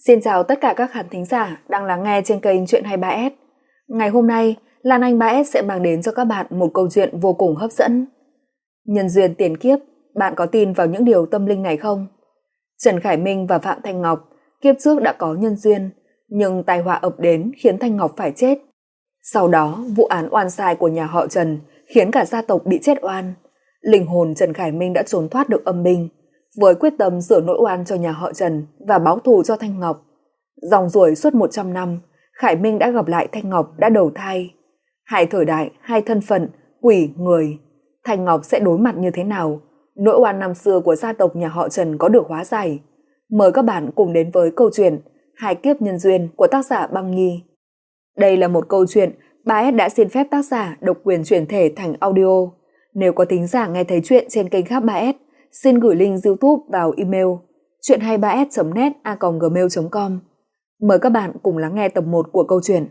Xin chào tất cả các khán thính giả đang lắng nghe trên kênh Chuyện 23S. Ngày hôm nay, Lan Anh 3S sẽ mang đến cho các bạn một câu chuyện vô cùng hấp dẫn. Nhân duyên tiền kiếp, bạn có tin vào những điều tâm linh này không? Trần Khải Minh và Phạm Thanh Ngọc kiếp trước đã có nhân duyên, nhưng tai họa ập đến khiến Thanh Ngọc phải chết. Sau đó, vụ án oan sai của nhà họ Trần khiến cả gia tộc bị chết oan. Linh hồn Trần Khải Minh đã trốn thoát được âm binh, với quyết tâm rửa nỗi oan cho nhà họ Trần và báo thù cho Thanh Ngọc. Dòng dùi suốt 100 năm, Khải Minh đã gặp lại Thanh Ngọc đã đầu thai. Hai thời đại, hai thân phận, quỷ, người. Thanh Ngọc sẽ đối mặt như thế nào? Nỗi oan năm xưa của gia tộc nhà họ Trần có được hóa giải? Mời các bạn cùng đến với câu chuyện Hai kiếp nhân duyên của tác giả Băng Nhi. Đây là một câu chuyện 3S đã xin phép tác giả độc quyền chuyển thể thành audio. Nếu có thính giả nghe thấy chuyện trên kênh khác 3S, xin gửi link YouTube vào email chuyện23s.net@gmail.com. Mời các bạn cùng lắng nghe tập 1 của câu chuyện.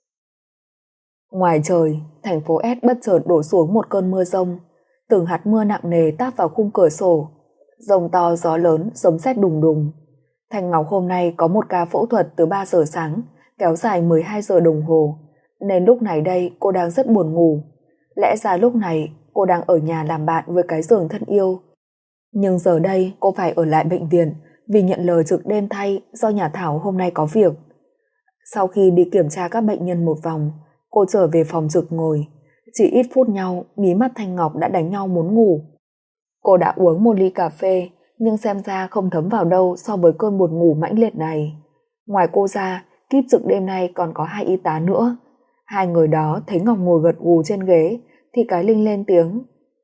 Ngoài trời, thành phố S bất chợt đổ xuống một cơn mưa rông. Từng hạt mưa nặng nề táp vào khung cửa sổ. Rông to gió lớn, sấm sét đùng đùng. Thanh Ngọc hôm nay có một ca phẫu thuật từ 3 giờ sáng, kéo dài 12 giờ đồng hồ, nên lúc này đây cô đang rất buồn ngủ. Lẽ ra lúc này cô đang ở nhà làm bạn với cái giường thân yêu. Nhưng giờ đây cô phải ở lại bệnh viện vì nhận lời trực đêm thay do nhà Thảo hôm nay có việc. Sau khi đi kiểm tra các bệnh nhân một vòng, cô trở về phòng trực ngồi. Chỉ ít phút nhau, mí mắt Thanh Ngọc đã đánh nhau muốn ngủ. Cô đã uống một ly cà phê, nhưng xem ra không thấm vào đâu so với cơn buồn ngủ mãnh liệt này. Ngoài cô ra, kíp trực đêm nay còn có 2 y tá nữa. Hai người đó thấy Ngọc ngồi gật gù trên ghế, thì cái Linh lên tiếng.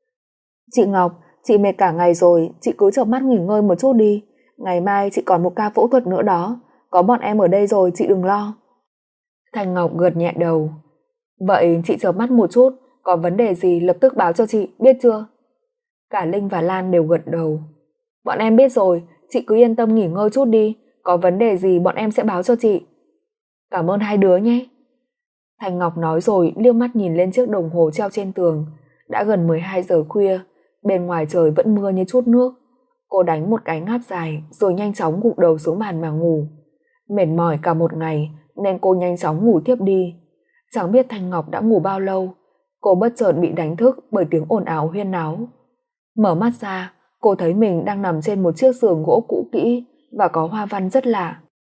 Chị Ngọc, chị mệt cả ngày rồi, chị cứ chợp mắt nghỉ ngơi một chút đi. Ngày mai chị còn một ca phẫu thuật nữa đó, có bọn em ở đây rồi, chị đừng lo. Thanh Ngọc gật nhẹ đầu. Vậy chị chợp mắt một chút, có vấn đề gì lập tức báo cho chị, biết chưa? Cả Linh và Lan đều gật đầu. Bọn em biết rồi, chị cứ yên tâm nghỉ ngơi chút đi, có vấn đề gì bọn em sẽ báo cho chị. Cảm ơn hai đứa nhé. Thanh Ngọc nói rồi liếc mắt nhìn lên chiếc đồng hồ treo trên tường. Đã gần 12 giờ khuya, bên ngoài trời vẫn mưa như chút nước. Cô đánh một cái ngáp dài rồi nhanh chóng gục đầu xuống bàn mà ngủ. Mệt mỏi cả một ngày nên cô nhanh chóng ngủ thiếp đi. Chẳng biết Thanh Ngọc đã ngủ bao lâu, cô bất chợt bị đánh thức bởi tiếng ồn ào huyên náo. Mở mắt ra, cô thấy mình đang nằm trên một chiếc giường gỗ cũ kỹ và có hoa văn rất lạ.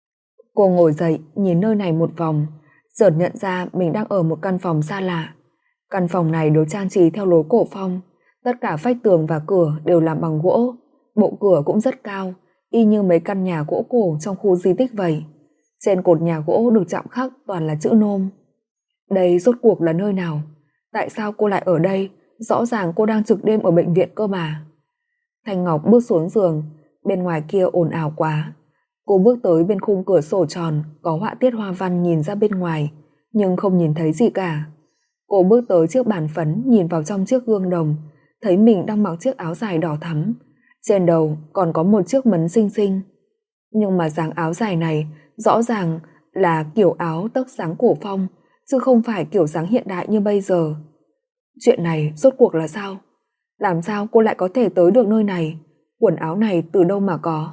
Cô ngồi dậy nhìn nơi này một vòng, chợt nhận ra mình đang ở một căn phòng xa lạ. Căn phòng này được trang trí theo lối cổ phong, tất cả vách tường và cửa đều làm bằng gỗ, bộ cửa cũng rất cao, y như mấy căn nhà gỗ cổ trong khu di tích vậy. Trên cột nhà gỗ được chạm khắc toàn là chữ nôm. Đây rốt cuộc là nơi nào? Tại sao cô lại ở đây? Rõ ràng cô đang trực đêm ở bệnh viện cơ mà. Thanh Ngọc bước xuống giường, bên ngoài kia ồn ào quá. Cô bước tới bên khung cửa sổ tròn có họa tiết hoa văn nhìn ra bên ngoài, nhưng không nhìn thấy gì cả. Cô bước tới chiếc bàn phấn, nhìn vào trong chiếc gương đồng, thấy mình đang mặc chiếc áo dài đỏ thắm, trên đầu còn có một chiếc mấn xinh xinh. Nhưng mà dáng áo dài này rõ ràng là kiểu áo tóc dáng cổ phong, chứ không phải kiểu dáng hiện đại như bây giờ. Chuyện này rốt cuộc là sao? Làm sao cô lại có thể tới được nơi này? Quần áo này từ đâu mà có?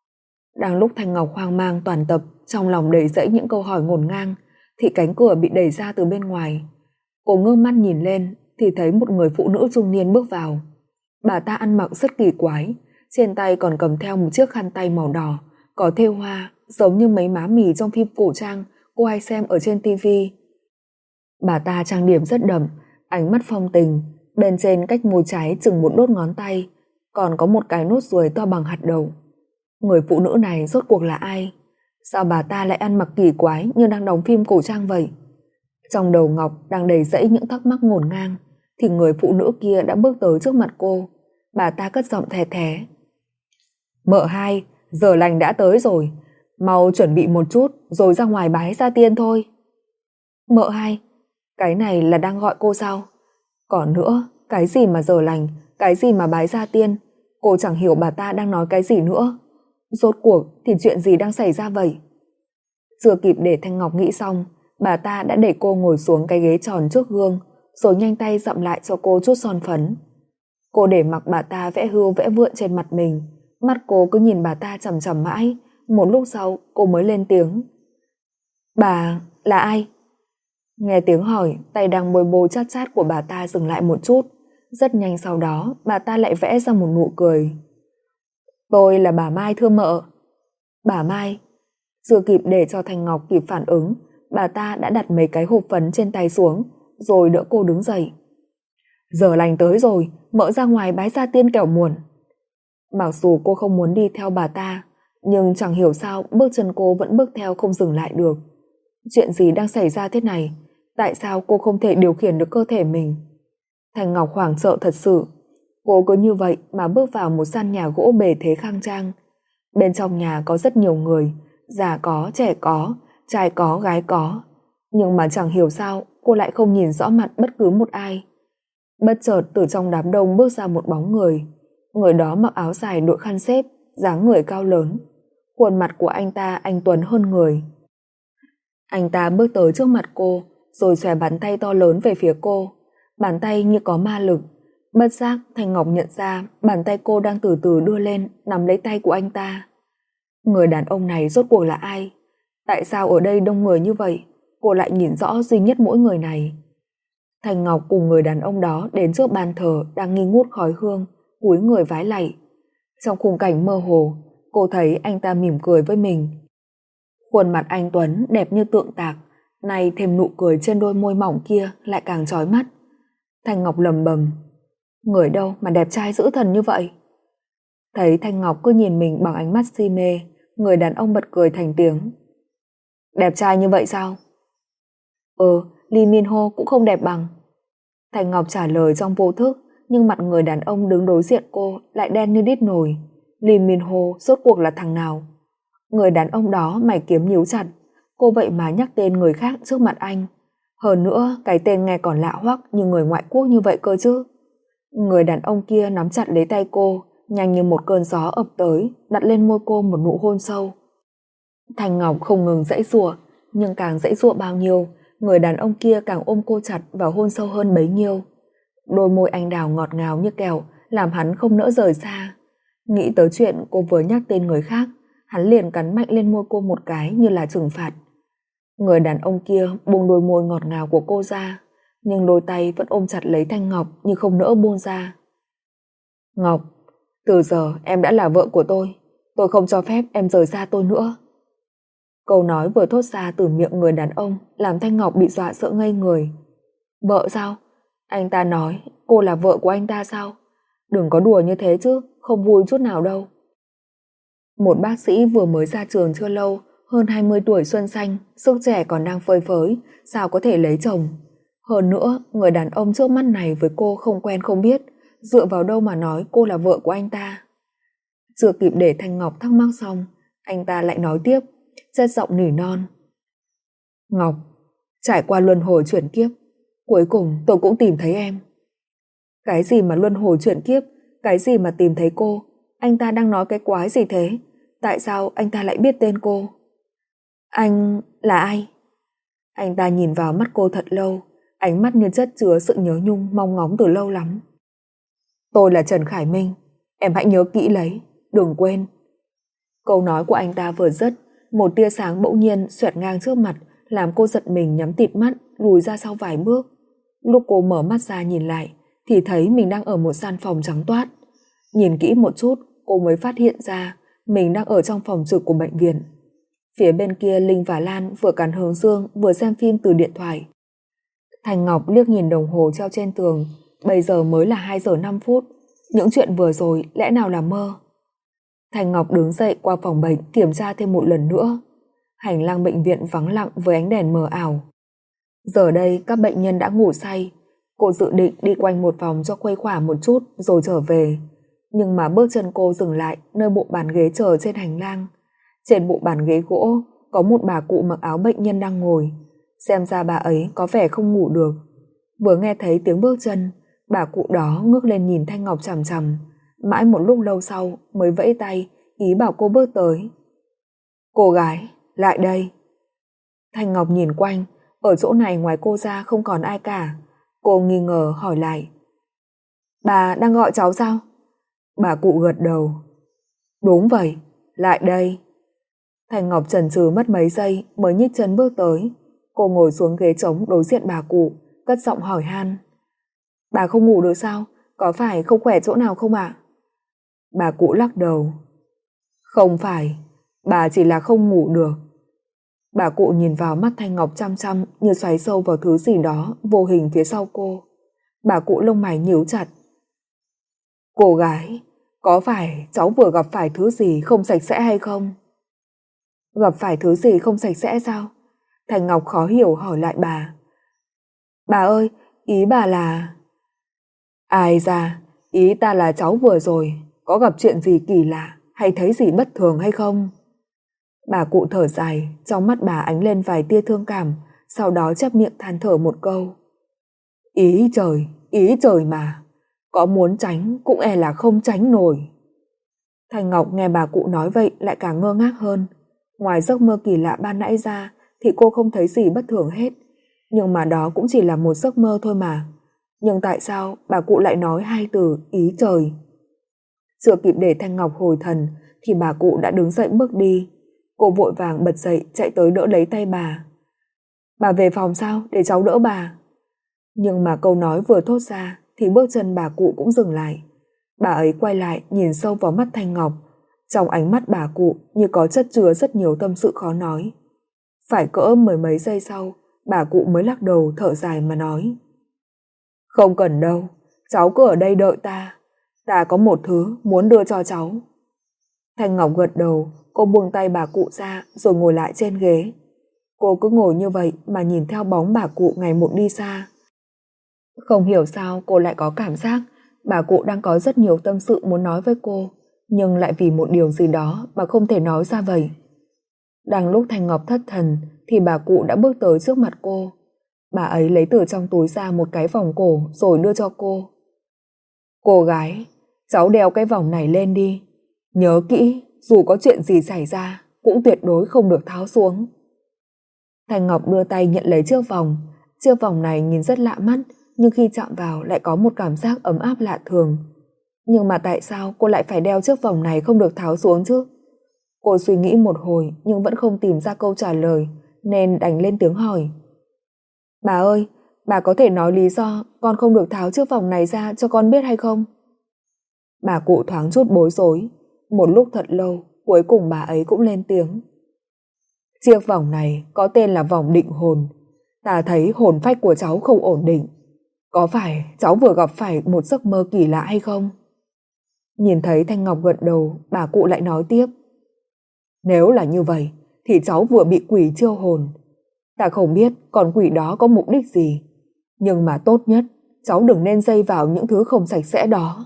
Đang lúc Thanh Ngọc hoang mang toàn tập, trong lòng đầy rẫy những câu hỏi ngổn ngang, thì cánh cửa bị đẩy ra từ bên ngoài. Cô ngước mắt nhìn lên thì thấy một người phụ nữ trung niên bước vào. Bà ta ăn mặc rất kỳ quái, trên tay còn cầm theo một chiếc khăn tay màu đỏ có thêu hoa, giống như mấy má mì trong phim cổ trang cô hay xem ở trên tivi. Bà ta trang điểm rất đậm, ánh mắt phong tình, bên trên cách môi trái chừng một đốt ngón tay còn có một cái nốt ruồi to bằng hạt đậu. Người phụ nữ này rốt cuộc là ai? Sao bà ta lại ăn mặc kỳ quái như đang đóng phim cổ trang vậy? Trong đầu Ngọc đang đầy rẫy những thắc mắc ngổn ngang, thì người phụ nữ kia đã bước tới trước mặt cô. Bà ta cất giọng thè thé. Mợ hai, giờ lành đã tới rồi, mau chuẩn bị một chút rồi ra ngoài bái gia tiên thôi. Mợ hai, cái này là đang gọi cô sao? Còn nữa, cái gì mà giờ lành, cái gì mà bái gia tiên, cô chẳng hiểu bà ta đang nói cái gì nữa. Rốt cuộc thì chuyện gì đang xảy ra vậy? Chưa kịp để Thanh Ngọc nghĩ xong, bà ta đã để cô ngồi xuống cái ghế tròn trước gương, rồi nhanh tay dặm lại cho cô chút son phấn. Cô để mặc bà ta vẽ hươu vẽ vượn trên mặt mình, mắt cô cứ nhìn bà ta chằm chằm mãi, Một lúc sau cô mới lên tiếng. Bà là ai? Nghe tiếng hỏi, tay đang bôi bôi chát chát của bà ta dừng lại một chút. Rất nhanh sau đó, bà ta lại vẽ ra một nụ cười. Tôi là bà Mai thưa mợ. Bà Mai? Chưa kịp để cho Thanh Ngọc kịp phản ứng, bà ta đã đặt mấy cái hộp phấn trên tay xuống, rồi đỡ cô đứng dậy. Giờ lành tới rồi, mợ ra ngoài bái gia tiên kẻo muộn. Mặc dù cô không muốn đi theo bà ta, nhưng chẳng hiểu sao bước chân cô vẫn bước theo không dừng lại được. Chuyện gì đang xảy ra thế này? Tại sao cô không thể điều khiển được cơ thể mình? Thanh Ngọc hoảng sợ thật sự. Cô cứ như vậy mà bước vào một gian nhà gỗ bề thế khang trang. Bên trong nhà có rất nhiều người, già có, trẻ có, trai có, gái có. Nhưng mà chẳng hiểu sao cô lại không nhìn rõ mặt bất cứ một ai. Bất chợt từ trong đám đông bước ra một bóng người. Người đó mặc áo dài đội khăn xếp, dáng người cao lớn. Khuôn mặt của anh ta anh tuấn hơn người. Anh ta bước tới trước mặt cô, rồi xòe bàn tay to lớn về phía cô. Bàn tay như có ma lực. Bất giác Thanh Ngọc nhận ra bàn tay cô đang từ từ đưa lên, nắm lấy tay của anh ta. Người đàn ông này rốt cuộc là ai? Tại sao ở đây đông người như vậy? Cô lại nhìn rõ duy nhất mỗi người này. Thanh Ngọc cùng người đàn ông đó đến trước bàn thờ đang nghi ngút khói hương, cúi người vái lạy. Trong khung cảnh mơ hồ, cô thấy anh ta mỉm cười với mình. Khuôn mặt anh tuấn đẹp như tượng tạc, nay thêm nụ cười trên đôi môi mỏng kia lại càng chói mắt. Thanh Ngọc lầm bầm, người đâu mà đẹp trai dữ thần như vậy? Thấy Thanh Ngọc cứ nhìn mình bằng ánh mắt si mê, người đàn ông bật cười thành tiếng. Đẹp trai như vậy sao? Lee Min Ho cũng không đẹp bằng. Thanh Ngọc trả lời trong vô thức, nhưng mặt người đàn ông đứng đối diện cô lại đen như đít nồi. Lee Min Ho rốt cuộc là thằng nào? Người đàn ông đó mày kiếm nhíu chặt, cô vậy mà nhắc tên người khác trước mặt anh. Hơn nữa, cái tên nghe còn lạ hoắc như người ngoại quốc như vậy cơ chứ. Người đàn ông kia nắm chặt lấy tay cô, nhanh như một cơn gió ập tới, đặt lên môi cô một nụ hôn sâu. Thanh Ngọc không ngừng giãy giụa, nhưng càng giãy giụa bao nhiêu, người đàn ông kia càng ôm cô chặt và hôn sâu hơn bấy nhiêu. Đôi môi anh đào ngọt ngào như kẹo làm hắn không nỡ rời xa. Nghĩ tới chuyện cô vừa nhắc tên người khác, hắn liền cắn mạnh lên môi cô một cái như là trừng phạt. Người đàn ông kia buông đôi môi ngọt ngào của cô ra, nhưng đôi tay vẫn ôm chặt lấy Thanh Ngọc như không nỡ buông ra. Ngọc, từ giờ em đã là vợ của tôi không cho phép em rời xa tôi nữa. Câu nói vừa thốt ra từ miệng người đàn ông làm Thanh Ngọc bị dọa sợ ngây người. Vợ sao? Anh ta nói cô là vợ của anh ta sao? Đừng có đùa như thế chứ, không vui chút nào đâu. Một bác sĩ vừa mới ra trường chưa lâu, hơn 20 tuổi xuân xanh, sức trẻ còn đang phơi phới, sao có thể lấy chồng? Hơn nữa, người đàn ông trước mắt này với cô không quen không biết, dựa vào đâu mà nói cô là vợ của anh ta? Chưa kịp để Thanh Ngọc thắc mắc xong, anh ta lại nói tiếp, chất giọng nỉ non. Ngọc, trải qua luân hồi chuyển kiếp, cuối cùng tôi cũng tìm thấy em. Cái gì mà luân hồi chuyển kiếp, cái gì mà tìm thấy cô? Anh ta đang nói cái quái gì thế? Tại sao anh ta lại biết tên cô? Anh là ai? Anh ta nhìn vào mắt cô thật lâu, ánh mắt như chất chứa sự nhớ nhung mong ngóng từ lâu lắm. Tôi là Trần Khải Minh, em hãy nhớ kỹ lấy, đừng quên. Câu nói của anh ta vừa dứt, một tia sáng bỗng nhiên xoẹt ngang trước mặt, làm cô giật mình nhắm tịt mắt, lùi ra sau vài bước. Lúc cô mở mắt ra nhìn lại, thì thấy mình đang ở một gian phòng trắng toát. Nhìn kỹ một chút, cô mới phát hiện ra mình đang ở trong phòng trực của bệnh viện. Phía bên kia Linh và Lan vừa cắn hướng dương vừa xem phim từ điện thoại. Thành Ngọc liếc nhìn đồng hồ treo trên tường, bây giờ mới là 2 giờ 5 phút. Những chuyện vừa rồi lẽ nào là mơ? Thành Ngọc đứng dậy qua phòng bệnh kiểm tra thêm một lần nữa. Hành lang bệnh viện vắng lặng với ánh đèn mờ ảo. Giờ đây các bệnh nhân đã ngủ say. Cô dự định đi quanh một vòng cho khuây khỏa một chút rồi trở về. Nhưng mà bước chân cô dừng lại nơi bộ bàn ghế chờ trên hành lang. Trên bộ bàn ghế gỗ có một bà cụ mặc áo bệnh nhân đang ngồi. Xem ra bà ấy có vẻ không ngủ được. Vừa nghe thấy tiếng bước chân, bà cụ đó ngước lên nhìn Thanh Ngọc chằm chằm. Mãi một lúc lâu sau mới vẫy tay, ý bảo cô bước tới. Cô gái, lại đây. Thanh Ngọc nhìn quanh, ở chỗ này ngoài cô ra không còn ai cả. Cô nghi ngờ hỏi lại. Bà đang gọi cháu sao? Bà cụ gật đầu. Đúng vậy, lại đây. Thanh Ngọc chần chừ mất mấy giây mới nhích chân bước tới. Cô ngồi xuống ghế trống đối diện bà cụ, cất giọng hỏi han. Bà không ngủ được sao? Có phải không khỏe chỗ nào không ạ? Bà cụ lắc đầu. Không phải, bà chỉ là không ngủ được. Bà cụ nhìn vào mắt Thanh Ngọc chăm chăm như xoáy sâu vào thứ gì đó vô hình phía sau cô. Bà cụ lông mày nhíu chặt. Cô gái, có phải cháu vừa gặp phải thứ gì không sạch sẽ hay không? Gặp phải thứ gì không sạch sẽ sao? Thanh Ngọc khó hiểu hỏi lại bà. Bà ơi, ý bà là... Ai ra, ý ta là cháu vừa rồi có gặp chuyện gì kỳ lạ hay thấy gì bất thường hay không? Bà cụ thở dài, trong mắt bà ánh lên vài tia thương cảm, sau đó chép miệng than thở một câu. Ý trời mà, có muốn tránh cũng e là không tránh nổi. Thanh Ngọc nghe bà cụ nói vậy lại càng ngơ ngác hơn. Ngoài giấc mơ kỳ lạ ban nãy ra thì cô không thấy gì bất thường hết, nhưng mà đó cũng chỉ là một giấc mơ thôi mà. Nhưng tại sao bà cụ lại nói hai từ ý trời? Chưa kịp để Thanh Ngọc hồi thần thì bà cụ đã đứng dậy bước đi. Cô vội vàng bật dậy chạy tới đỡ lấy tay bà. Bà về phòng sao, để cháu đỡ bà. Nhưng mà câu nói vừa thốt ra thì bước chân bà cụ cũng dừng lại. Bà ấy quay lại nhìn sâu vào mắt Thanh Ngọc. Trong ánh mắt bà cụ như có chất chứa rất nhiều tâm sự khó nói. Phải cỡ mười mấy giây sau, bà cụ mới lắc đầu thở dài mà nói. Không cần đâu, cháu cứ ở đây đợi ta. Ta có một thứ muốn đưa cho cháu. Thanh Ngọc gật đầu, cô buông tay bà cụ ra rồi ngồi lại trên ghế. Cô cứ ngồi như vậy mà nhìn theo bóng bà cụ ngày một đi xa. Không hiểu sao cô lại có cảm giác bà cụ đang có rất nhiều tâm sự muốn nói với cô, nhưng lại vì một điều gì đó mà không thể nói ra vậy. Đang lúc Thanh Ngọc thất thần thì bà cụ đã bước tới trước mặt cô. Bà ấy lấy từ trong túi ra một cái vòng cổ rồi đưa cho cô. Cô gái, cháu đeo cái vòng này lên đi. Nhớ kỹ, dù có chuyện gì xảy ra cũng tuyệt đối không được tháo xuống. Thanh Ngọc đưa tay nhận lấy chiếc vòng. Chiếc vòng này nhìn rất lạ mắt, nhưng khi chạm vào lại có một cảm giác ấm áp lạ thường. Nhưng mà tại sao cô lại phải đeo chiếc vòng này không được tháo xuống chứ? Cô suy nghĩ một hồi nhưng vẫn không tìm ra câu trả lời, nên đành lên tiếng hỏi. Bà ơi, bà có thể nói lý do con không được tháo chiếc vòng này ra cho con biết hay không? Bà cụ thoáng chút bối rối. Một lúc thật lâu, cuối cùng bà ấy cũng lên tiếng. Chiếc vòng này có tên là vòng định hồn. Ta thấy hồn phách của cháu không ổn định. Có phải cháu vừa gặp phải một giấc mơ kỳ lạ hay không? Nhìn thấy Thanh Ngọc gật đầu, bà cụ lại nói tiếp. Nếu là như vậy, thì cháu vừa bị quỷ chiêu hồn. Ta không biết con quỷ đó có mục đích gì, nhưng mà tốt nhất cháu đừng nên dây vào những thứ không sạch sẽ đó.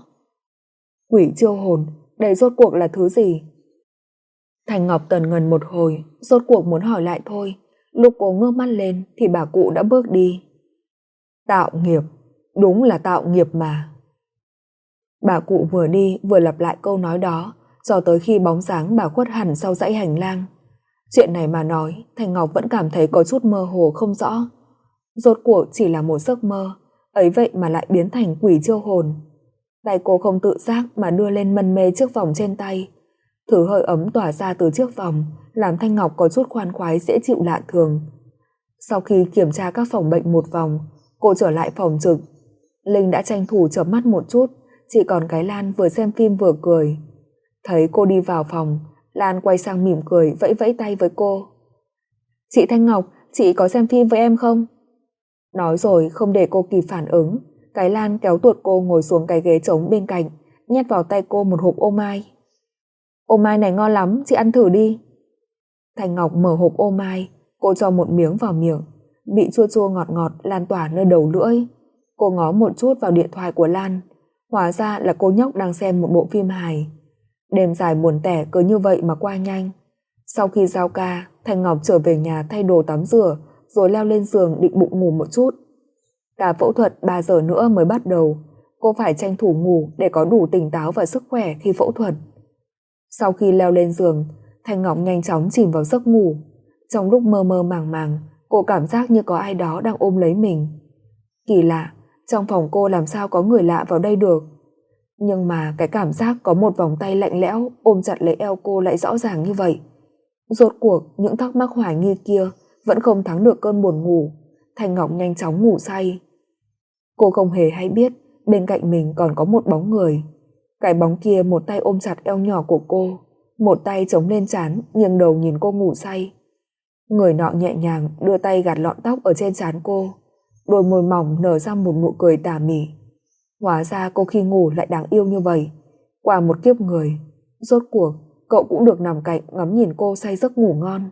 Quỷ chiêu hồn, đây rốt cuộc là thứ gì? Thanh Ngọc tần ngần một hồi, rốt cuộc muốn hỏi lại thôi. Lúc cô ngước mắt lên thì bà cụ đã bước đi. Tạo nghiệp, đúng là tạo nghiệp mà. Bà cụ vừa đi vừa lặp lại câu nói đó cho tới khi bóng dáng bà khuất hẳn sau dãy hành lang. Chuyện này mà nói, Thanh Ngọc vẫn cảm thấy có chút mơ hồ không rõ. Rốt cuộc chỉ là một giấc mơ, ấy vậy mà lại biến thành quỷ chiêu hồn. Tay cô không tự giác mà đưa lên mân mê chiếc vòng trên tay. Thử hơi ấm tỏa ra từ chiếc vòng làm Thanh Ngọc có chút khoan khoái dễ chịu lạ thường. Sau khi kiểm tra các phòng bệnh một vòng, cô trở lại phòng trực. Linh đã tranh thủ chợp mắt một chút, chỉ còn cái Lan vừa xem phim vừa cười. Thấy cô đi vào phòng, Lan quay sang mỉm cười vẫy vẫy tay với cô. Chị Thanh Ngọc, chị có xem phim với em không? Nói rồi không để cô kịp phản ứng, cái Lan kéo tuột cô ngồi xuống cái ghế trống bên cạnh, nhét vào tay cô một hộp ô mai. Ô mai này ngon lắm, chị ăn thử đi. Thanh Ngọc mở hộp ô mai, cô cho một miếng vào miệng, vị chua chua ngọt ngọt lan tỏa nơi đầu lưỡi. Cô ngó một chút vào điện thoại của Lan, hóa ra là cô nhóc đang xem một bộ phim hài. Đêm dài buồn tẻ cứ như vậy mà qua nhanh. Sau khi giao ca, Thanh Ngọc trở về nhà thay đồ tắm rửa, rồi leo lên giường định bụng ngủ một chút. Cả phẫu thuật 3 giờ nữa mới bắt đầu, cô phải tranh thủ ngủ để có đủ tỉnh táo và sức khỏe khi phẫu thuật. Sau khi leo lên giường, Thanh Ngọc nhanh chóng chìm vào giấc ngủ. Trong lúc mơ mơ màng màng, cô cảm giác như có ai đó đang ôm lấy mình. Kỳ lạ, trong phòng cô làm sao có người lạ vào đây được. Nhưng mà cái cảm giác có một vòng tay lạnh lẽo ôm chặt lấy eo cô lại rõ ràng như vậy. Rốt cuộc những thắc mắc hoài nghi kia vẫn không thắng được cơn buồn ngủ. Thanh Ngọc nhanh chóng ngủ say. Cô không hề hay biết bên cạnh mình còn có một bóng người. Cái bóng kia một tay ôm chặt eo nhỏ của cô, một tay chống lên trán, nghiêng đầu nhìn cô ngủ say. Người nọ nhẹ nhàng đưa tay gạt lọn tóc ở trên trán cô, đôi môi mỏng nở ra một nụ cười tà mị. Hóa ra cô khi ngủ lại đáng yêu như vậy. Qua một kiếp người, rốt cuộc cậu cũng được nằm cạnh ngắm nhìn cô say giấc ngủ ngon.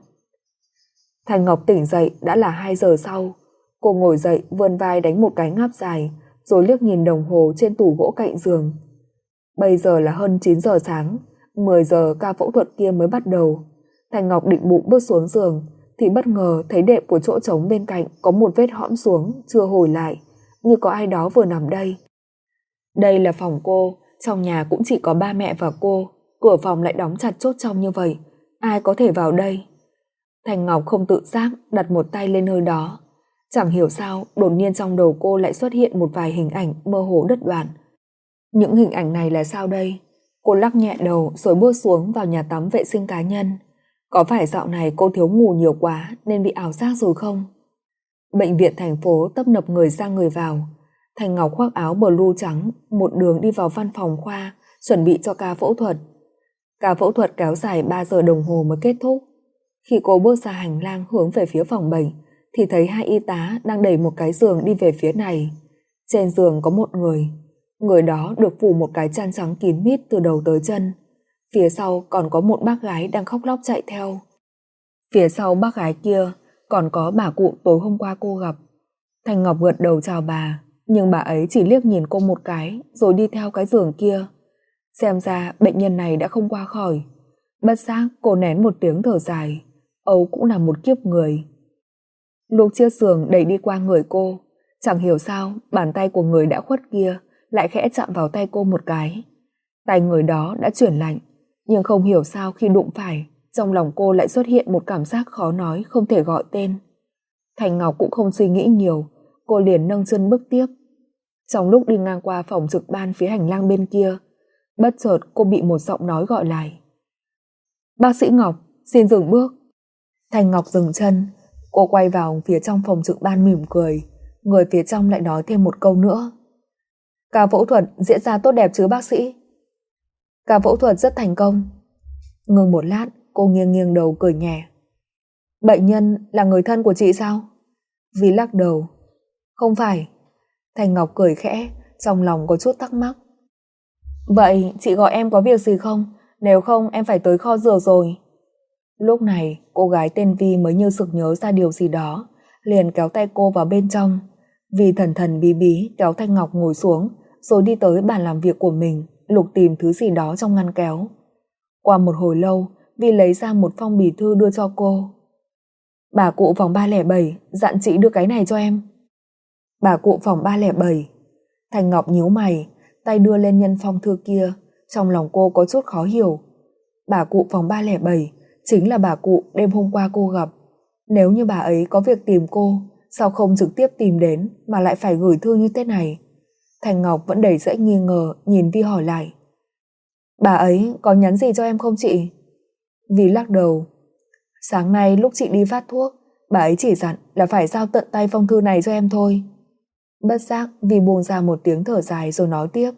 Thanh Ngọc tỉnh dậy đã là 2 giờ sau. Cô ngồi dậy vươn vai đánh một cái ngáp dài, rồi liếc nhìn đồng hồ trên tủ gỗ cạnh giường. Bây giờ là hơn 9 giờ sáng, 10 giờ ca phẫu thuật kia mới bắt đầu. Thanh Ngọc định bụng bước xuống giường thì bất ngờ thấy đệm của chỗ trống bên cạnh có một vết hõm xuống chưa hồi lại, như có ai đó vừa nằm đây. Đây là phòng cô, trong nhà cũng chỉ có ba mẹ và cô, cửa phòng lại đóng chặt chốt trong như vậy, ai có thể vào đây? Thanh Ngọc không tự giác đặt một tay lên nơi đó. Chẳng hiểu sao đột nhiên trong đầu cô lại xuất hiện một vài hình ảnh mơ hồ đứt đoạn. Những hình ảnh này là sao đây? Cô lắc nhẹ đầu rồi bước xuống vào nhà tắm vệ sinh cá nhân. Có phải dạo này cô thiếu ngủ nhiều quá nên bị ảo giác rồi không? Bệnh viện thành phố tấp nập người ra người vào. Thanh Ngọc khoác áo blue trắng, một đường đi vào văn phòng khoa, chuẩn bị cho ca phẫu thuật. Ca phẫu thuật kéo dài 3 giờ đồng hồ mới kết thúc. Khi cô bước ra hành lang hướng về phía phòng bệnh, thì thấy 2 y tá đang đẩy một cái giường đi về phía này. Trên giường có một người. Người đó được phủ một cái chăn trắng kín mít từ đầu tới chân. Phía sau còn có một bác gái đang khóc lóc chạy theo. Phía sau bác gái kia còn có bà cụ tối hôm qua cô gặp. Thanh Ngọc gật đầu chào bà, nhưng bà ấy chỉ liếc nhìn cô một cái rồi đi theo cái giường kia. Xem ra bệnh nhân này đã không qua khỏi. Bất giác cô nén một tiếng thở dài. Âu cũng là một kiếp người. Lúc chiếc giường đẩy đi qua người cô, chẳng hiểu sao bàn tay của người đã khuất kia lại khẽ chạm vào tay cô một cái. Tay người đó đã chuyển lạnh, nhưng không hiểu sao khi đụng phải, trong lòng cô lại xuất hiện một cảm giác khó nói không thể gọi tên. Thanh Ngọc cũng không suy nghĩ nhiều, cô liền nâng chân bước tiếp. Trong lúc đi ngang qua phòng trực ban phía hành lang bên kia, bất chợt cô bị một giọng nói gọi lại. Bác sĩ Ngọc, xin dừng bước. Thanh Ngọc dừng chân, cô quay vào phía trong phòng trực ban mỉm cười. Người phía trong lại nói thêm một câu nữa. Ca phẫu thuật diễn ra tốt đẹp chứ bác sĩ? Ca phẫu thuật rất thành công. Ngừng một lát, cô nghiêng nghiêng đầu cười nhẹ. Bệnh nhân là người thân của chị sao? Vi lắc đầu. Không phải. Thanh Ngọc cười khẽ, trong lòng có chút thắc mắc. Vậy chị gọi em có việc gì không? Nếu không em phải tới kho dược rồi. Lúc này cô gái tên Vi mới như sực nhớ ra điều gì đó, liền kéo tay cô vào bên trong. Vi thần thần bí bí kéo Thanh Ngọc ngồi xuống, rồi đi tới bàn làm việc của mình, lục tìm thứ gì đó trong ngăn kéo. Qua một hồi lâu, Vi lấy ra một phong bì thư đưa cho cô. Bà cụ phòng 307 dặn chị đưa cái này cho em. Bà cụ phòng 307. Thanh Ngọc nhíu mày, tay đưa lên nhân phong thư kia, trong lòng cô có chút khó hiểu. Bà cụ phòng 307 chính là bà cụ đêm hôm qua cô gặp. Nếu như bà ấy có việc tìm cô, sao không trực tiếp tìm đến mà lại phải gửi thư như thế này? Thanh Ngọc vẫn đầy dẫy nghi ngờ nhìn Vi hỏi lại. Bà ấy có nhắn gì cho em không chị? Vi lắc đầu. Sáng nay lúc chị đi phát thuốc, bà ấy chỉ dặn là phải giao tận tay phong thư này cho em thôi. Bất giác Vi buông ra một tiếng thở dài rồi nói tiếp.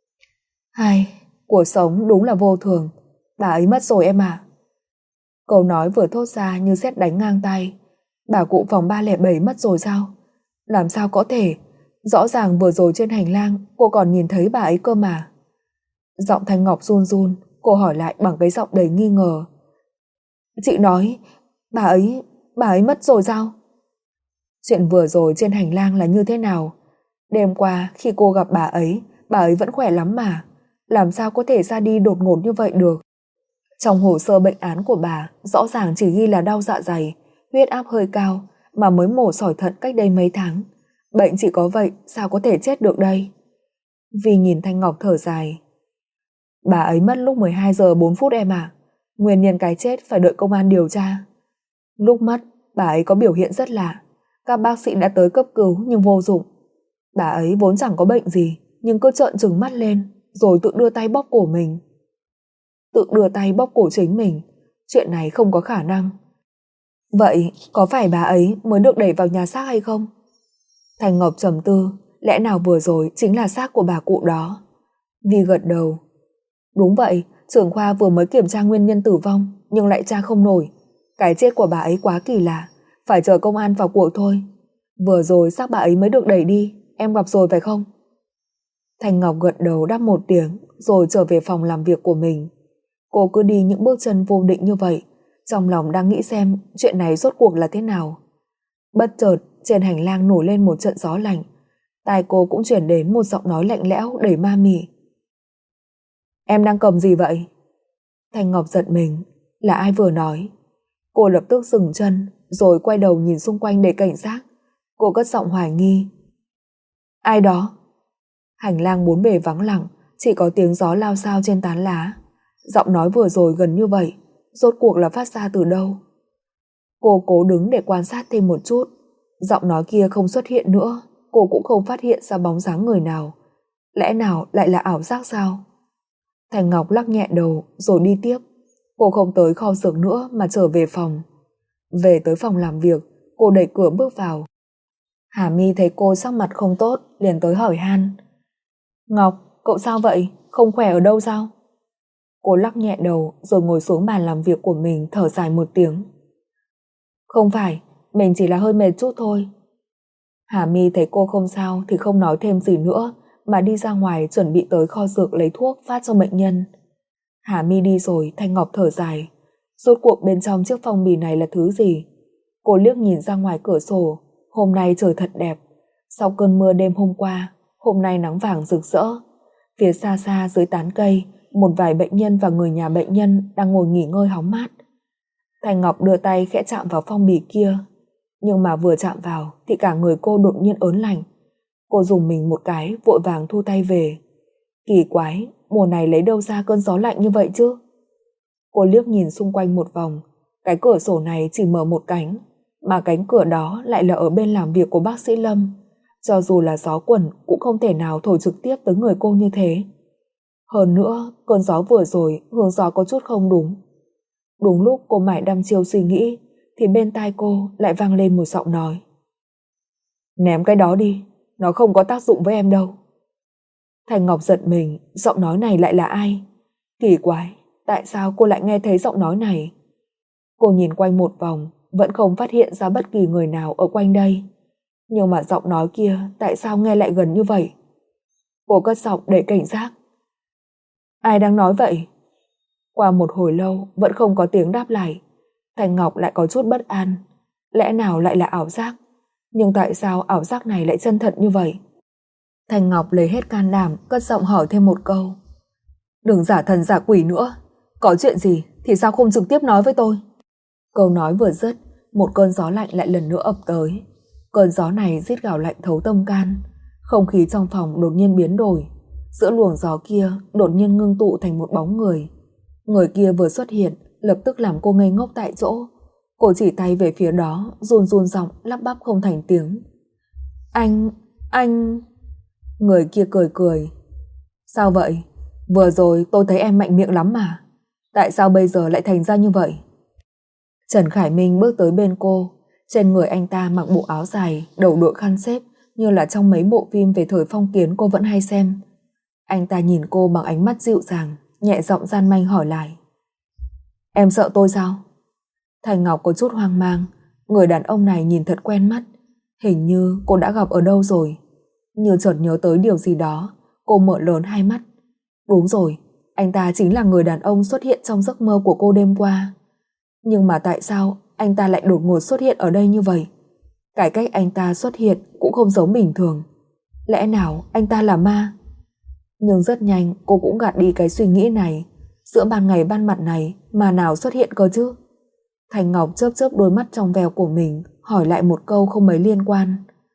Hai, cuộc sống đúng là vô thường. Bà ấy mất rồi em à? Câu nói vừa thốt ra như sét đánh ngang tay. Bà cụ phòng 307 mất rồi sao? Làm sao có thể? Rõ ràng vừa rồi trên hành lang cô còn nhìn thấy bà ấy cơ mà. Giọng Thanh Ngọc run run, cô hỏi lại bằng cái giọng đầy nghi ngờ. Chị nói bà ấy mất rồi sao? Chuyện vừa rồi trên hành lang là như thế nào? Đêm qua khi cô gặp bà ấy vẫn khỏe lắm mà. Làm sao có thể ra đi đột ngột như vậy được? Trong hồ sơ bệnh án của bà rõ ràng chỉ ghi là đau dạ dày, huyết áp hơi cao mà mới mổ sỏi thận cách đây mấy tháng. Bệnh chỉ có vậy sao có thể chết được đây? Vi nhìn Thanh Ngọc thở dài. Bà ấy mất lúc 12 giờ 4 phút em ạ. Nguyên nhân cái chết phải đợi công an điều tra. Lúc mất bà ấy có biểu hiện rất lạ. Các bác sĩ đã tới cấp cứu nhưng vô dụng. Bà ấy vốn chẳng có bệnh gì, nhưng cứ trợn trừng mắt lên rồi tự đưa tay bóp cổ mình. Tự đưa tay bóp cổ chính mình. chuyện này không có khả năng. Vậy có phải bà ấy mới được đẩy vào nhà xác hay không? Thành Ngọc trầm tư, lẽ nào vừa rồi chính là xác của bà cụ đó? Vi gật đầu. Đúng vậy, trưởng khoa vừa mới kiểm tra nguyên nhân tử vong nhưng lại tra không nổi. Cái chết của bà ấy quá kỳ lạ, phải chờ công an vào cuộc thôi. Vừa rồi xác bà ấy mới được đẩy đi, em gặp rồi phải không? Thành Ngọc gật đầu đáp một tiếng rồi trở về phòng làm việc của mình. Cô cứ đi những bước chân vô định như vậy, trong lòng đang nghĩ xem chuyện này rốt cuộc là thế nào. Bất chợt trên hành lang nổi lên một trận gió lạnh, tai cô cũng chuyển đến một giọng nói lạnh lẽo đầy ma mị. Em đang cầm gì vậy? Thành Ngọc giật mình, là ai vừa nói? Cô lập tức dừng chân rồi quay đầu nhìn xung quanh để cảnh giác. Cô cất giọng hoài nghi. Ai đó? Hành lang bốn bề vắng lặng, chỉ có tiếng gió lao xao trên tán lá. Giọng nói vừa rồi gần như vậy, rốt cuộc là phát ra từ đâu? Cô cố đứng để quan sát thêm một chút. Giọng nói kia không xuất hiện nữa, cô cũng không phát hiện ra bóng dáng người nào. Lẽ nào lại là ảo giác sao? Thành Ngọc lắc nhẹ đầu rồi đi tiếp. Cô không tới kho dược nữa mà trở về phòng. Về tới phòng làm việc, cô đẩy cửa bước vào. Hà My thấy cô sắc mặt không tốt, liền tới hỏi han. Ngọc, cậu sao vậy? Không khỏe ở đâu sao? Cô lắc nhẹ đầu rồi ngồi xuống bàn làm việc của mình, thở dài một tiếng. Không phải, mình chỉ là hơi mệt chút thôi. Hà My thấy cô không sao thì không nói thêm gì nữa mà đi ra ngoài chuẩn bị tới kho dược lấy thuốc phát cho bệnh nhân. Hà My đi rồi, Thanh Ngọc thở dài. Rốt cuộc bên trong chiếc phong bì này là thứ gì? Cô liếc nhìn ra ngoài cửa sổ. Hôm nay trời thật đẹp. Sau cơn mưa đêm hôm qua, hôm nay nắng vàng rực rỡ. Phía xa xa dưới tán cây, một vài bệnh nhân và người nhà bệnh nhân đang ngồi nghỉ ngơi hóng mát. Thanh Ngọc đưa tay khẽ chạm vào phong bì kia, nhưng mà vừa chạm vào thì cả người cô đột nhiên ớn lạnh. Cô dùng mình một cái, vội vàng thu tay về. Kỳ quái, mùa này lấy đâu ra cơn gió lạnh như vậy chứ? Cô liếc nhìn xung quanh một vòng. Cái cửa sổ này chỉ mở một cánh, mà cánh cửa đó lại là ở bên làm việc của bác sĩ Lâm. Cho dù là gió quần cũng không thể nào thổi trực tiếp tới người cô như thế. Hơn nữa, cơn gió vừa rồi hướng gió có chút không đúng. Đúng lúc cô mải đăm chiêu suy nghĩ thì bên tai cô lại vang lên một giọng nói. Ném cái đó đi, nó không có tác dụng với em đâu. Thành Ngọc giật mình, giọng nói này lại là ai? Kỳ quái, tại sao cô lại nghe thấy giọng nói này? Cô nhìn quanh một vòng, vẫn không phát hiện ra bất kỳ người nào ở quanh đây. Nhưng mà giọng nói kia tại sao nghe lại gần như vậy? Cô cất giọng để cảnh giác. Ai đang nói vậy? Qua một hồi lâu vẫn không có tiếng đáp lại. Thành Ngọc lại có chút bất an. Lẽ nào lại là ảo giác? Nhưng tại sao ảo giác này lại chân thật như vậy? Thành Ngọc lấy hết can đảm cất giọng hỏi thêm một câu. Đừng giả thần giả quỷ nữa. Có chuyện gì thì sao không trực tiếp nói với tôi? Câu nói vừa dứt, một cơn gió lạnh lại lần nữa ập tới. Cơn gió này rít gào lạnh thấu tâm can. Không khí trong phòng đột nhiên biến đổi. Giữa luồng gió kia đột nhiên ngưng tụ thành một bóng người. Người kia vừa xuất hiện lập tức làm cô ngây ngốc tại chỗ. Cô chỉ tay về phía đó, run run giọng lắp bắp không thành tiếng. Anh... Người kia cười cười. Sao vậy? Vừa rồi tôi thấy em mạnh miệng lắm mà. Tại sao bây giờ lại thành ra như vậy? Trần Khải Minh bước tới bên cô. Trên người anh ta mặc bộ áo dài, đầu đội khăn xếp, như là trong mấy bộ phim về thời phong kiến cô vẫn hay xem. Anh ta nhìn cô bằng ánh mắt dịu dàng, nhẹ giọng gian manh hỏi lại. Em sợ tôi sao? Thành Ngọc có chút hoang mang. Người đàn ông này nhìn thật quen mắt. Hình như cô đã gặp ở đâu rồi. Như chợt nhớ tới điều gì đó, cô mở lớn hai mắt. Đúng rồi, anh ta chính là người đàn ông xuất hiện trong giấc mơ của cô đêm qua. Nhưng mà tại sao anh ta lại đột ngột xuất hiện ở đây như vậy? Cái cách anh ta xuất hiện cũng không giống bình thường. Lẽ nào anh ta là ma? Nhưng rất nhanh cô cũng gạt đi cái suy nghĩ này. Giữa ban ngày ban mặt này mà nào xuất hiện cơ chứ? Thành Ngọc chớp chớp đôi mắt trong veo của mình, hỏi lại một câu không mấy liên quan.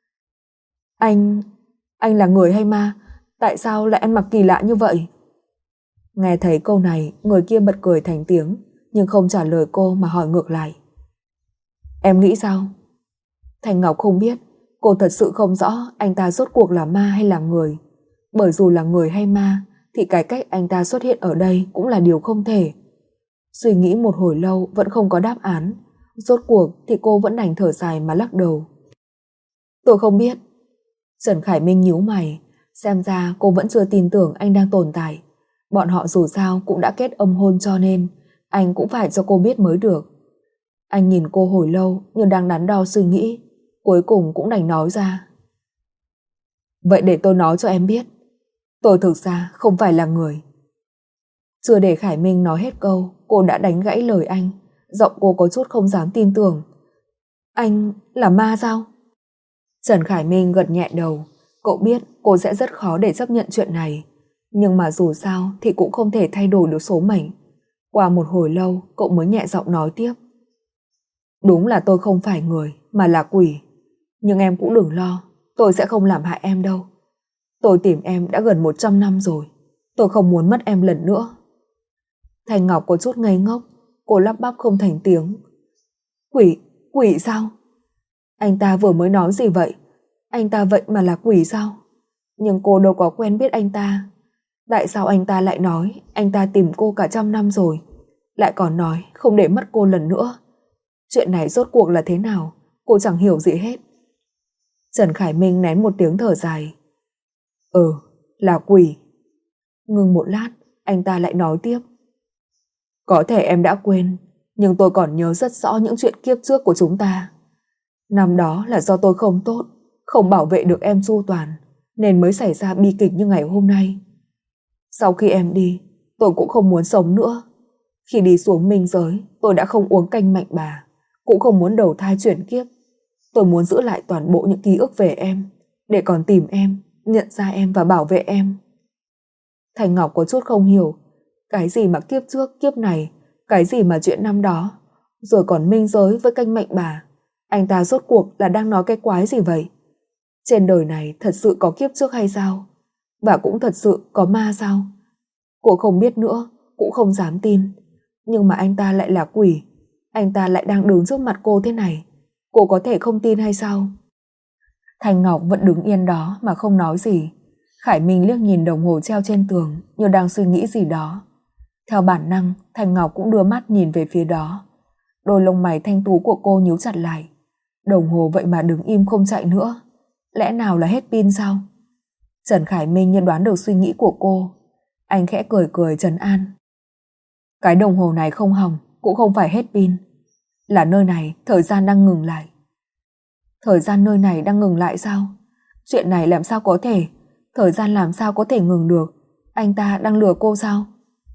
Anh là người hay ma? Tại sao lại ăn mặc kỳ lạ như vậy? Nghe thấy câu này, người kia bật cười thành tiếng, nhưng không trả lời cô mà hỏi ngược lại. Em nghĩ sao? Thành Ngọc không biết. Cô thật sự không rõ anh ta rốt cuộc là ma hay là người. Bởi dù là người hay ma thì cái cách anh ta xuất hiện ở đây cũng là điều không thể. Suy nghĩ một hồi lâu vẫn không có đáp án. Rốt cuộc thì cô vẫn đành thở dài mà lắc đầu. Tôi không biết. Trần Khải Minh nhíu mày. Xem ra cô vẫn chưa tin tưởng anh đang tồn tại. Bọn họ dù sao cũng đã kết âm hôn, cho nên anh cũng phải cho cô biết mới được. Anh nhìn cô hồi lâu như đang đắn đo suy nghĩ, cuối cùng cũng đành nói ra. Vậy để tôi nói cho em biết, tôi thực ra không phải là người. Chưa để Khải Minh nói hết câu, cô đã đánh gãy lời anh. Giọng cô có chút không dám tin tưởng. Anh là ma sao? Trần Khải Minh gật nhẹ đầu. Cậu biết cô sẽ rất khó để chấp nhận chuyện này, nhưng mà dù sao thì cũng không thể thay đổi được số mệnh. Qua một hồi lâu cậu mới nhẹ giọng nói tiếp. Đúng là tôi không phải người mà là quỷ, nhưng em cũng đừng lo, tôi sẽ không làm hại em đâu. Tôi tìm em đã gần 100 năm rồi, tôi không muốn mất em lần nữa. Thanh Ngọc có chút ngây ngốc, cô lắp bắp không thành tiếng. Quỷ sao? Anh ta vừa mới nói gì vậy? Anh ta vậy mà là quỷ sao? Nhưng cô đâu có quen biết anh ta. Tại sao anh ta lại nói anh ta tìm cô cả 100 năm rồi, lại còn nói không để mất cô lần nữa? Chuyện này rốt cuộc là thế nào? Cô chẳng hiểu gì hết. Trần Khải Minh nén một tiếng thở dài. Là quỷ. Ngừng một lát, anh ta lại nói tiếp. Có thể em đã quên, nhưng tôi còn nhớ rất rõ những chuyện kiếp trước của chúng ta. Năm đó là do tôi không tốt, không bảo vệ được em chu toàn, nên mới xảy ra bi kịch như ngày hôm nay. Sau khi em đi, tôi cũng không muốn sống nữa. Khi đi xuống minh giới, tôi đã không uống canh mạnh bà, cũng không muốn đầu thai chuyển kiếp. Tôi muốn giữ lại toàn bộ những ký ức về em, để còn tìm em, nhận ra em và bảo vệ em. Thành Ngọc có chút không hiểu, cái gì mà kiếp trước kiếp này, cái gì mà chuyện năm đó, rồi còn minh giới với canh mạnh bà. Anh ta rốt cuộc là đang nói cái quái gì vậy? Trên đời này thật sự có kiếp trước hay sao? Và cũng thật sự có ma sao? Cô không biết nữa, cũng không dám tin. Nhưng mà anh ta lại là quỷ, anh ta lại đang đứng trước mặt cô thế này. Cô có thể không tin hay sao? Thanh Ngọc vẫn đứng yên đó mà không nói gì. Khải Minh liếc nhìn đồng hồ treo trên tường như đang suy nghĩ gì đó. Theo bản năng, Thanh Ngọc cũng đưa mắt nhìn về phía đó. Đôi lông mày thanh tú của cô nhíu chặt lại. Đồng hồ vậy mà đứng im không chạy nữa. Lẽ nào là hết pin sao? Trần Khải Minh như đoán được suy nghĩ của cô. Anh khẽ cười cười trấn an. Cái đồng hồ này không hỏng, cũng không phải hết pin. Là nơi này thời gian đang ngừng lại. Thời gian nơi này đang ngừng lại sao? Chuyện này làm sao có thể? Thời gian làm sao có thể ngừng được? Anh ta đang lừa cô sao?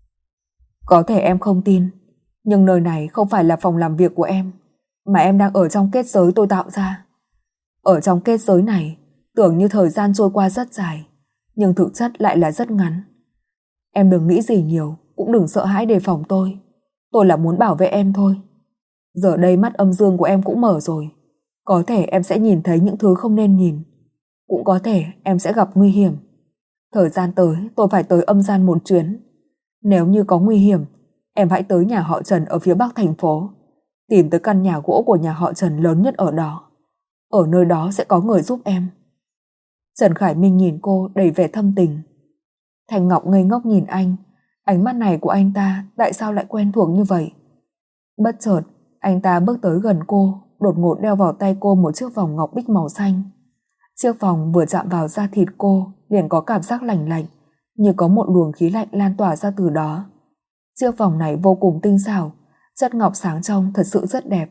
Có thể em không tin, nhưng nơi này không phải là phòng làm việc của em, mà em đang ở trong kết giới tôi tạo ra. Ở trong kết giới này, tưởng như thời gian trôi qua rất dài, nhưng thực chất lại là rất ngắn. Em đừng nghĩ gì nhiều, cũng đừng sợ hãi đề phòng tôi. Tôi là muốn bảo vệ em thôi. Giờ đây mắt âm dương của em cũng mở rồi. Có thể em sẽ nhìn thấy những thứ không nên nhìn. Cũng có thể em sẽ gặp nguy hiểm. Thời gian tới tôi phải tới âm gian một chuyến. Nếu như có nguy hiểm, em hãy tới nhà họ Trần ở phía bắc thành phố. Tìm tới căn nhà gỗ của nhà họ Trần lớn nhất ở đó. Ở nơi đó sẽ có người giúp em. Trần Khải Minh nhìn cô đầy vẻ thâm tình. Thành Ngọc ngây ngốc nhìn anh. Ánh mắt này của anh ta tại sao lại quen thuộc như vậy? Bất chợt, anh ta bước tới gần cô, đột ngột đeo vào tay cô một chiếc vòng ngọc bích màu xanh. Chiếc vòng vừa chạm vào da thịt cô liền có cảm giác lạnh lạnh, như có một luồng khí lạnh lan tỏa ra từ đó. Chiếc vòng này vô cùng tinh xảo, chất ngọc sáng trong thật sự rất đẹp.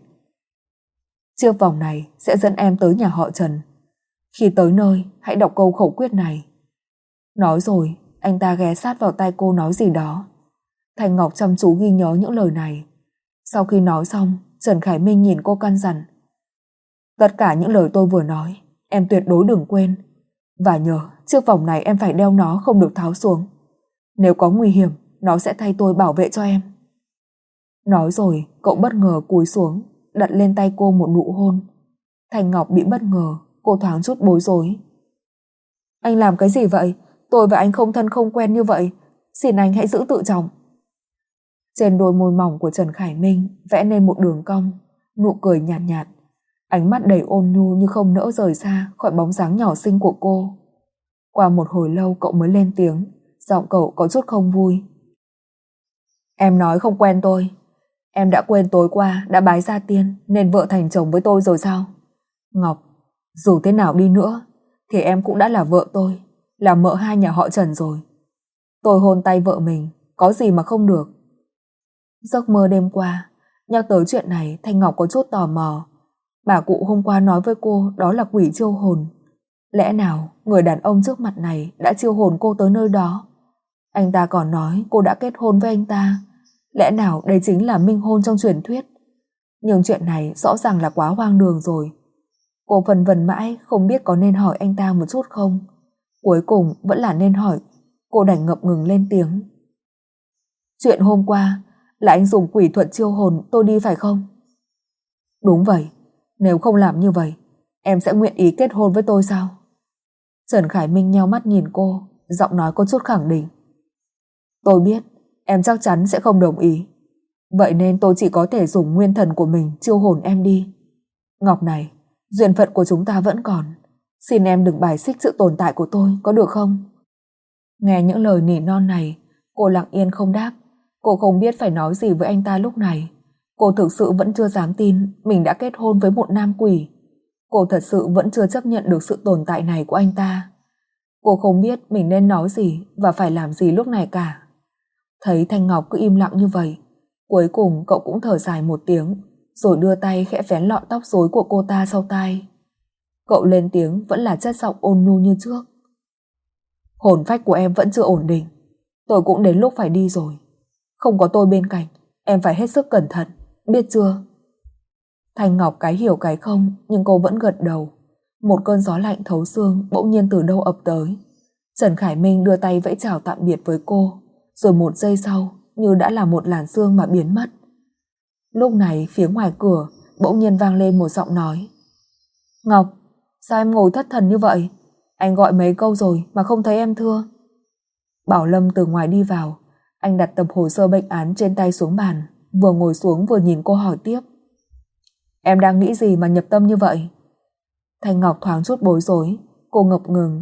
Chiếc vòng này sẽ dẫn em tới nhà họ Trần. Khi tới nơi, hãy đọc câu khẩu quyết này. Nói rồi, anh ta ghé sát vào tai cô nói gì đó. Thành Ngọc chăm chú ghi nhớ những lời này. Sau khi nói xong, Trần Khải Minh nhìn cô căn dặn. Tất cả những lời tôi vừa nói, em tuyệt đối đừng quên. Và nhớ, chiếc vòng này em phải đeo nó không được tháo xuống. Nếu có nguy hiểm, nó sẽ thay tôi bảo vệ cho em. Nói rồi, cậu bất ngờ cúi xuống, đặt lên tay cô một nụ hôn. Thành Ngọc bị bất ngờ, cô thoáng chút bối rối. Anh làm cái gì vậy? Tôi và anh không thân không quen như vậy. Xin anh hãy giữ tự trọng. Trên đôi môi mỏng của Trần Khải Minh vẽ nên một đường cong, nụ cười nhạt nhạt. Ánh mắt đầy ôn nhu như không nỡ rời xa khỏi bóng dáng nhỏ xinh của cô. Qua một hồi lâu cậu mới lên tiếng, giọng cậu có chút không vui. Em nói không quen tôi. Em đã quên tối qua đã bái gia tiên nên vợ thành chồng với tôi rồi sao? Ngọc, dù thế nào đi nữa thì em cũng đã là vợ tôi, là mợ hai nhà họ Trần rồi. Tôi hôn tay vợ mình, có gì mà không được. Giấc mơ đêm qua, nhắc tới chuyện này Thanh Ngọc có chút tò mò. Bà cụ hôm qua nói với cô đó là quỷ chiêu hồn. Lẽ nào người đàn ông trước mặt này đã chiêu hồn cô tới nơi đó? Anh ta còn nói cô đã kết hôn với anh ta. Lẽ nào đây chính là minh hôn trong truyền thuyết? Nhưng chuyện này rõ ràng là quá hoang đường rồi. Cô phân vân mãi không biết có nên hỏi anh ta một chút không. Cuối cùng vẫn là nên hỏi. Cô đành ngập ngừng lên tiếng. Chuyện hôm qua là anh dùng quỷ thuật chiêu hồn tôi đi phải không? Đúng vậy. Nếu không làm như vậy, em sẽ nguyện ý kết hôn với tôi sao? Trần Khải Minh nheo mắt nhìn cô, giọng nói có chút khẳng định. Tôi biết, em chắc chắn sẽ không đồng ý. Vậy nên tôi chỉ có thể dùng nguyên thần của mình chiêu hồn em đi. Ngọc này, duyên phận của chúng ta vẫn còn. Xin em đừng bài xích sự tồn tại của tôi, có được không? Nghe những lời nỉ non này, cô lặng yên không đáp. Cô không biết phải nói gì với anh ta lúc này. Cô thực sự vẫn chưa dám tin mình đã kết hôn với một nam quỷ. Cô thật sự vẫn chưa chấp nhận được sự tồn tại này của anh ta. Cô không biết mình nên nói gì và phải làm gì lúc này cả. Thấy Thanh Ngọc cứ im lặng như vậy, cuối cùng cậu cũng thở dài một tiếng, rồi đưa tay khẽ vén lọn tóc rối của cô ta sau tai. Cậu lên tiếng vẫn là chất giọng ôn nhu như trước. Hồn phách của em vẫn chưa ổn định. Tôi cũng đến lúc phải đi rồi. Không có tôi bên cạnh, em phải hết sức cẩn thận, biết chưa? Thanh Ngọc cái hiểu cái không, nhưng cô vẫn gật đầu. Một cơn gió lạnh thấu xương bỗng nhiên từ đâu ập tới. Trần Khải Minh đưa tay vẫy chào tạm biệt với cô, rồi một giây sau như đã là một làn sương mà biến mất. Lúc này phía ngoài cửa bỗng nhiên vang lên một giọng nói. Ngọc, sao em ngồi thất thần như vậy? Anh gọi mấy câu rồi mà không thấy em thưa. Bảo Lâm từ ngoài đi vào. Anh đặt tập hồ sơ bệnh án trên tay xuống bàn, vừa ngồi xuống vừa nhìn cô hỏi tiếp. Em đang nghĩ gì mà nhập tâm như vậy? Thanh Ngọc thoáng chút bối rối. Cô ngập ngừng.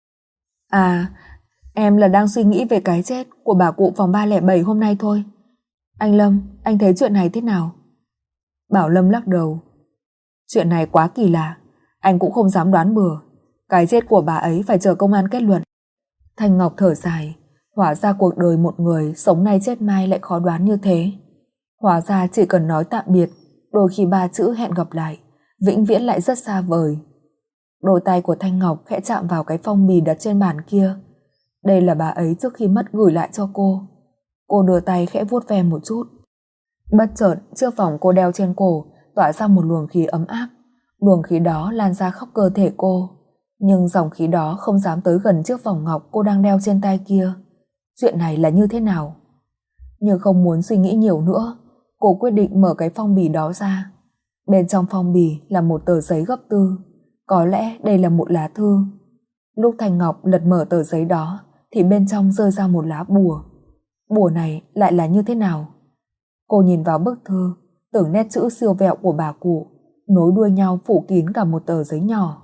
À, em là đang suy nghĩ về cái chết của bà cụ phòng 307 hôm nay thôi. Anh Lâm, anh thấy chuyện này thế nào? Bảo Lâm lắc đầu. Chuyện này quá kỳ lạ, anh cũng không dám đoán bừa. Cái chết của bà ấy phải chờ công an kết luận. Thanh Ngọc thở dài. Hóa ra cuộc đời một người sống nay chết mai lại khó đoán như thế. Hóa ra chỉ cần nói tạm biệt, đôi khi ba chữ hẹn gặp lại vĩnh viễn lại rất xa vời. Đôi tay của Thanh Ngọc khẽ chạm vào cái phong bì đặt trên bàn kia. Đây là bà ấy trước khi mất gửi lại cho cô. Cô đưa tay khẽ vuốt ve một chút. Bất chợt chiếc vòng cô đeo trên cổ tỏa ra một luồng khí ấm áp. Luồng khí đó lan ra khắp cơ thể cô, nhưng dòng khí đó không dám tới gần chiếc vòng ngọc cô đang đeo trên tay kia. Chuyện này là như thế nào? Nhưng không muốn suy nghĩ nhiều nữa, cô quyết định mở cái phong bì đó ra. Bên trong phong bì là một tờ giấy gấp tư. Có lẽ đây là một lá thư. Lúc Thanh Ngọc lật mở tờ giấy đó thì bên trong rơi ra một lá bùa. Bùa này lại là như thế nào? Cô nhìn vào bức thư, từng nét chữ siêu vẹo của bà cụ nối đuôi nhau phủ kín cả một tờ giấy nhỏ.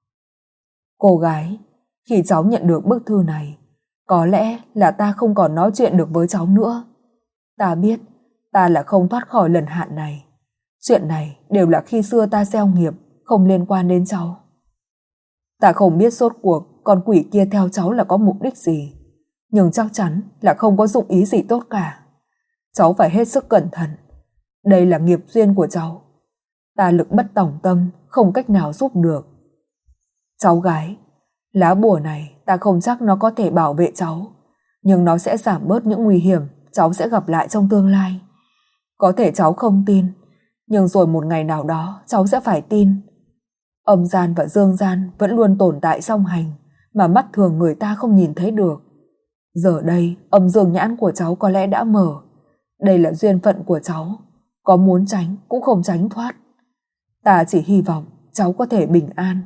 Cô gái, khi cháu nhận được bức thư này, có lẽ là ta không còn nói chuyện được với cháu nữa. Ta biết ta là không thoát khỏi lần hạn này. Chuyện này đều là khi xưa ta gieo nghiệp, không liên quan đến cháu. Ta không biết rốt cuộc con quỷ kia theo cháu là có mục đích gì, nhưng chắc chắn là không có dụng ý gì tốt cả. Cháu phải hết sức cẩn thận. Đây là nghiệp duyên của cháu. Ta lực bất tòng tâm, không cách nào giúp được. Cháu gái, lá bùa này ta không chắc nó có thể bảo vệ cháu, nhưng nó sẽ giảm bớt những nguy hiểm cháu sẽ gặp lại trong tương lai. Có thể cháu không tin, nhưng rồi một ngày nào đó cháu sẽ phải tin. Âm gian và dương gian vẫn luôn tồn tại song hành, mà mắt thường người ta không nhìn thấy được. Giờ đây âm dương nhãn của cháu có lẽ đã mở. Đây là duyên phận của cháu, có muốn tránh cũng không tránh thoát. Ta chỉ hy vọng cháu có thể bình an.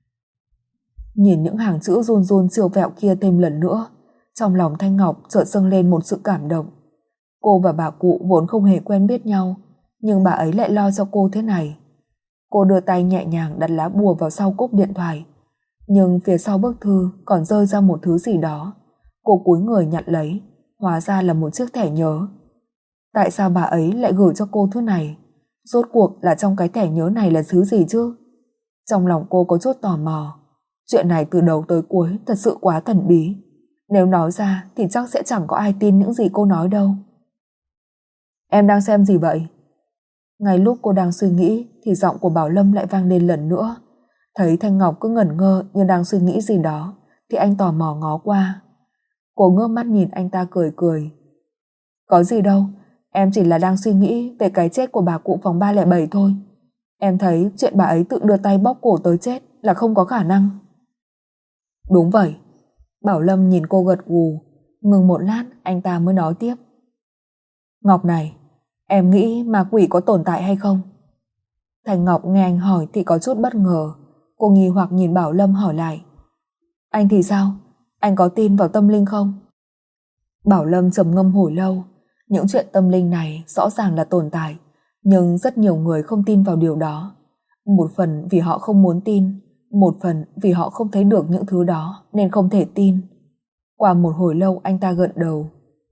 Nhìn những hàng chữ run run siêu vẹo kia thêm lần nữa, trong lòng Thanh Ngọc chợt dâng lên một sự cảm động. Cô và bà cụ vốn không hề quen biết nhau, nhưng bà ấy lại lo cho cô thế này. Cô đưa tay nhẹ nhàng đặt lá bùa vào sau cúp điện thoại, nhưng phía sau bức thư còn rơi ra một thứ gì đó. Cô cúi người nhặt lấy, hóa ra là một chiếc thẻ nhớ. Tại sao bà ấy lại gửi cho cô thứ này? Rốt cuộc là trong cái thẻ nhớ này là thứ gì chứ? Trong lòng cô có chút tò mò. Chuyện này từ đầu tới cuối thật sự quá thần bí. Nếu nói ra thì chắc sẽ chẳng có ai tin những gì cô nói đâu. Em đang xem gì vậy? Ngay lúc cô đang suy nghĩ thì giọng của Bảo Lâm lại vang lên lần nữa. Thấy Thanh Ngọc cứ ngẩn ngơ như đang suy nghĩ gì đó thì anh tò mò ngó qua. Cô ngước mắt nhìn anh ta cười cười. Có gì đâu, em chỉ là đang suy nghĩ về cái chết của bà cụ phòng 307 thôi. Em thấy chuyện bà ấy tự đưa tay bóp cổ tới chết là không có khả năng. Đúng vậy. Bảo Lâm nhìn cô gật gù. Ngừng một lát anh ta mới nói tiếp. Ngọc này, em nghĩ ma quỷ có tồn tại hay không? Thành Ngọc nghe anh hỏi thì có chút bất ngờ. Cô nghi hoặc nhìn Bảo Lâm hỏi lại. Anh thì sao? Anh có tin vào tâm linh không? Bảo Lâm trầm ngâm hồi lâu. Những chuyện tâm linh này rõ ràng là tồn tại, nhưng rất nhiều người không tin vào điều đó. Một phần vì họ không muốn tin, một phần vì họ không thấy được những thứ đó nên không thể tin. Qua một hồi lâu anh ta gật đầu.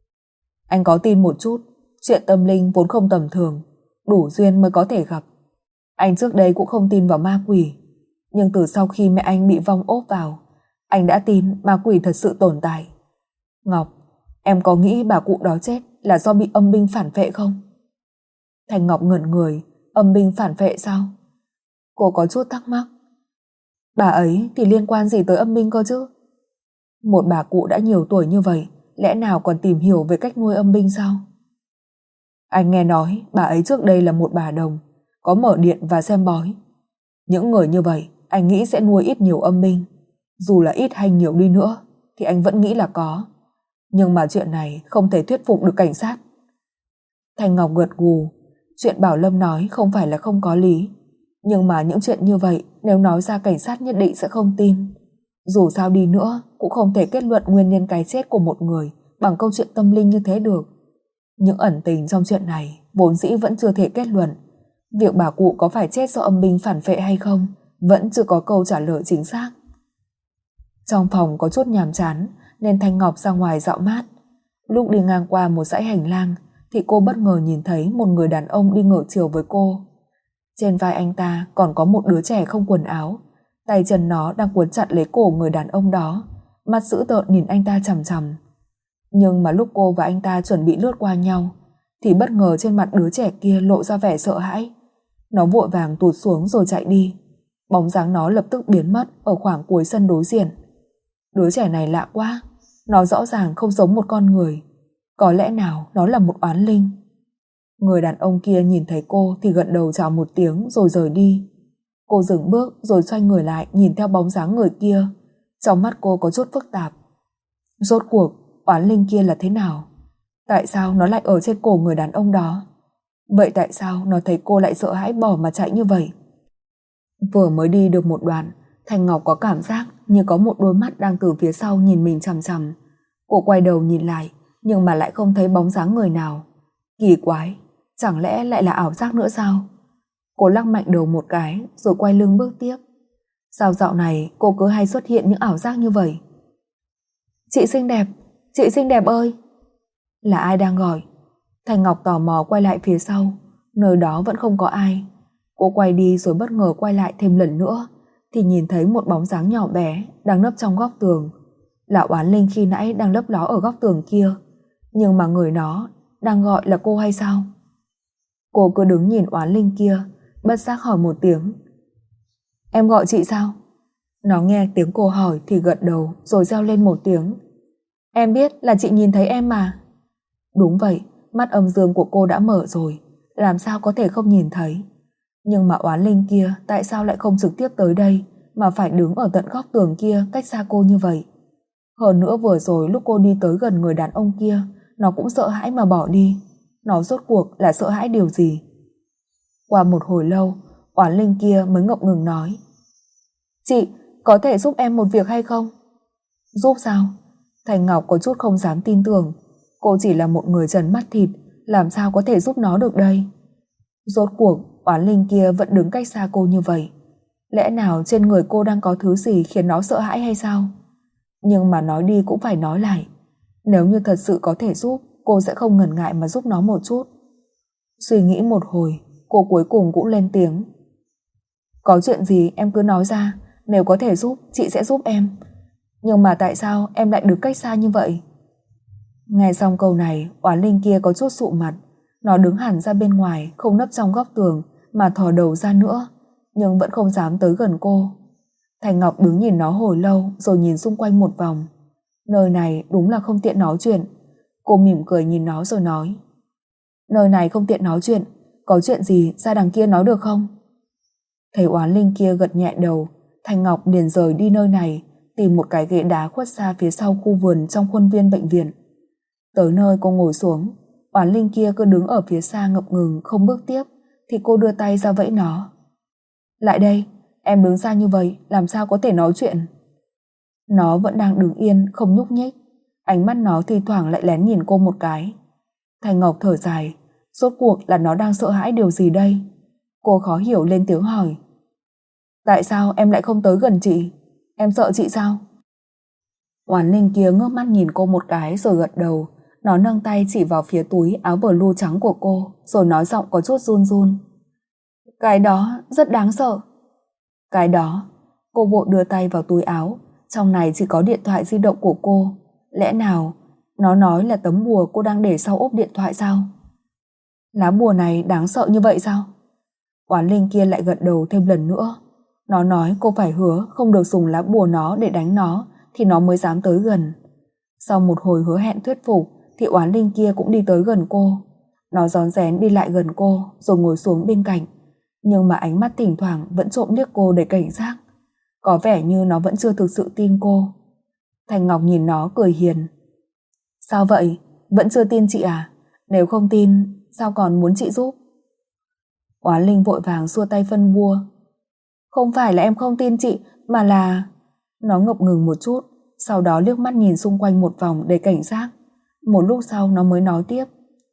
Anh có tin một chút. Chuyện tâm linh vốn không tầm thường, đủ duyên mới có thể gặp. Anh trước đây cũng không tin vào ma quỷ, nhưng từ sau khi mẹ anh bị vong ốp vào, anh đã tin ma quỷ thật sự tồn tại. Ngọc, em có nghĩ bà cụ đó chết là do bị âm binh phản phệ không? Thành Ngọc ngẩn người. Âm binh phản phệ sao? Cô có chút thắc mắc. Bà ấy thì liên quan gì tới âm binh cơ chứ? Một bà cụ đã nhiều tuổi như vậy, lẽ nào còn tìm hiểu về cách nuôi âm binh sao? Anh nghe nói bà ấy trước đây là một bà đồng, có mở điện và xem bói. Những người như vậy anh nghĩ sẽ nuôi ít nhiều âm binh. Dù là ít hay nhiều đi nữa thì anh vẫn nghĩ là có. Nhưng mà chuyện này không thể thuyết phục được cảnh sát. Thành Ngọc gật gù. Chuyện Bảo Lâm nói không phải là không có lý, nhưng mà những chuyện như vậy nếu nói ra cảnh sát nhất định sẽ không tin. Dù sao đi nữa cũng không thể kết luận nguyên nhân cái chết của một người bằng câu chuyện tâm linh như thế được. Những ẩn tình trong chuyện này vốn dĩ vẫn chưa thể kết luận. Việc bà cụ có phải chết do âm binh phản phệ hay không vẫn chưa có câu trả lời chính xác. Trong phòng có chút nhàm chán nên Thanh Ngọc ra ngoài dạo mát. Lúc đi ngang qua một dãy hành lang thì cô bất ngờ nhìn thấy một người đàn ông đi ngược chiều với cô. Trên vai anh ta còn có một đứa trẻ không quần áo. Tay chân nó đang cuốn chặt lấy cổ người đàn ông đó, mắt dữ tợn nhìn anh ta chằm chằm. Nhưng mà lúc cô và anh ta chuẩn bị lướt qua nhau thì bất ngờ trên mặt đứa trẻ kia lộ ra vẻ sợ hãi. Nó vội vàng tụt xuống rồi chạy đi. Bóng dáng nó lập tức biến mất ở khoảng cuối sân đối diện. Đứa trẻ này lạ quá, nó rõ ràng không giống một con người. Có lẽ nào nó là một oán linh? Người đàn ông kia nhìn thấy cô thì gật đầu chào một tiếng rồi rời đi. Cô dừng bước rồi xoay người lại nhìn theo bóng dáng người kia. Trong mắt cô có chút phức tạp. Rốt cuộc oán linh kia là thế nào? Tại sao nó lại ở trên cổ người đàn ông đó? Vậy tại sao nó thấy cô lại sợ hãi bỏ mà chạy như vậy? Vừa mới đi được một đoạn, Thành Ngọc có cảm giác như có một đôi mắt đang từ phía sau nhìn mình chằm chằm. Cô quay đầu nhìn lại nhưng mà lại không thấy bóng dáng người nào. Kỳ quái, chẳng lẽ lại là ảo giác nữa sao? Cô lắc mạnh đầu một cái rồi quay lưng bước tiếp. Sao dạo này cô cứ hay xuất hiện những ảo giác như vậy? Chị xinh đẹp ơi! Là ai đang gọi? Thành Ngọc tò mò quay lại phía sau. Nơi đó vẫn không có ai. Cô quay đi rồi bất ngờ quay lại thêm lần nữa thì nhìn thấy một bóng dáng nhỏ bé đang nấp trong góc tường. Là oán linh khi nãy đang lấp ló ở góc tường kia. Nhưng mà người nó đang gọi là cô hay sao? Cô cứ đứng nhìn oán linh kia, bất giác hỏi một tiếng. Em gọi chị sao? Nó nghe tiếng cô hỏi thì gật đầu rồi reo lên một tiếng. Em biết là chị nhìn thấy em mà. Đúng vậy, mắt âm dương của cô đã mở rồi, làm sao có thể không nhìn thấy. Nhưng mà oán linh kia tại sao lại không trực tiếp tới đây mà phải đứng ở tận góc tường kia cách xa cô như vậy? Hơn nữa vừa rồi lúc cô đi tới gần người đàn ông kia, nó cũng sợ hãi mà bỏ đi. Nó rốt cuộc là sợ hãi điều gì? Qua một hồi lâu, oán linh kia mới ngập ngừng nói. Chị, có thể giúp em một việc hay không? Giúp sao? Thành Ngọc có chút không dám tin tưởng. Cô chỉ là một người trần mắt thịt, làm sao có thể giúp nó được đây? Rốt cuộc, oán linh kia vẫn đứng cách xa cô như vậy. Lẽ nào trên người cô đang có thứ gì khiến nó sợ hãi hay sao? Nhưng mà nói đi cũng phải nói lại. Nếu như thật sự có thể giúp, cô sẽ không ngần ngại mà giúp nó một chút. Suy nghĩ một hồi, cô cuối cùng cũng lên tiếng. Có chuyện gì em cứ nói ra, nếu có thể giúp, chị sẽ giúp em. Nhưng mà tại sao em lại đứng cách xa như vậy? Nghe xong câu này, Oán Linh kia có chút sụ mặt. Nó đứng hẳn ra bên ngoài, không nấp trong góc tường mà thò đầu ra nữa, nhưng vẫn không dám tới gần cô. Thành Ngọc đứng nhìn nó hồi lâu rồi nhìn xung quanh một vòng. Nơi này đúng là không tiện nói chuyện. Cô mỉm cười nhìn nó rồi nói. Nơi này không tiện nói chuyện, có chuyện gì ra đằng kia nói được không? Thấy Oán Linh kia gật nhẹ đầu, Thành Ngọc liền rời đi nơi này, tìm một cái ghế đá khuất xa phía sau khu vườn trong khuôn viên bệnh viện. Tới nơi cô ngồi xuống, Oán Linh kia cứ đứng ở phía xa ngập ngừng không bước tiếp, thì cô đưa tay ra vẫy nó. Lại đây, em đứng xa như vậy làm sao có thể nói chuyện? Nó vẫn đang đứng yên không nhúc nhích, ánh mắt nó thi thoảng lại lén nhìn cô một cái. Thành Ngọc thở dài, rốt cuộc là nó đang sợ hãi điều gì đây? Cô khó hiểu lên tiếng hỏi. Tại sao em lại không tới gần chị? Em sợ chị sao? Oán Linh kia ngước mắt nhìn cô một cái rồi gật đầu. Nó nâng tay chỉ vào phía túi áo blue trắng của cô, rồi nói giọng có chút run run. Cái đó rất đáng sợ. Cái đó? Cô vội đưa tay vào túi áo, trong này chỉ có điện thoại di động của cô. Lẽ nào nó nói là tấm bùa cô đang để sau ốp điện thoại sao? Lá bùa này đáng sợ như vậy sao? Oán Linh kia lại gật đầu thêm lần nữa. Nó nói cô phải hứa không được dùng lá bùa nó để đánh nó thì nó mới dám tới gần. Sau một hồi hứa hẹn thuyết phục thì Oán Linh kia cũng đi tới gần cô. Nó rón rén đi lại gần cô rồi ngồi xuống bên cạnh, nhưng mà ánh mắt thỉnh thoảng vẫn trộm liếc cô để cảnh giác. Có vẻ như nó vẫn chưa thực sự tin cô. Thành Ngọc nhìn nó cười hiền. Sao vậy? Vẫn chưa tin chị à? Nếu không tin, sao còn muốn chị giúp? Oán Linh vội vàng xua tay phân bua. Không phải là em không tin chị, mà là... Nó ngập ngừng một chút, sau đó liếc mắt nhìn xung quanh một vòng để cảnh giác. Một lúc sau nó mới nói tiếp.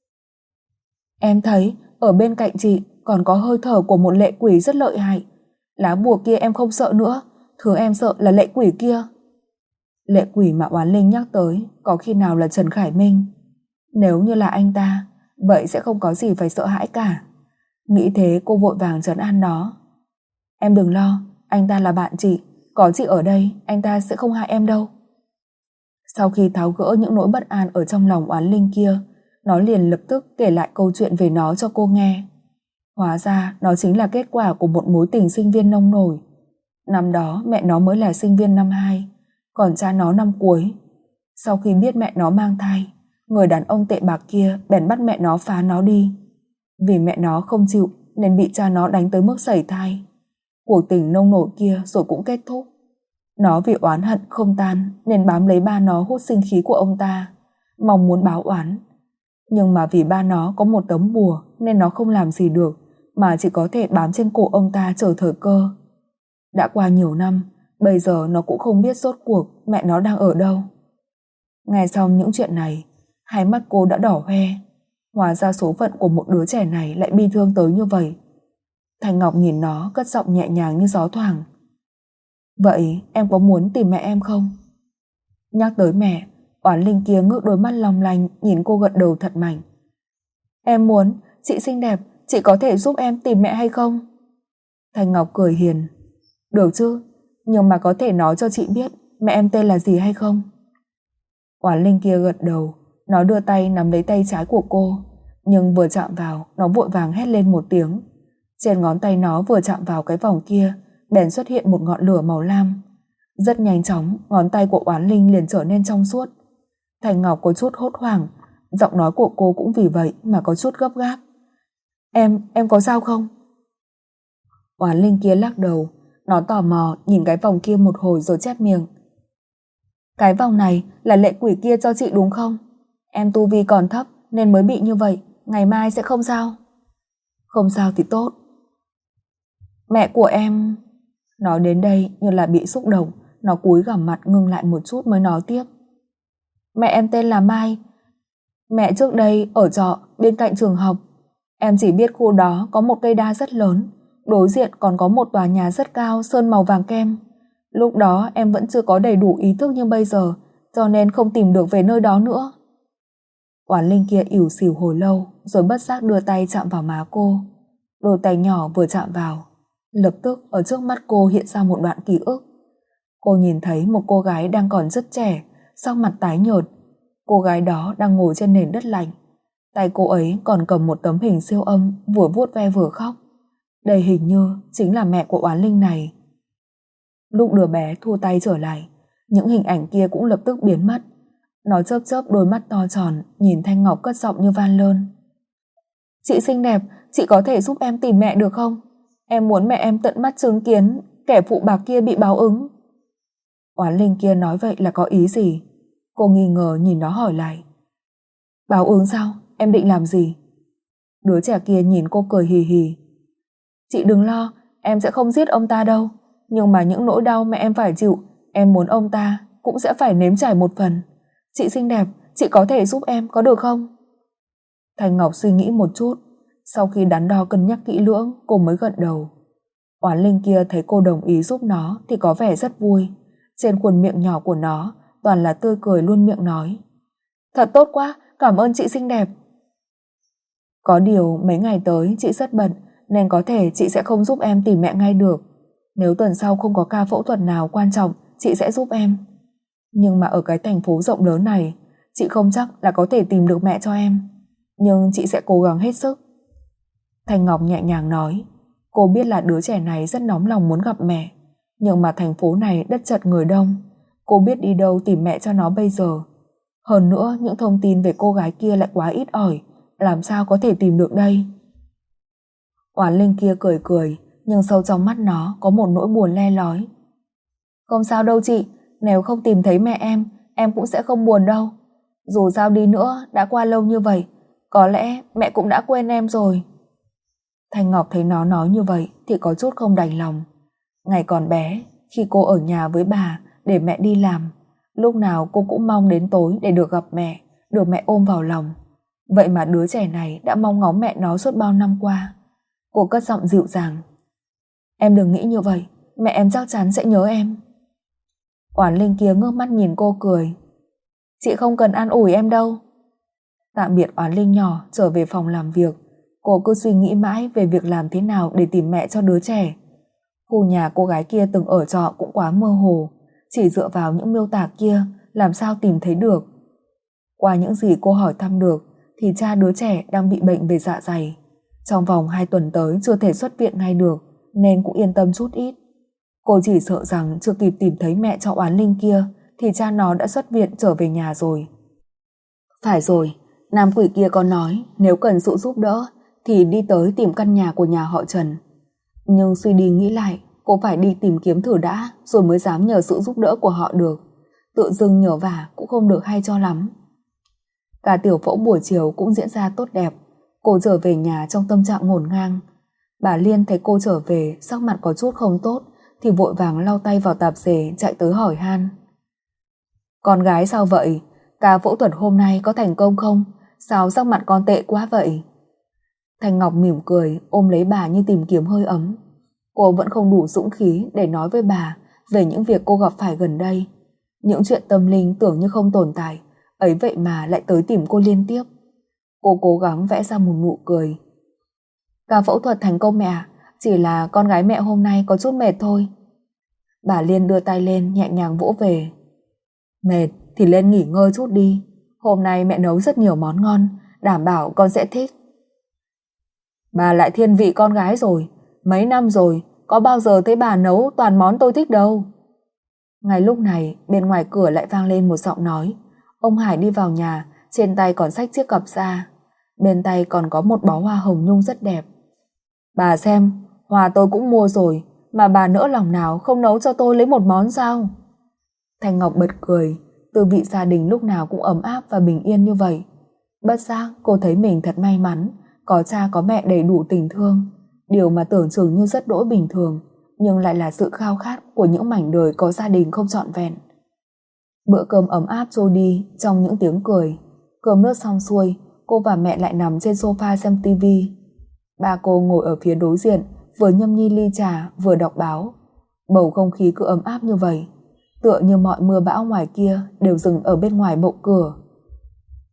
Em thấy ở bên cạnh chị còn có hơi thở của một lệ quỷ rất lợi hại. Lá bùa kia em không sợ nữa, thứ em sợ là lệ quỷ kia. Lệ quỷ mà Oán Linh nhắc tới có khi nào là Trần Khải Minh? Nếu như là anh ta, vậy sẽ không có gì phải sợ hãi cả. Nghĩ thế cô vội vàng trấn an nó. Em đừng lo, anh ta là bạn chị, có chị ở đây anh ta sẽ không hại em đâu. Sau khi tháo gỡ những nỗi bất an ở trong lòng Oán Linh kia, nó liền lập tức kể lại câu chuyện về nó cho cô nghe. Hóa ra nó chính là kết quả của một mối tình sinh viên nông nổi. Năm đó mẹ nó mới là sinh viên năm 2, còn cha nó năm cuối. Sau khi biết mẹ nó mang thai, người đàn ông tệ bạc kia bèn bắt mẹ nó phá nó đi. Vì mẹ nó không chịu nên bị cha nó đánh tới mức sẩy thai. Cuộc tình nông nổi kia rồi cũng kết thúc. Nó vì oán hận không tan nên bám lấy ba nó hút sinh khí của ông ta, mong muốn báo oán. Nhưng mà vì ba nó có một tấm bùa nên nó không làm gì được, mà chỉ có thể bám trên cổ ông ta chờ thời cơ. Đã qua nhiều năm, bây giờ nó cũng không biết rốt cuộc mẹ nó đang ở đâu. Nghe xong những chuyện này, hai mắt cô đã đỏ hoe. Hóa ra số phận của một đứa trẻ này lại bi thương tới như vậy. Thành Ngọc nhìn nó cất giọng nhẹ nhàng như gió thoảng. Vậy em có muốn tìm mẹ em không? Nhắc tới mẹ, Oán Linh kia ngước đôi mắt long lanh nhìn cô gật đầu thật mạnh. Em muốn, chị xinh đẹp, chị có thể giúp em tìm mẹ hay không? Thành Ngọc cười hiền. Được chứ, nhưng mà có thể nói cho chị biết mẹ em tên là gì hay không? Oán Linh kia gật đầu. Nó đưa tay nắm lấy tay trái của cô, nhưng vừa chạm vào nó vội vàng hét lên một tiếng. Trên ngón tay nó vừa chạm vào cái vòng kia bèn xuất hiện một ngọn lửa màu lam. Rất nhanh chóng ngón tay của Oán Linh liền trở nên trong suốt. Thành Ngọc có chút hốt hoảng, giọng nói của cô cũng vì vậy mà có chút gấp gáp. Em có sao không? Oán Linh kia lắc đầu. Nó tò mò nhìn cái vòng kia một hồi rồi chép miệng. Cái vòng này là lệ quỷ kia cho chị đúng không? Em tu vi còn thấp nên mới bị như vậy, ngày mai sẽ không sao. Không sao thì tốt. Mẹ của em... Nói đến đây như là bị xúc động, nó cúi gằm mặt ngưng lại một chút mới nói tiếp. Mẹ em tên là Mai. Mẹ trước đây ở trọ bên cạnh trường học. Em chỉ biết khu đó có một cây đa rất lớn, đối diện còn có một tòa nhà rất cao sơn màu vàng kem. Lúc đó em vẫn chưa có đầy đủ ý thức như bây giờ, cho nên không tìm được về nơi đó nữa. Oán linh kia ỉu xìu hồi lâu rồi bất giác đưa tay chạm vào má cô. Đôi tay nhỏ vừa chạm vào, lập tức ở trước mắt cô hiện ra một đoạn ký ức. Cô nhìn thấy một cô gái đang còn rất trẻ, sắc mặt tái nhợt. Cô gái đó đang ngồi trên nền đất lạnh. Tay cô ấy còn cầm một tấm hình siêu âm, vừa vuốt ve vừa khóc. Đây hình như chính là mẹ của oán linh này. Lúc đứa bé thu tay trở lại, những hình ảnh kia cũng lập tức biến mất. Nó chớp chớp đôi mắt to tròn, nhìn Thanh Ngọc cất giọng như van lơn. Chị xinh đẹp, chị có thể giúp em tìm mẹ được không? Em muốn mẹ em tận mắt chứng kiến kẻ phụ bạc kia bị báo ứng. Oán linh kia nói vậy là có ý gì? Cô nghi ngờ nhìn nó hỏi lại. Báo ứng sao? Em định làm gì? Đứa trẻ kia nhìn cô cười hì hì. Chị đừng lo, em sẽ không giết ông ta đâu. Nhưng mà những nỗi đau mẹ em phải chịu, em muốn ông ta cũng sẽ phải nếm trải một phần. Chị xinh đẹp, chị có thể giúp em có được không? Thanh Ngọc suy nghĩ một chút. Sau khi đắn đo cân nhắc kỹ lưỡng, cô mới gật đầu. Oán linh kia thấy cô đồng ý giúp nó thì có vẻ rất vui. Trên khuôn miệng nhỏ của nó toàn là tươi cười luôn miệng nói. Thật tốt quá, cảm ơn chị xinh đẹp. Có điều mấy ngày tới chị rất bận, nên có thể chị sẽ không giúp em tìm mẹ ngay được. Nếu tuần sau không có ca phẫu thuật nào quan trọng, chị sẽ giúp em. Nhưng mà ở cái thành phố rộng lớn này, chị không chắc là có thể tìm được mẹ cho em. Nhưng chị sẽ cố gắng hết sức. Thanh Ngọc nhẹ nhàng nói. Cô biết là đứa trẻ này rất nóng lòng muốn gặp mẹ. Nhưng mà thành phố này đất chật người đông. Cô biết đi đâu tìm mẹ cho nó bây giờ. Hơn nữa những thông tin về cô gái kia lại quá ít ỏi. Làm sao có thể tìm được đây? Oán linh kia cười cười, nhưng sâu trong mắt nó có một nỗi buồn le lói. Không sao đâu chị, nếu không tìm thấy mẹ em cũng sẽ không buồn đâu. Dù sao đi nữa, đã qua lâu như vậy, có lẽ mẹ cũng đã quên em rồi. Thanh Ngọc thấy nó nói như vậy thì có chút không đành lòng. Ngày còn bé, khi cô ở nhà với bà để mẹ đi làm, lúc nào cô cũng mong đến tối để được gặp mẹ, được mẹ ôm vào lòng. Vậy mà đứa trẻ này đã mong ngóng mẹ nó suốt bao năm qua. Cô cất giọng dịu dàng. Em đừng nghĩ như vậy, mẹ em chắc chắn sẽ nhớ em. Oán linh kia ngước mắt nhìn cô cười. Chị không cần an ủi em đâu. Tạm biệt oán linh nhỏ trở về phòng làm việc. Cô cứ suy nghĩ mãi về việc làm thế nào để tìm mẹ cho đứa trẻ. Khu nhà cô gái kia từng ở trọ cũng quá mơ hồ. Chỉ dựa vào những miêu tả kia làm sao tìm thấy được. Qua những gì cô hỏi thăm được thì cha đứa trẻ đang bị bệnh về dạ dày. Trong vòng 2 tuần tới chưa thể xuất viện ngay được, nên cũng yên tâm chút ít. Cô chỉ sợ rằng chưa kịp tìm thấy mẹ cho oán linh kia thì cha nó đã xuất viện trở về nhà rồi. Phải rồi, nam quỷ kia có nói nếu cần sự giúp đỡ thì đi tới tìm căn nhà của nhà họ Trần. Nhưng suy đi nghĩ lại, cô phải đi tìm kiếm thử đã rồi mới dám nhờ sự giúp đỡ của họ được. Tự dưng nhờ vả cũng không được hay cho lắm. Cả tiểu phẫu buổi chiều cũng diễn ra tốt đẹp. Cô trở về nhà trong tâm trạng ngổn ngang. Bà Liên thấy cô trở về sắc mặt có chút không tốt thì vội vàng lau tay vào tạp dề chạy tới hỏi han. Con gái sao vậy? Ca phẫu thuật hôm nay có thành công không? Sao sắc mặt con tệ quá vậy? Thanh Ngọc mỉm cười ôm lấy bà như tìm kiếm hơi ấm. Cô vẫn không đủ dũng khí để nói với bà về những việc cô gặp phải gần đây. Những chuyện tâm linh tưởng như không tồn tại, ấy vậy mà lại tới tìm cô liên tiếp. Cô cố gắng vẽ ra một nụ cười. Ca phẫu thuật thành công mẹ ạ, chỉ là con gái mẹ hôm nay có chút mệt thôi. Bà Liên đưa tay lên nhẹ nhàng vỗ về. Mệt thì lên nghỉ ngơi chút đi. Hôm nay mẹ nấu rất nhiều món ngon, đảm bảo con sẽ thích. Bà lại thiên vị con gái rồi. Mấy năm rồi, có bao giờ thấy bà nấu toàn món tôi thích đâu. Ngay lúc này, bên ngoài cửa lại vang lên một giọng nói. Ông Hải đi vào nhà, trên tay còn xách chiếc cặp ra. Bên tay còn có một bó hoa hồng nhung rất đẹp. Bà xem, hoa tôi cũng mua rồi, mà bà nỡ lòng nào không nấu cho tôi lấy một món sao? Thanh Ngọc bật cười, tư vị gia đình lúc nào cũng ấm áp và bình yên như vậy. Bất giác cô thấy mình thật may mắn, có cha có mẹ đầy đủ tình thương. Điều mà tưởng chừng như rất đỗi bình thường, nhưng lại là sự khao khát của những mảnh đời có gia đình không trọn vẹn. Bữa cơm ấm áp trôi đi trong những tiếng cười. Cơm nước xong xuôi, cô và mẹ lại nằm trên sofa xem tivi. Ba cô ngồi ở phía đối diện, vừa nhâm nhi ly trà vừa đọc báo. Bầu không khí cứ ấm áp như vậy, tựa như mọi mưa bão ngoài kia đều dừng ở bên ngoài bậu cửa.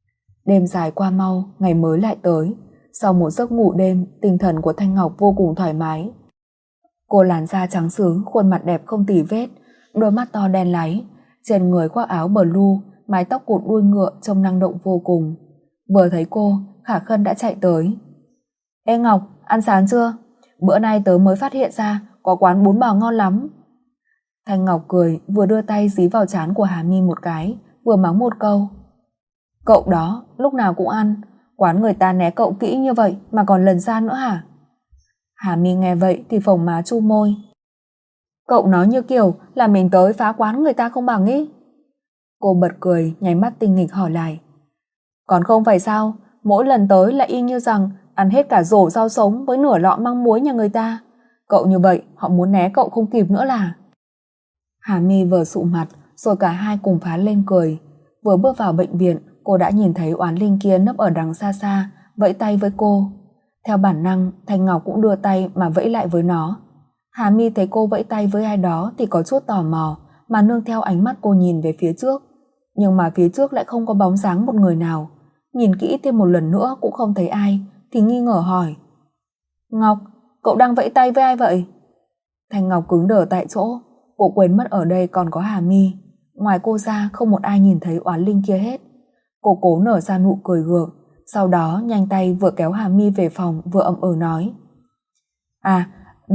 Đêm dài qua mau, ngày mới lại tới. Sau một giấc ngủ đêm, tinh thần của Thanh Ngọc vô cùng thoải mái. Cô làn da trắng xứng, khuôn mặt đẹp không tì vết, đôi mắt to đen láy, trên người khoác áo blue, mái tóc cột đuôi ngựa trông năng động vô cùng. Vừa thấy cô, Khả Khân đã chạy tới. Ê Ngọc, ăn sáng chưa? Bữa nay tớ mới phát hiện ra có quán bún bò ngon lắm. Thanh Ngọc cười, vừa đưa tay dí vào trán của Hà My một cái, vừa mắng một câu. Cậu đó, lúc nào cũng ăn, quán người ta né cậu kỹ như vậy mà còn lần ra nữa hả? Hà My nghe vậy thì phồng má chu môi. Cậu nói như kiểu là mình tới phá quán người ta không bằng ý. Cô bật cười, nháy mắt tinh nghịch hỏi lại. Còn không phải sao, mỗi lần tới là y như rằng ăn hết cả rổ rau sống với nửa lọ măng muối nhà người ta. Cậu như vậy, họ muốn né cậu không kịp nữa là. Hà My vừa sụ mặt, rồi cả hai cùng phá lên cười. Vừa bước vào bệnh viện, cô đã nhìn thấy Oán Linh kia nấp ở đằng xa xa, vẫy tay với cô. Theo bản năng, Thanh Ngọc cũng đưa tay mà vẫy lại với nó. Hà My thấy cô vẫy tay với ai đó thì có chút tò mò, mà nương theo ánh mắt cô nhìn về phía trước. Nhưng mà phía trước lại không có bóng dáng một người nào. Nhìn kỹ thêm một lần nữa cũng không thấy ai, thì nghi ngờ hỏi. Ngọc, cậu đang vẫy tay với ai vậy? Thanh Ngọc cứng đờ tại chỗ, cô quên mất ở đây còn có Hà My. Ngoài cô ra không một ai nhìn thấy Oán Linh kia hết. Cô cố nở ra nụ cười gượng, sau đó nhanh tay vừa kéo Hà My về phòng vừa ậm ừ nói. À,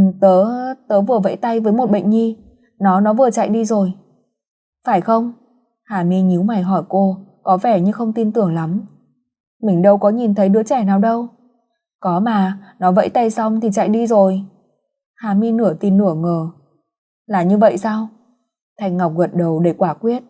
tớ vừa vẫy tay với một bệnh nhi, nó vừa chạy đi rồi. Phải không? Hà My nhíu mày hỏi cô, có vẻ như không tin tưởng lắm. Mình đâu có nhìn thấy đứa trẻ nào đâu. Có mà, nó vẫy tay xong thì chạy đi rồi. Hà My nửa tin nửa ngờ. Là như vậy sao? Thanh Ngọc gật đầu để quả quyết.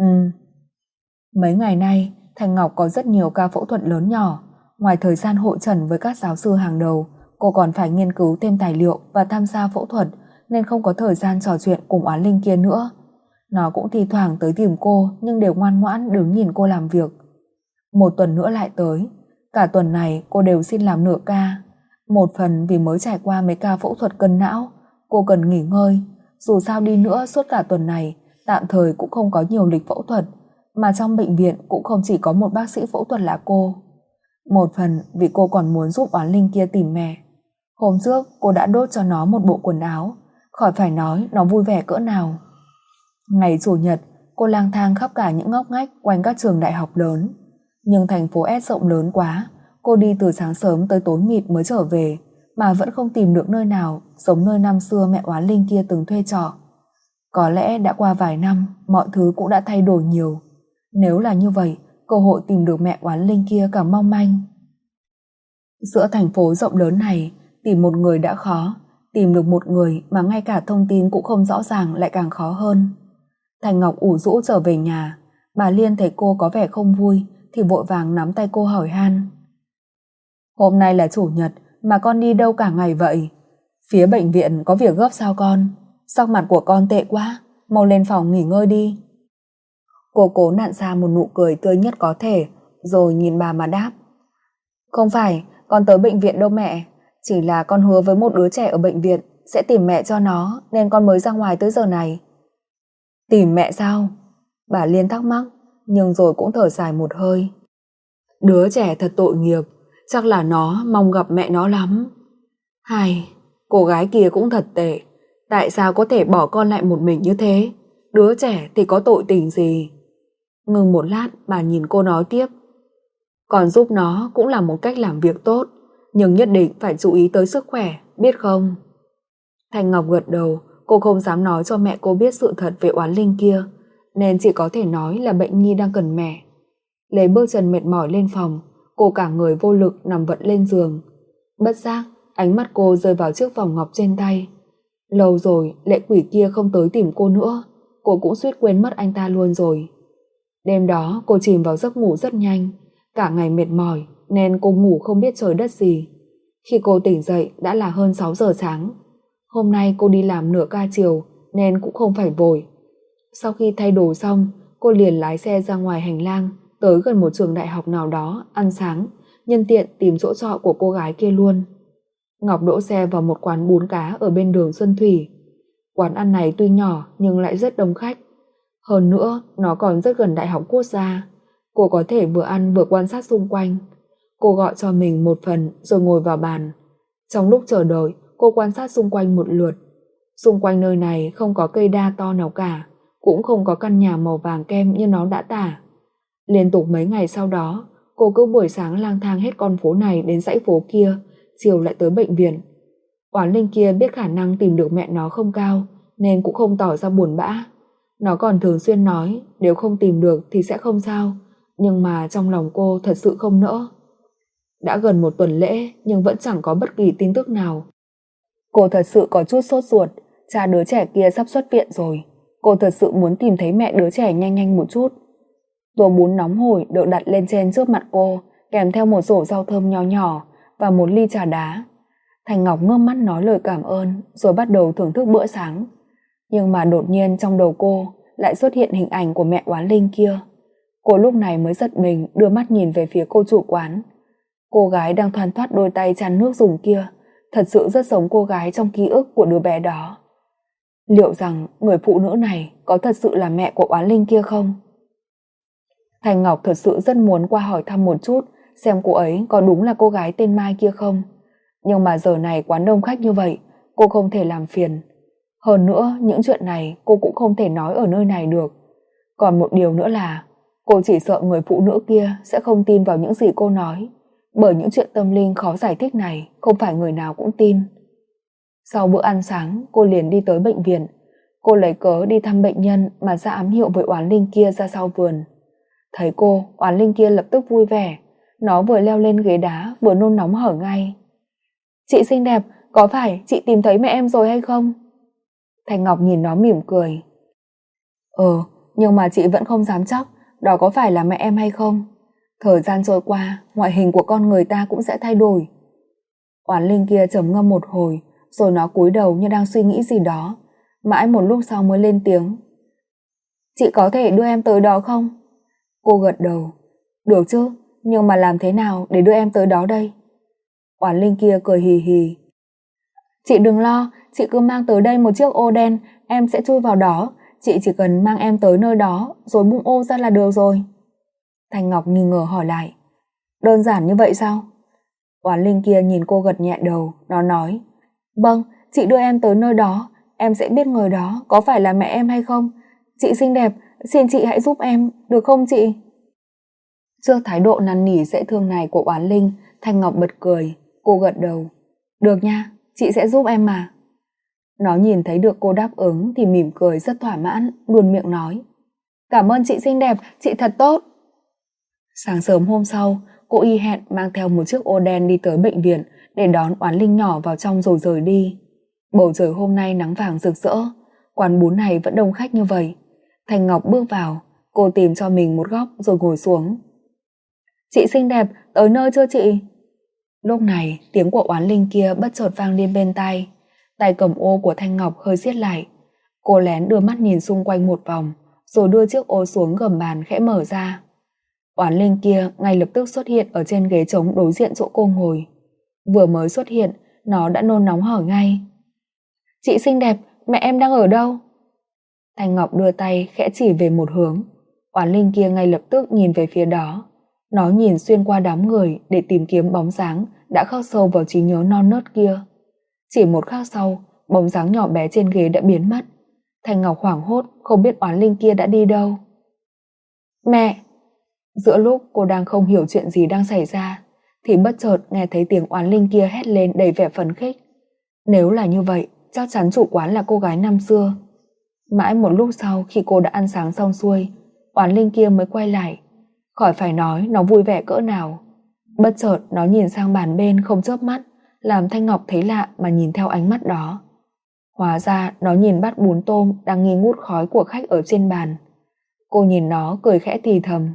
Mấy ngày nay, Thanh Ngọc có rất nhiều ca phẫu thuật lớn nhỏ. Ngoài thời gian hội trần với các giáo sư hàng đầu, cô còn phải nghiên cứu thêm tài liệu và tham gia phẫu thuật, nên không có thời gian trò chuyện cùng Oán Linh kia nữa. Nó cũng thi thoảng tới tìm cô, nhưng đều ngoan ngoãn đứng nhìn cô làm việc. Một tuần nữa lại tới. Cả tuần này cô đều xin làm nửa ca. Một phần vì mới trải qua mấy ca phẫu thuật cân não, cô cần nghỉ ngơi. Dù sao đi nữa suốt cả tuần này, tạm thời cũng không có nhiều lịch phẫu thuật, mà trong bệnh viện cũng không chỉ có một bác sĩ phẫu thuật là cô. Một phần vì cô còn muốn giúp Oán Linh kia tìm mẹ. Hôm trước cô đã đốt cho nó một bộ quần áo, khỏi phải nói nó vui vẻ cỡ nào. Ngày Chủ nhật, cô lang thang khắp cả những ngóc ngách quanh các trường đại học lớn. Nhưng thành phố S rộng lớn quá, cô đi từ sáng sớm tới tối mịt mới trở về, mà vẫn không tìm được nơi nào giống nơi năm xưa mẹ Oán Linh kia từng thuê trọ. Có lẽ đã qua vài năm, mọi thứ cũng đã thay đổi nhiều. Nếu là như vậy, cơ hội tìm được mẹ Oán Linh kia càng mong manh. Giữa thành phố rộng lớn này, tìm một người đã khó, tìm được một người mà ngay cả thông tin cũng không rõ ràng lại càng khó hơn. Thành Ngọc ủ rũ trở về nhà, bà Liên thấy cô có vẻ không vui thì vội vàng nắm tay cô hỏi han. Hôm nay là Chủ nhật mà con đi đâu cả ngày vậy? Phía bệnh viện có việc gấp sao con? Sắc mặt của con tệ quá, mau lên phòng nghỉ ngơi đi. Cô cố nặn ra một nụ cười tươi nhất có thể, rồi nhìn bà mà đáp. Không phải, con tới bệnh viện đâu mẹ. Chỉ là con hứa với một đứa trẻ ở bệnh viện sẽ tìm mẹ cho nó, nên con mới ra ngoài tới giờ này. Tìm mẹ sao? Bà Liên thắc mắc, nhưng rồi cũng thở dài một hơi. Đứa trẻ thật tội nghiệp, chắc là nó mong gặp mẹ nó lắm. Hai, cô gái kia cũng thật tệ. Tại sao có thể bỏ con lại một mình như thế? Đứa trẻ thì có tội tình gì? Ngừng một lát, bà nhìn cô nói tiếp. Còn giúp nó cũng là một cách làm việc tốt, nhưng nhất định phải chú ý tới sức khỏe, biết không? Thanh Ngọc gật đầu, cô không dám nói cho mẹ cô biết sự thật về Oán Linh kia, nên chỉ có thể nói là bệnh nhi đang cần mẹ. Lấy bước chân mệt mỏi lên phòng, cô cả người vô lực nằm vật lên giường. Bất giác, ánh mắt cô rơi vào chiếc vòng ngọc trên tay. Lâu rồi lệ quỷ kia không tới tìm cô nữa, cô cũng suýt quên mất anh ta luôn rồi. Đêm đó cô chìm vào giấc ngủ rất nhanh, cả ngày mệt mỏi nên cô ngủ không biết trời đất gì. Khi cô tỉnh dậy đã là hơn 6 giờ sáng. Hôm nay cô đi làm nửa ca chiều nên cũng không phải vội. Sau khi thay đồ xong, cô liền lái xe ra ngoài hành lang tới gần một trường đại học nào đó ăn sáng, nhân tiện tìm chỗ trọ của cô gái kia luôn. Ngọc đỗ xe vào một quán bún cá ở bên đường Xuân Thủy. Quán ăn này tuy nhỏ nhưng lại rất đông khách. Hơn nữa, nó còn rất gần Đại học Quốc gia, Cô có thể vừa ăn vừa quan sát xung quanh. Cô gọi cho mình một phần rồi ngồi vào bàn. Trong lúc chờ đợi, cô quan sát xung quanh một lượt. Xung quanh nơi này không có cây đa to nào cả, cũng không có căn nhà màu vàng kem như nó đã tả. Liên tục mấy ngày sau đó, cô cứ buổi sáng lang thang hết con phố này đến dãy phố kia, chiều lại tới bệnh viện. Oán linh kia biết khả năng tìm được mẹ nó không cao, nên cũng không tỏ ra buồn bã. Nó còn thường xuyên nói nếu không tìm được thì sẽ không sao, nhưng mà trong lòng cô thật sự không nỡ. Đã gần một tuần lễ nhưng vẫn chẳng có bất kỳ tin tức nào. Cô thật sự có chút sốt ruột, cha đứa trẻ kia sắp xuất viện rồi. Cô thật sự muốn tìm thấy mẹ đứa trẻ nhanh nhanh một chút. Tô bún nóng hổi được đặt lên trên trước mặt cô, kèm theo một rổ rau thơm nho nhỏ và một ly trà đá. Thành Ngọc ngước mắt nói lời cảm ơn rồi bắt đầu thưởng thức bữa sáng. Nhưng mà đột nhiên trong đầu cô lại xuất hiện hình ảnh của mẹ oán linh kia. Cô lúc này mới giật mình đưa mắt nhìn về phía cô chủ quán. Cô gái đang thoăn thoắt đôi tay tràn nước dùng kia thật sự rất giống cô gái trong ký ức của đứa bé đó. Liệu rằng người phụ nữ này có thật sự là mẹ của oán linh kia không? Thành Ngọc thật sự rất muốn qua hỏi thăm một chút xem cô ấy có đúng là cô gái tên Mai kia không. Nhưng mà giờ này quán đông khách như vậy, cô không thể làm phiền. Hơn nữa, những chuyện này cô cũng không thể nói ở nơi này được. Còn một điều nữa là cô chỉ sợ người phụ nữ kia sẽ không tin vào những gì cô nói, bởi những chuyện tâm linh khó giải thích này không phải người nào cũng tin. Sau bữa ăn sáng, cô liền đi tới bệnh viện. Cô lấy cớ đi thăm bệnh nhân mà ra ám hiệu với oán linh kia ra sau vườn. Thấy cô, oán linh kia lập tức vui vẻ. Nó vừa leo lên ghế đá vừa nôn nóng hỏi ngay: "Chị xinh đẹp, có phải chị tìm thấy mẹ em rồi hay không?" Thành Ngọc nhìn nó mỉm cười. Nhưng mà chị vẫn không dám chắc đó có phải là mẹ em hay không. Thời gian trôi qua, ngoại hình của con người ta cũng sẽ thay đổi. Oán linh kia trầm ngâm một hồi, rồi nó cúi đầu như đang suy nghĩ gì đó. Mãi một lúc sau mới lên tiếng: "Chị có thể đưa em tới đó không?" Cô gật đầu. "Được chứ, nhưng mà làm thế nào để đưa em tới đó đây?" Oán linh kia cười hì hì. "Chị đừng lo, chị cứ mang tới đây một chiếc ô đen, em sẽ chui vào đó. Chị chỉ cần mang em tới nơi đó rồi bung ô ra là được rồi." Thành Ngọc nghi ngờ hỏi lại: "Đơn giản như vậy sao?" Oán linh kia nhìn cô gật nhẹ đầu. Nó nói: "Vâng, chị đưa em tới nơi đó, em sẽ biết người đó có phải là mẹ em hay không. Chị xinh đẹp, xin chị hãy giúp em, được không chị?" Trước thái độ năn nỉ dễ thương này của oán linh, Thanh Ngọc bật cười. Cô gật đầu. "Được nha, chị sẽ giúp em mà." Nó nhìn thấy được cô đáp ứng thì mỉm cười rất thỏa mãn, luôn miệng nói: "Cảm ơn chị xinh đẹp, chị thật tốt." Sáng sớm hôm sau, cô y hẹn mang theo một chiếc ô đen đi tới bệnh viện để đón oán linh nhỏ vào trong rồi rời đi. Bầu trời hôm nay nắng vàng rực rỡ, quán bún này vẫn đông khách như vậy. Thành Ngọc bước vào, cô tìm cho mình một góc rồi ngồi xuống. "Chị xinh đẹp, tới nơi chưa chị?" Lúc này, tiếng của oán linh kia bất chợt vang lên bên tai. Tay cầm ô của Thanh Ngọc hơi siết lại. Cô lén đưa mắt nhìn xung quanh một vòng, rồi đưa chiếc ô xuống gầm bàn khẽ mở ra. Oán linh kia ngay lập tức xuất hiện ở trên ghế trống đối diện chỗ cô ngồi. Vừa mới xuất hiện, nó đã nôn nóng hỏi ngay: "Chị xinh đẹp, mẹ em đang ở đâu?" Thanh Ngọc đưa tay khẽ chỉ về một hướng. Oán linh kia ngay lập tức nhìn về phía đó. Nó nhìn xuyên qua đám người để tìm kiếm bóng dáng đã khắc sâu vào trí nhớ non nớt kia. Chỉ một khắc sau, bóng dáng nhỏ bé trên ghế đã biến mất. Thanh Ngọc hoảng hốt không biết oán linh kia đã đi đâu. "Mẹ!" Giữa lúc cô đang không hiểu chuyện gì đang xảy ra thì bất chợt nghe thấy tiếng oán linh kia hét lên đầy vẻ phấn khích. Nếu là như vậy, chắc chắn chủ quán là cô gái năm xưa. Mãi một lúc sau khi cô đã ăn sáng xong xuôi, oán linh kia mới quay lại. Khỏi phải nói nó vui vẻ cỡ nào. Bất chợt nó nhìn sang bàn bên không chớp mắt, làm Thanh Ngọc thấy lạ mà nhìn theo ánh mắt đó. Hóa ra nó nhìn bát bún tôm đang nghi ngút khói của khách ở trên bàn. Cô nhìn nó cười khẽ thì thầm: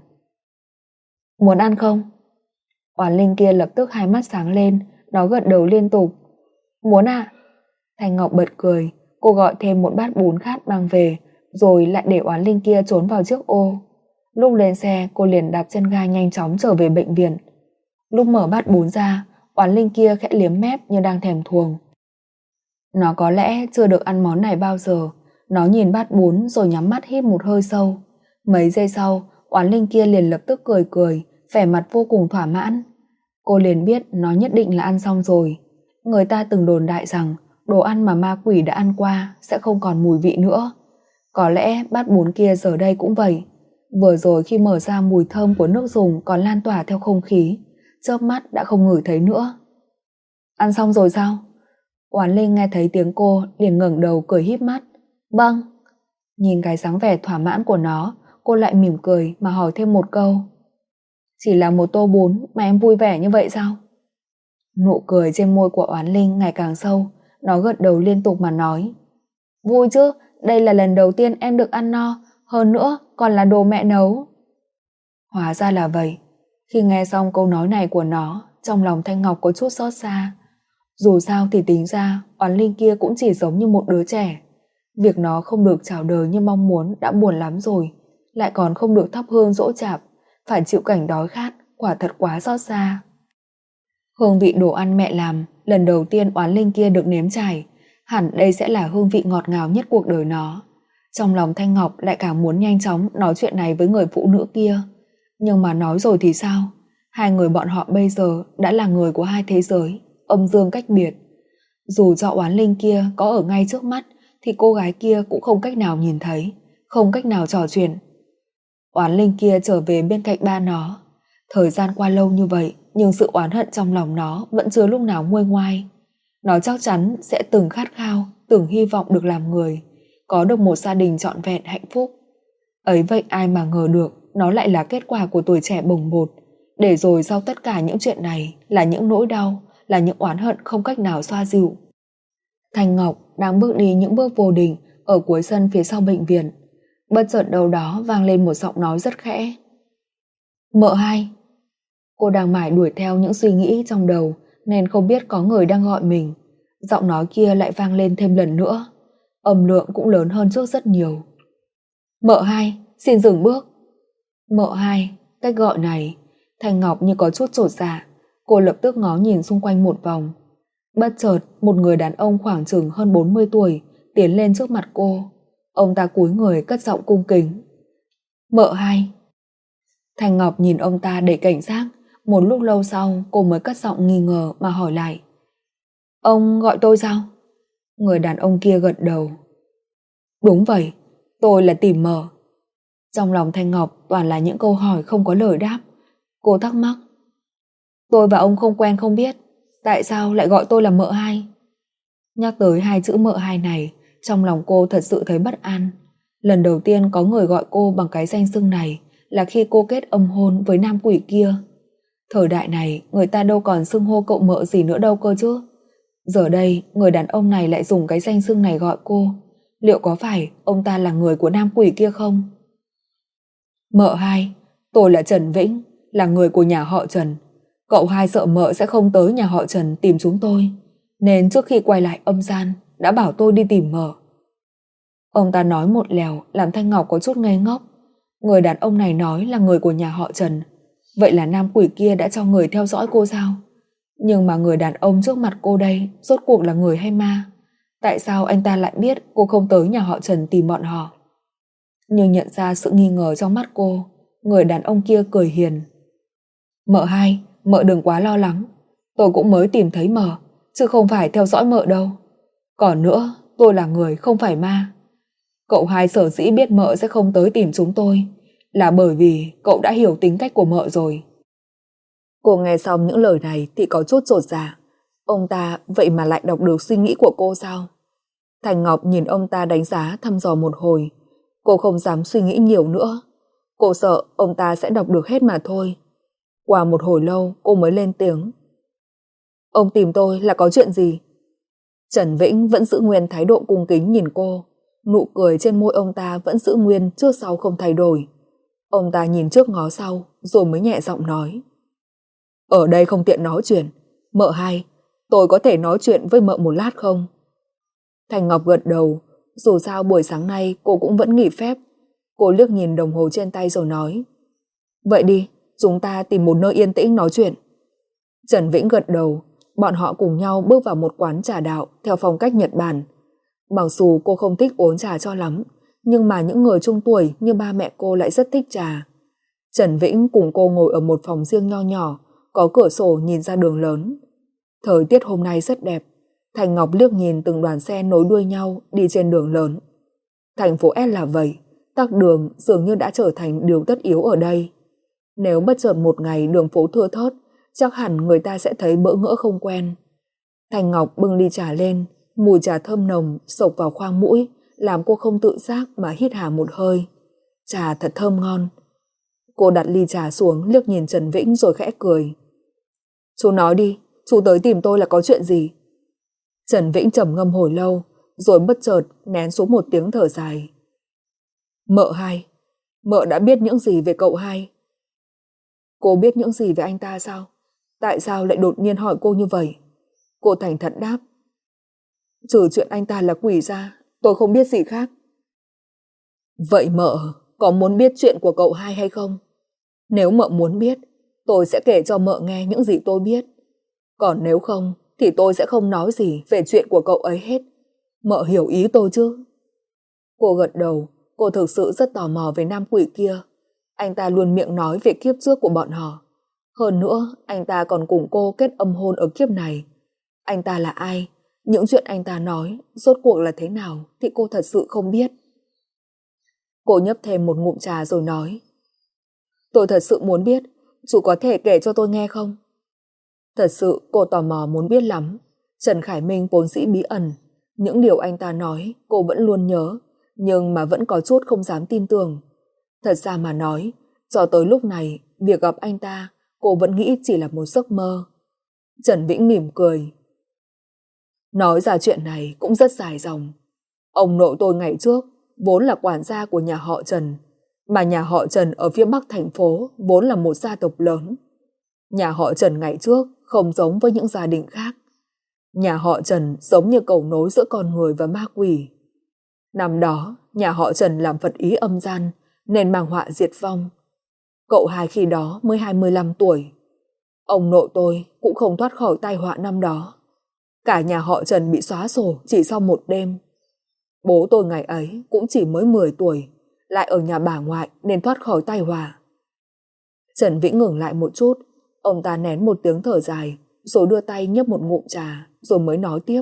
"Muốn ăn không?" Oán linh kia lập tức hai mắt sáng lên, nó gật đầu liên tục. "Muốn ạ." Thanh Ngọc bật cười. Cô gọi thêm một bát bún khác mang về, rồi lại để oán linh kia trốn vào chiếc ô. Lúc lên xe, cô liền đạp chân ga nhanh chóng trở về bệnh viện. Lúc mở bát bún ra, oán linh kia khẽ liếm mép như đang thèm thuồng. Nó có lẽ chưa được ăn món này bao giờ. Nó nhìn bát bún rồi nhắm mắt hít một hơi sâu. Mấy giây sau, Oán linh kia liền lập tức cười cười, vẻ mặt vô cùng thỏa mãn. Cô liền biết nó nhất định là ăn xong rồi. Người ta từng đồn đại rằng đồ ăn mà ma quỷ đã ăn qua sẽ không còn mùi vị nữa. Có lẽ bát bún kia giờ đây cũng vậy. Vừa rồi khi mở ra, mùi thơm của nước dùng còn lan tỏa theo không khí, chớp mắt đã không ngửi thấy nữa. Ăn xong rồi sao? Oán linh nghe thấy tiếng cô liền ngẩng đầu cười híp mắt. Vâng. Nhìn cái dáng vẻ thỏa mãn của nó, cô lại mỉm cười mà hỏi thêm một câu. Chỉ là một tô bún mà em vui vẻ như vậy sao? Nụ cười trên môi của Oán linh ngày càng sâu, nó gật đầu liên tục mà nói. Vui chứ, đây là lần đầu tiên em được ăn no, hơn nữa còn là đồ mẹ nấu. Hóa ra là vậy. Khi nghe xong câu nói này của nó, trong lòng Thanh Ngọc có chút xót xa. Dù sao thì tính ra Oán linh kia cũng chỉ giống như một đứa trẻ. Việc nó không được chào đời như mong muốn đã buồn lắm rồi, lại còn không được thắp hương dỗ chạp, phải chịu cảnh đói khát, quả thật quá xót xa. Hương vị đồ ăn mẹ làm lần đầu tiên Oán linh kia được nếm trải, hẳn đây sẽ là hương vị ngọt ngào nhất cuộc đời nó. Trong lòng Thanh Ngọc lại càng muốn nhanh chóng nói chuyện này với người phụ nữ kia. Nhưng mà nói rồi thì sao? Hai người bọn họ bây giờ đã là người của hai thế giới, âm dương cách biệt. Dù cho Oán linh kia có ở ngay trước mắt thì cô gái kia cũng không cách nào nhìn thấy, không cách nào trò chuyện. Oán linh kia trở về bên cạnh ba nó. Thời gian qua lâu như vậy, nhưng sự oán hận trong lòng nó vẫn chưa lúc nào nguôi ngoai. Nó chắc chắn sẽ từng khát khao, từng hy vọng được làm người, có được một gia đình trọn vẹn hạnh phúc. Ấy vậy ai mà ngờ được nó lại là kết quả của tuổi trẻ bồng bột, để rồi sau tất cả những chuyện này là những nỗi đau, là những oán hận không cách nào xoa dịu. Thanh Ngọc đang bước đi những bước vô định ở cuối sân phía sau bệnh viện. Bất chợt đâu đó vang lên một giọng nói rất khẽ. Mợ hai. Cô đang mải đuổi theo những suy nghĩ trong đầu nên không biết có người đang gọi mình. Giọng nói kia lại vang lên thêm lần nữa, âm lượng cũng lớn hơn trước rất nhiều. Mợ hai, xin dừng bước. Mợ hai, cách gọi này, Thanh Ngọc như có chút chột dạ. Cô lập tức ngó nhìn xung quanh một vòng. Bất chợt một người đàn ông khoảng chừng hơn 40 tuổi tiến lên trước mặt cô. Ông ta cúi người cất giọng cung kính. Mợ hai. Thanh Ngọc nhìn ông ta đầy cảnh giác. Một lúc lâu sau cô mới cất giọng nghi ngờ mà hỏi lại. Ông gọi tôi sao? Người đàn ông kia gật đầu. Đúng vậy, tôi là Tìm Mợ. Trong lòng Thanh Ngọc toàn là những câu hỏi không có lời đáp. Cô thắc mắc. Tôi và ông không quen không biết, tại sao lại gọi tôi là Mợ hai? Nhắc tới hai chữ Mợ hai này, trong lòng cô thật sự thấy bất an. Lần đầu tiên có người gọi cô bằng cái danh xưng này là khi cô kết âm hôn với nam quỷ kia. Thời đại này người ta đâu còn xưng hô cậu mợ gì nữa đâu cơ chứ. Giờ đây người đàn ông này lại dùng cái danh xưng này gọi cô. Liệu có phải ông ta là người của nam quỷ kia không? Mợ hai, tôi là Trần Vĩnh, là người của nhà họ Trần. Cậu hai sợ mợ sẽ không tới nhà họ Trần tìm chúng tôi, nên trước khi quay lại âm gian đã bảo tôi đi tìm mợ. Ông ta nói một lèo làm Thanh Ngọc có chút ngây ngốc. Người đàn ông này nói là người của nhà họ Trần, vậy là nam quỷ kia đã cho người theo dõi cô sao? Nhưng mà người đàn ông trước mặt cô đây rốt cuộc là người hay ma? Tại sao anh ta lại biết cô không tới nhà họ Trần tìm bọn họ? Nhưng nhận ra sự nghi ngờ trong mắt cô, người đàn ông kia cười hiền. Mợ hai, mợ đừng quá lo lắng. Tôi cũng mới tìm thấy mợ, chứ không phải theo dõi mợ đâu. Còn nữa, tôi là người không phải ma. Cậu hai sở dĩ biết mợ sẽ không tới tìm chúng tôi là bởi vì cậu đã hiểu tính cách của mợ rồi. Cô nghe xong những lời này thì có chút chột dạ. Ông ta vậy mà lại đọc được suy nghĩ của cô sao? Thành Ngọc nhìn ông ta đánh giá thăm dò một hồi. Cô không dám suy nghĩ nhiều nữa. Cô sợ ông ta sẽ đọc được hết mà thôi. Qua một hồi lâu cô mới lên tiếng. Ông tìm tôi là có chuyện gì? Trần Vĩnh vẫn giữ nguyên thái độ cung kính nhìn cô. Nụ cười trên môi ông ta vẫn giữ nguyên, trước sau không thay đổi. Ông ta nhìn trước ngó sau rồi mới nhẹ giọng nói. Ở đây không tiện nói chuyện. Mợ hai, tôi có thể nói chuyện với mợ một lát không? Thành Ngọc gật đầu. Dù sao buổi sáng nay cô cũng vẫn nghỉ phép. Cô liếc nhìn đồng hồ trên tay rồi nói. Vậy đi, chúng ta tìm một nơi yên tĩnh nói chuyện. Trần Vĩnh gật đầu. Bọn họ cùng nhau bước vào một quán trà đạo theo phong cách Nhật Bản. Mặc dù cô không thích uống trà cho lắm, nhưng mà những người trung tuổi như ba mẹ cô lại rất thích trà. Trần Vĩnh cùng cô ngồi ở một phòng riêng nho nhỏ, có cửa sổ nhìn ra đường lớn. Thời tiết hôm nay rất đẹp. Thành Ngọc liếc nhìn từng đoàn xe nối đuôi nhau đi trên đường lớn. Thành phố S là vậy, tắc đường dường như đã trở thành điều tất yếu ở đây. Nếu bất chợt một ngày đường phố thưa thớt, chắc hẳn người ta sẽ thấy bỡ ngỡ không quen. Thành Ngọc bưng ly trà lên, mùi trà thơm nồng xộc vào khoang mũi, làm cô không tự giác mà hít hà một hơi. Trà thật thơm ngon. Cô đặt ly trà xuống, liếc nhìn Trần Vĩnh rồi khẽ cười. Chú nói đi, chú tới tìm tôi là có chuyện gì? Trần Vĩnh trầm ngâm hồi lâu, rồi bất chợt nén xuống một tiếng thở dài. Mợ hai, mợ đã biết những gì về cậu hai? Cô biết những gì về anh ta sao? Tại sao lại đột nhiên hỏi cô như vậy? Cô thành thật đáp. Trừ chuyện anh ta là quỷ ra, tôi không biết gì khác. Vậy mợ có muốn biết chuyện của cậu hai hay không? Nếu mợ muốn biết, tôi sẽ kể cho mợ nghe những gì tôi biết. Còn nếu không, thì tôi sẽ không nói gì về chuyện của cậu ấy hết. Mợ hiểu ý tôi chứ? Cô gật đầu, cô thực sự rất tò mò về nam quỷ kia. Anh ta luôn miệng nói về kiếp trước của bọn họ. Hơn nữa, anh ta còn cùng cô kết âm hôn ở kiếp này. Anh ta là ai? Những chuyện anh ta nói, rốt cuộc là thế nào thì cô thật sự không biết. Cô nhấp thêm một ngụm trà rồi nói. Tôi thật sự muốn biết, chú có thể kể cho tôi nghe không? Thật sự cô tò mò muốn biết lắm. Trần Khải Minh vốn dĩ bí ẩn. Những điều anh ta nói cô vẫn luôn nhớ, nhưng mà vẫn có chút không dám tin tưởng. Thật ra mà nói, cho tới lúc này, việc gặp anh ta, cô vẫn nghĩ chỉ là một giấc mơ. Trần Vĩnh mỉm cười. Nói ra chuyện này cũng rất dài dòng. Ông nội tôi ngày trước vốn là quản gia của nhà họ Trần, mà nhà họ Trần ở phía bắc thành phố vốn là một gia tộc lớn. Nhà họ Trần ngày trước không giống với những gia đình khác. Nhà họ Trần giống như cầu nối giữa con người và ma quỷ. Năm đó, nhà họ Trần làm Phật ý âm gian nên mang họa diệt vong. Cậu hai khi đó mới 25 tuổi. Ông nội tôi cũng không thoát khỏi tai họa năm đó. Cả nhà họ Trần bị xóa sổ chỉ sau một đêm. Bố tôi ngày ấy cũng chỉ mới 10 tuổi, lại ở nhà bà ngoại nên thoát khỏi tai họa. Trần Vĩnh ngừng lại một chút, ông ta nén một tiếng thở dài, rồi đưa tay nhấp một ngụm trà, rồi mới nói tiếp.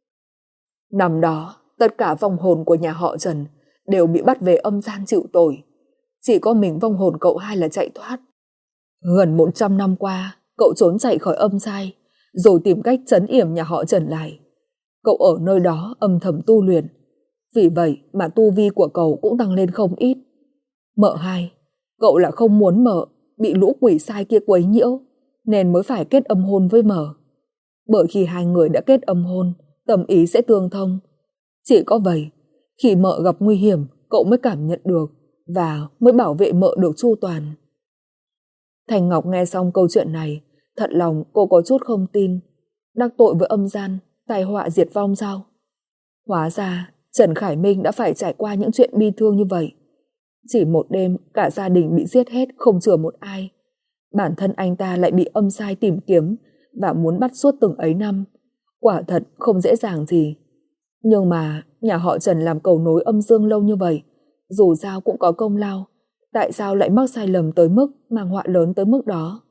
Năm đó, tất cả vong hồn của nhà họ Trần đều bị bắt về âm gian chịu tội. Chỉ có mình vong hồn cậu hai là chạy thoát. Gần 100 năm qua, cậu trốn chạy khỏi âm sai, rồi tìm cách trấn yểm nhà họ Trần lại. Cậu ở nơi đó âm thầm tu luyện. Vì vậy mà tu vi của cậu cũng tăng lên không ít. Mợ hai, cậu là không muốn mợ bị lũ quỷ sai kia quấy nhiễu, nên mới phải kết âm hôn với mợ. Bởi khi hai người đã kết âm hôn, tâm ý sẽ tương thông. Chỉ có vậy, khi mợ gặp nguy hiểm, cậu mới cảm nhận được và mới bảo vệ mợ được chu toàn. Thành Ngọc nghe xong câu chuyện này, thật lòng cô có chút không tin. Đắc tội với âm gian, tai họa diệt vong sao? Hóa ra Trần Khải Minh đã phải trải qua những chuyện bi thương như vậy. Chỉ một đêm cả gia đình bị giết hết không chừa một ai. Bản thân anh ta lại bị âm sai tìm kiếm và muốn bắt suốt từng ấy năm. Quả thật không dễ dàng gì. Nhưng mà nhà họ Trần làm cầu nối âm dương lâu như vậy, dù sao cũng có công lao. Tại sao lại mắc sai lầm tới mức mang họa lớn tới mức đó?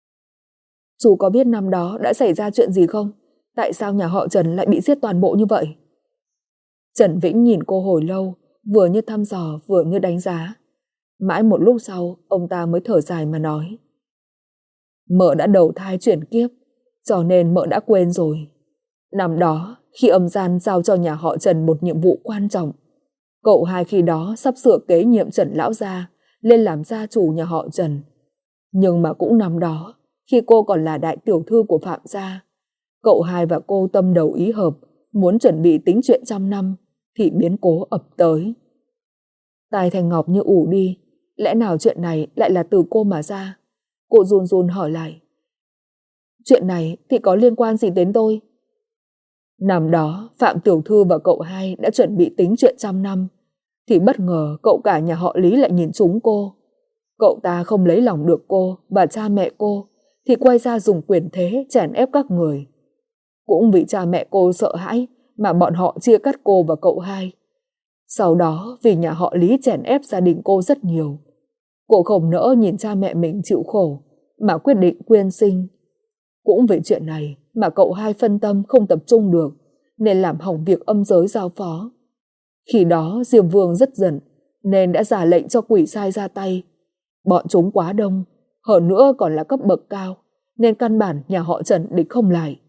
Chú có biết năm đó đã xảy ra chuyện gì không? Tại sao nhà họ Trần lại bị giết toàn bộ như vậy? Trần Vĩnh nhìn cô hồi lâu, vừa như thăm dò vừa như đánh giá. Mãi một lúc sau, ông ta mới thở dài mà nói. Mợ đã đầu thai chuyển kiếp, cho nên mợ đã quên rồi. Năm đó, khi âm gian giao cho nhà họ Trần một nhiệm vụ quan trọng, cậu hai khi đó sắp sửa kế nhiệm Trần Lão Gia lên làm gia chủ nhà họ Trần. Nhưng mà cũng năm đó, khi cô còn là đại tiểu thư của Phạm gia, cậu hai và cô tâm đầu ý hợp, muốn chuẩn bị tính chuyện 100 năm, thì biến cố ập tới. Tai Thành Ngọc như ù đi, lẽ nào chuyện này lại là từ cô mà ra? Cô run run hỏi lại. Chuyện này thì có liên quan gì đến tôi? Năm đó, Phạm tiểu thư và cậu hai đã chuẩn bị tính chuyện 100 năm, thì bất ngờ cậu cả nhà họ Lý lại nhìn trúng cô. Cậu ta không lấy lòng được cô và cha mẹ cô, thì quay ra dùng quyền thế chèn ép các người. Cũng vì cha mẹ cô sợ hãi mà bọn họ chia cắt cô và cậu hai. Sau đó vì nhà họ Lý chèn ép gia đình cô rất nhiều, Cô không nỡ nhìn cha mẹ mình chịu khổ mà quyết định quyên sinh. Cũng vì chuyện này mà cậu hai phân tâm không tập trung được, nên làm hỏng việc âm giới giao phó. Khi đó Diêm Vương rất giận nên đã ra lệnh cho quỷ sai ra tay. Bọn chúng quá đông, hơn nữa còn là cấp bậc cao, nên căn bản nhà họ Trần địch không lại.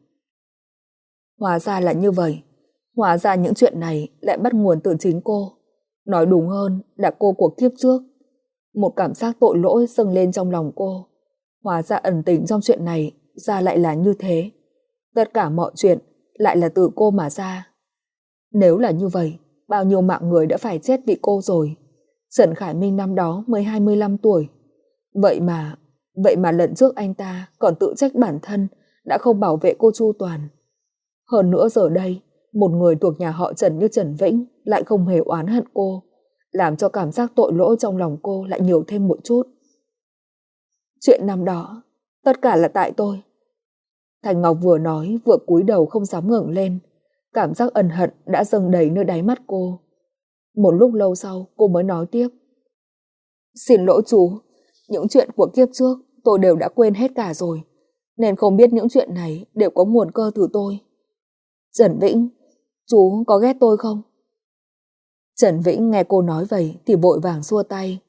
Hóa ra là như vậy. Hóa ra những chuyện này lại bắt nguồn từ chính cô. Nói đúng hơn là cô cuộc kiếp trước. Một cảm giác tội lỗi dâng lên trong lòng cô. Hóa ra ẩn tình trong chuyện này ra lại là như thế. Tất cả mọi chuyện lại là từ cô mà ra. Nếu là như vậy, bao nhiêu mạng người đã phải chết vì cô rồi. Trần Khải Minh năm đó mới 25 tuổi. Vậy mà lần trước anh ta còn tự trách bản thân đã không bảo vệ cô chu toàn. Hơn nữa giờ đây, một người thuộc nhà họ Trần như Trần Vĩnh lại không hề oán hận cô, làm cho cảm giác tội lỗi trong lòng cô lại nhiều thêm một chút. Chuyện năm đó, tất cả là tại tôi. Thành Ngọc vừa nói vừa cúi đầu không dám ngẩng lên. Cảm giác ân hận đã dâng đầy nơi đáy mắt cô. Một lúc lâu sau cô mới nói tiếp. Xin lỗi chú, những chuyện của kiếp trước tôi đều đã quên hết cả rồi, nên không biết những chuyện này đều có nguồn cơ từ tôi. Trần Vĩnh, chú có ghét tôi không? Trần Vĩnh nghe cô nói vậy thì vội vàng xua tay.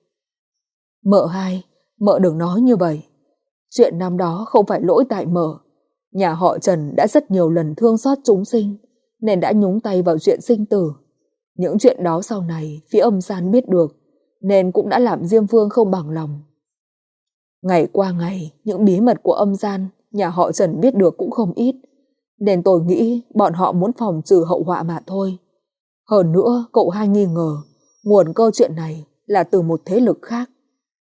Mợ hai, mợ đừng nói như vậy. Chuyện năm đó không phải lỗi tại mợ. Nhà họ Trần đã rất nhiều lần thương xót chúng sinh, nên đã nhúng tay vào chuyện sinh tử. Những chuyện đó sau này phía âm gian biết được, nên cũng đã làm Diêm Vương không bằng lòng. Ngày qua ngày, những bí mật của âm gian nhà họ Trần biết được cũng không ít, nên tôi nghĩ bọn họ muốn phòng trừ hậu họa mà thôi. Hơn nữa, cậu hai nghi ngờ nguồn câu chuyện này là từ một thế lực khác.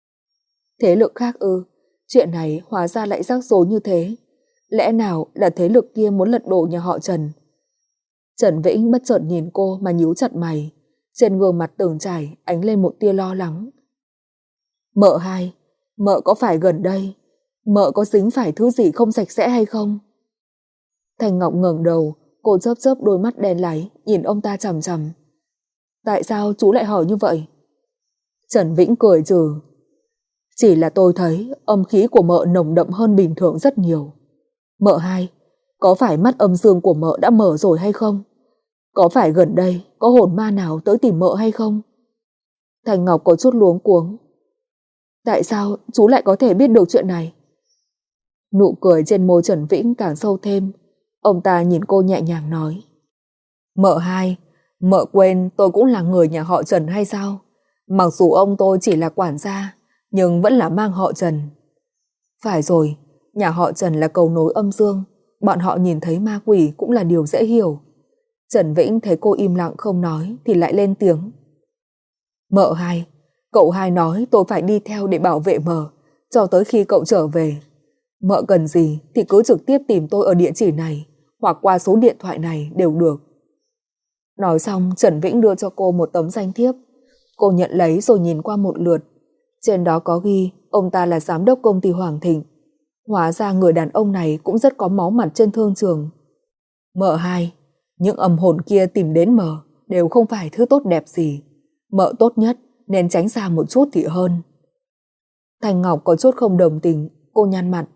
Thế lực khác ư? Chuyện này hóa ra lại rắc rối như thế. Lẽ nào là thế lực kia muốn lật đổ nhà họ Trần? Trần Vĩnh bất chợt nhìn cô mà nhíu chặt mày. Trên gương mặt từng trải ánh lên một tia lo lắng. Mợ hai, mợ có phải gần đây mợ có dính phải thứ gì không sạch sẽ hay không? Thành Ngọc ngẩng đầu, cô chớp chớp đôi mắt đen láy nhìn ông ta chằm chằm. Tại sao chú lại hỏi như vậy? Trần Vĩnh cười trừ. Chỉ là tôi thấy âm khí của mợ nồng đậm hơn bình thường rất nhiều. Mợ hai, có phải mắt âm dương của mợ đã mở rồi hay không? Có phải gần đây có hồn ma nào tới tìm mợ hay không? Thành Ngọc có chút luống cuống. Tại sao chú lại có thể biết được chuyện này? Nụ cười trên môi Trần Vĩnh càng sâu thêm. Ông ta nhìn cô nhẹ nhàng nói. Mợ hai, mợ quên tôi cũng là người nhà họ Trần hay sao? Mặc dù ông tôi chỉ là quản gia, nhưng vẫn là mang họ Trần. Phải rồi, nhà họ Trần là cầu nối âm dương, bọn họ nhìn thấy ma quỷ cũng là điều dễ hiểu. Trần Vĩnh thấy cô im lặng không nói thì lại lên tiếng. Mợ hai, cậu hai nói tôi phải đi theo để bảo vệ mợ cho tới khi cậu trở về. Mợ cần gì thì cứ trực tiếp tìm tôi ở địa chỉ này hoặc qua số điện thoại này đều được. Nói xong Trần Vĩnh đưa cho cô một tấm danh thiếp. Cô nhận lấy rồi nhìn qua một lượt. Trên đó có ghi ông ta là giám đốc công ty Hoàng Thịnh. Hóa ra người đàn ông này cũng rất có máu mặt trên thương trường. Mợ hai, những âm hồn kia tìm đến mợ đều không phải thứ tốt đẹp gì. Mợ tốt nhất nên tránh xa một chút thì hơn. Thành Ngọc có chút không đồng tình, cô nhăn mặt.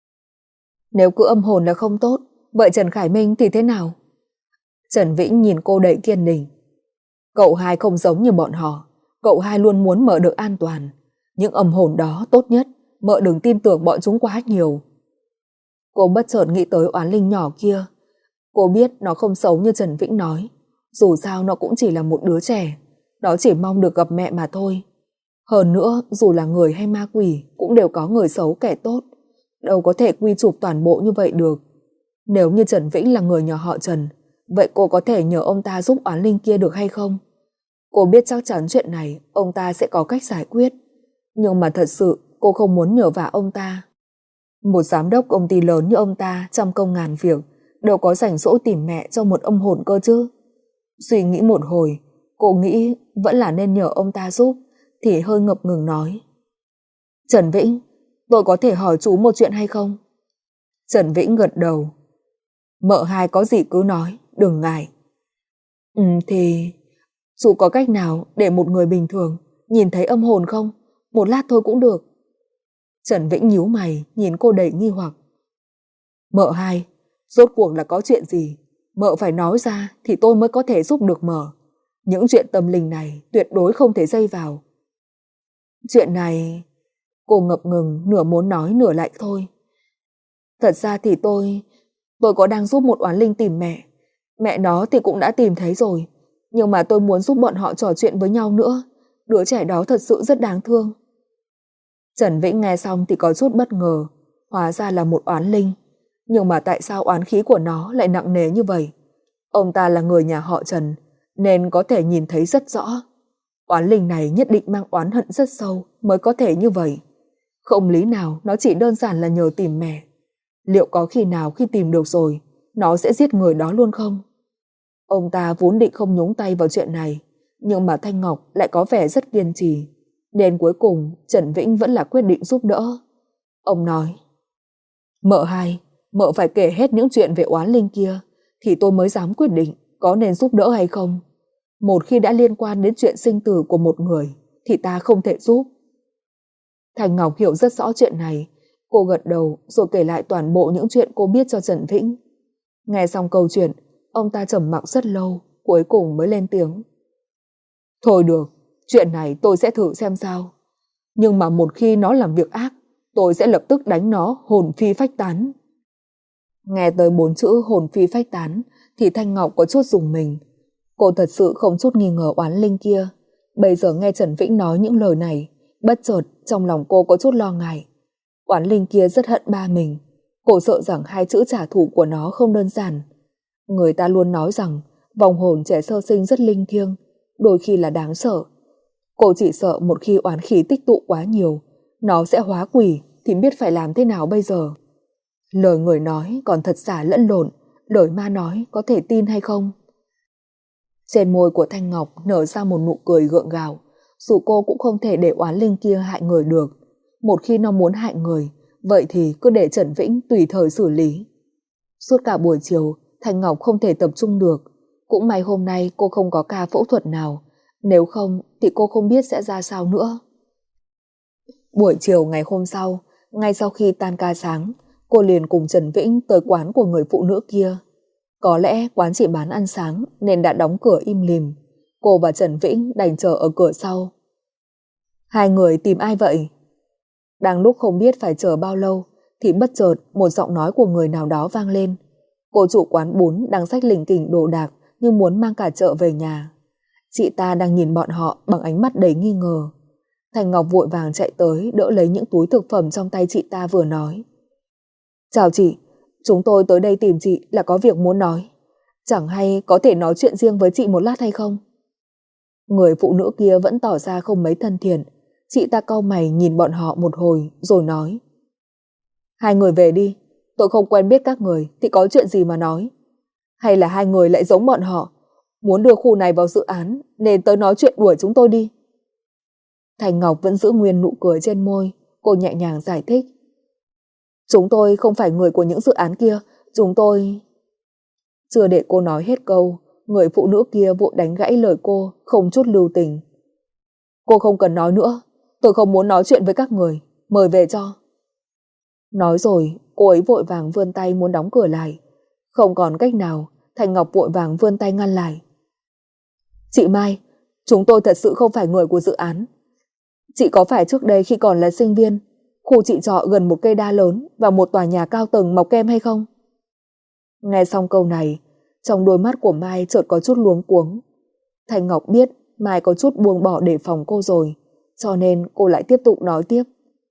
Nếu cứ âm hồn là không tốt, vậy Trần Khải Minh thì thế nào? Trần Vĩnh nhìn cô đầy kiên định. Cậu hai không giống như bọn họ, cậu hai luôn muốn mợ được an toàn. Những âm hồn đó tốt nhất, mợ đừng tin tưởng bọn chúng quá nhiều. Cô bất chợt nghĩ tới oán linh nhỏ kia. Cô biết nó không xấu như Trần Vĩnh nói. Dù sao nó cũng chỉ là một đứa trẻ, nó chỉ mong được gặp mẹ mà thôi. Hơn nữa, dù là người hay ma quỷ cũng đều có người xấu kẻ tốt, đâu có thể quy chụp toàn bộ như vậy được. Nếu như Trần Vĩnh là người nhà họ Trần, vậy cô có thể nhờ ông ta giúp oán linh kia được hay không? Cô biết chắc chắn chuyện này ông ta sẽ có cách giải quyết, nhưng mà thật sự cô không muốn nhờ vả ông ta. Một giám đốc công ty lớn như ông ta trăm công ngàn việc, đâu có rảnh rỗi tìm mẹ cho một âm hồn cơ chứ. Suy nghĩ một hồi, cô nghĩ vẫn là nên nhờ ông ta giúp, thì hơi ngập ngừng nói. Trần Vĩnh, tôi có thể hỏi chú một chuyện hay không? Trần Vĩnh gật đầu. Mợ hai có gì cứ nói, đừng ngại. Thì chú có cách nào để một người bình thường nhìn thấy âm hồn không? một lát thôi cũng được. Trần Vĩnh nhíu mày nhìn cô đầy nghi hoặc. Mợ hai, rốt cuộc là có chuyện gì? Mợ phải nói ra thì tôi mới có thể giúp được mợ. Những chuyện tâm linh này tuyệt đối không thể dây vào. Chuyện này... Cô ngập ngừng, nửa muốn nói nửa lại thôi. Thật ra thì tôi có đang giúp một oán linh tìm mẹ. Mẹ nó thì cũng đã tìm thấy rồi. Nhưng mà tôi muốn giúp bọn họ trò chuyện với nhau nữa. Đứa trẻ đó thật sự rất đáng thương. Trần Vĩnh nghe xong thì có chút bất ngờ. Hóa ra là một oán linh. Nhưng mà tại sao oán khí của nó lại nặng nề như vậy? Ông ta là người nhà họ Trần, nên có thể nhìn thấy rất rõ. Oán linh này nhất định mang oán hận rất sâu mới có thể như vậy. Không lý nào nó chỉ đơn giản là nhờ tìm mẹ. Liệu có khi nào khi tìm được rồi, nó sẽ giết người đó luôn không? Ông ta vốn định không nhúng tay vào chuyện này, nhưng mà Thanh Ngọc lại có vẻ rất kiên trì. Đến cuối cùng, Trần Vĩnh vẫn là quyết định giúp đỡ. Ông nói, mợ hai, mợ phải kể hết những chuyện về oán linh kia, thì tôi mới dám quyết định có nên giúp đỡ hay không. Một khi đã liên quan đến chuyện sinh tử của một người, thì ta không thể giúp. Thanh Ngọc hiểu rất rõ chuyện này. Cô gật đầu rồi kể lại toàn bộ những chuyện cô biết cho Trần Vĩnh. Nghe xong câu chuyện, ông ta trầm mặc rất lâu, cuối cùng mới lên tiếng. Thôi được, chuyện này tôi sẽ thử xem sao. Nhưng mà một khi nó làm việc ác, tôi sẽ lập tức đánh nó hồn phi phách tán. Nghe tới 4 chữ hồn phi phách tán thì Thanh Ngọc có chút rùng mình. Cô thật sự không chút nghi ngờ oán linh kia. Bây giờ nghe Trần Vĩnh nói những lời này, bất chợt trong lòng cô có chút lo ngại. Oán linh kia rất hận ba mình. Cô sợ rằng 2 chữ trả thù của nó không đơn giản. Người ta luôn nói rằng vong hồn trẻ sơ sinh rất linh thiêng, đôi khi là đáng sợ. Cô chỉ sợ một khi oán khí tích tụ quá nhiều, nó sẽ hóa quỷ thì biết phải làm thế nào bây giờ. Lời người nói còn thật giả lẫn lộn, lời ma nói có thể tin hay không? Trên môi của Thanh Ngọc nở ra một nụ cười gượng gạo. Dù cô cũng không thể để oán linh kia hại người được. Một khi nó muốn hại người, vậy thì cứ để Trần Vĩnh tùy thời xử lý. Suốt cả buổi chiều, Thanh Ngọc không thể tập trung được. Cũng may hôm nay cô không có ca phẫu thuật nào. Nếu không thì cô không biết sẽ ra sao nữa. Buổi chiều ngày hôm sau, ngay sau khi tan ca sáng, cô liền cùng Trần Vĩnh tới quán của người phụ nữ kia. Có lẽ quán chỉ bán ăn sáng nên đã đóng cửa im lìm. Cô và Trần Vĩnh đành chờ ở cửa sau. Hai người tìm ai vậy? Đang lúc không biết phải chờ bao lâu thì bất chợt một giọng nói của người nào đó vang lên. Cô chủ quán bún đang xách lỉnh kỉnh đồ đạc như muốn mang cả chợ về nhà. Chị ta đang nhìn bọn họ bằng ánh mắt đầy nghi ngờ. Thành Ngọc vội vàng chạy tới đỡ lấy những túi thực phẩm trong tay chị ta vừa nói. Chào chị, chúng tôi tới đây tìm chị là có việc muốn nói. Chẳng hay có thể nói chuyện riêng với chị một lát hay không? Người phụ nữ kia vẫn tỏ ra không mấy thân thiện. Chị ta cau mày nhìn bọn họ một hồi rồi nói. Hai người về đi, tôi không quen biết các người thì có chuyện gì mà nói. Hay là hai người lại giống bọn họ, muốn đưa khu này vào dự án nên tới nói chuyện đuổi chúng tôi đi. Thành Ngọc vẫn giữ nguyên nụ cười trên môi. Cô nhẹ nhàng giải thích. Chúng tôi không phải người của những dự án kia. Chúng tôi... Chưa để cô nói hết câu, người phụ nữ kia vội đánh gãy lời cô không chút lưu tình. Cô không cần nói nữa, tôi không muốn nói chuyện với các người, mời về cho. Nói rồi, cô ấy vội vàng vươn tay muốn đóng cửa lại. Không còn cách nào, Thành Ngọc vội vàng vươn tay ngăn lại. Chị Mai, chúng tôi thật sự không phải người của dự án. Chị có phải trước đây khi còn là sinh viên, khu chị trọ gần một cây đa lớn và một tòa nhà cao tầng mọc kem hay không? Nghe xong câu này, trong đôi mắt của Mai chợt có chút luống cuống. Thành Ngọc biết Mai có chút buông bỏ đề phòng cô rồi, cho nên cô lại tiếp tục nói tiếp.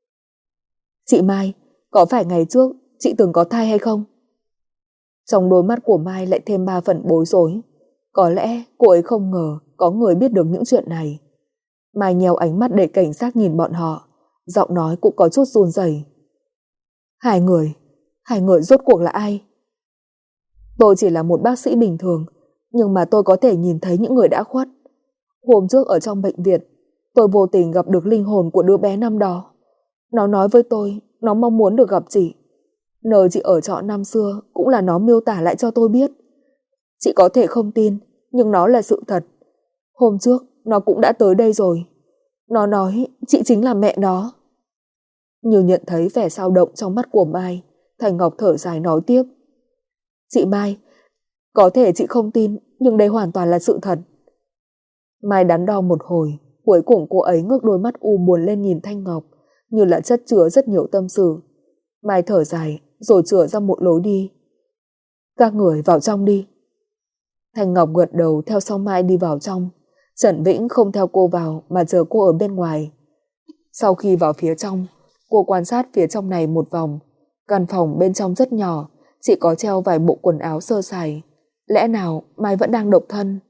Chị Mai, có phải ngày trước chị từng có thai hay không? Trong đôi mắt của Mai lại thêm 3 phần bối rối. Có lẽ cô ấy không ngờ có người biết được những chuyện này. Mai nheo ánh mắt đầy cảnh giác nhìn bọn họ, giọng nói cũng có chút run rẩy. Hai người rốt cuộc là ai? Tôi chỉ là một bác sĩ bình thường, nhưng mà tôi có thể nhìn thấy những người đã khuất. Hôm trước ở trong bệnh viện, tôi vô tình gặp được linh hồn của đứa bé năm đó. Nó nói với tôi, nó mong muốn được gặp chị. Nơi chị ở trọ năm xưa cũng là nó miêu tả lại cho tôi biết. Chị có thể không tin, nhưng nó là sự thật. Hôm trước, nó cũng đã tới đây rồi. Nó nói chị chính là mẹ nó. Như nhận thấy vẻ dao động trong mắt của Mai, Thành Ngọc thở dài nói tiếp. Chị Mai, có thể chị không tin, nhưng đây hoàn toàn là sự thật. Mai đắn đo một hồi, cuối cùng cô ấy ngước đôi mắt u buồn lên nhìn Thanh Ngọc, như là chất chứa rất nhiều tâm sự. Mai thở dài, rồi chừa ra một lối đi. Các người vào trong đi. Thanh Ngọc gật đầu theo sau Mai đi vào trong. Trần Vĩnh không theo cô vào mà chờ cô ở bên ngoài. Sau khi vào phía trong, cô quan sát phía trong này một vòng. Căn phòng bên trong rất nhỏ, chỉ có treo vài bộ quần áo sơ sài. Lẽ nào Mai vẫn đang độc thân?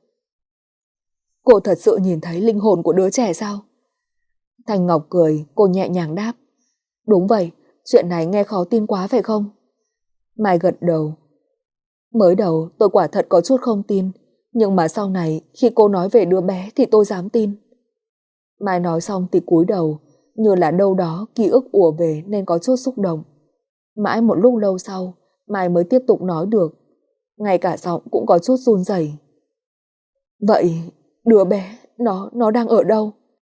Cô thật sự nhìn thấy linh hồn của đứa trẻ sao? Thanh Ngọc cười, cô nhẹ nhàng đáp. Đúng vậy, chuyện này nghe khó tin quá phải không? Mai gật đầu. Mới đầu tôi quả thật có chút không tin, nhưng mà sau này khi cô nói về đứa bé thì tôi dám tin. Mai nói xong thì cúi đầu, như là đâu đó ký ức ùa về nên có chút xúc động. Mãi một lúc lâu sau, Mai mới tiếp tục nói được. Ngay cả giọng cũng có chút run rẩy. Vậy, đứa bé, nó đang ở đâu?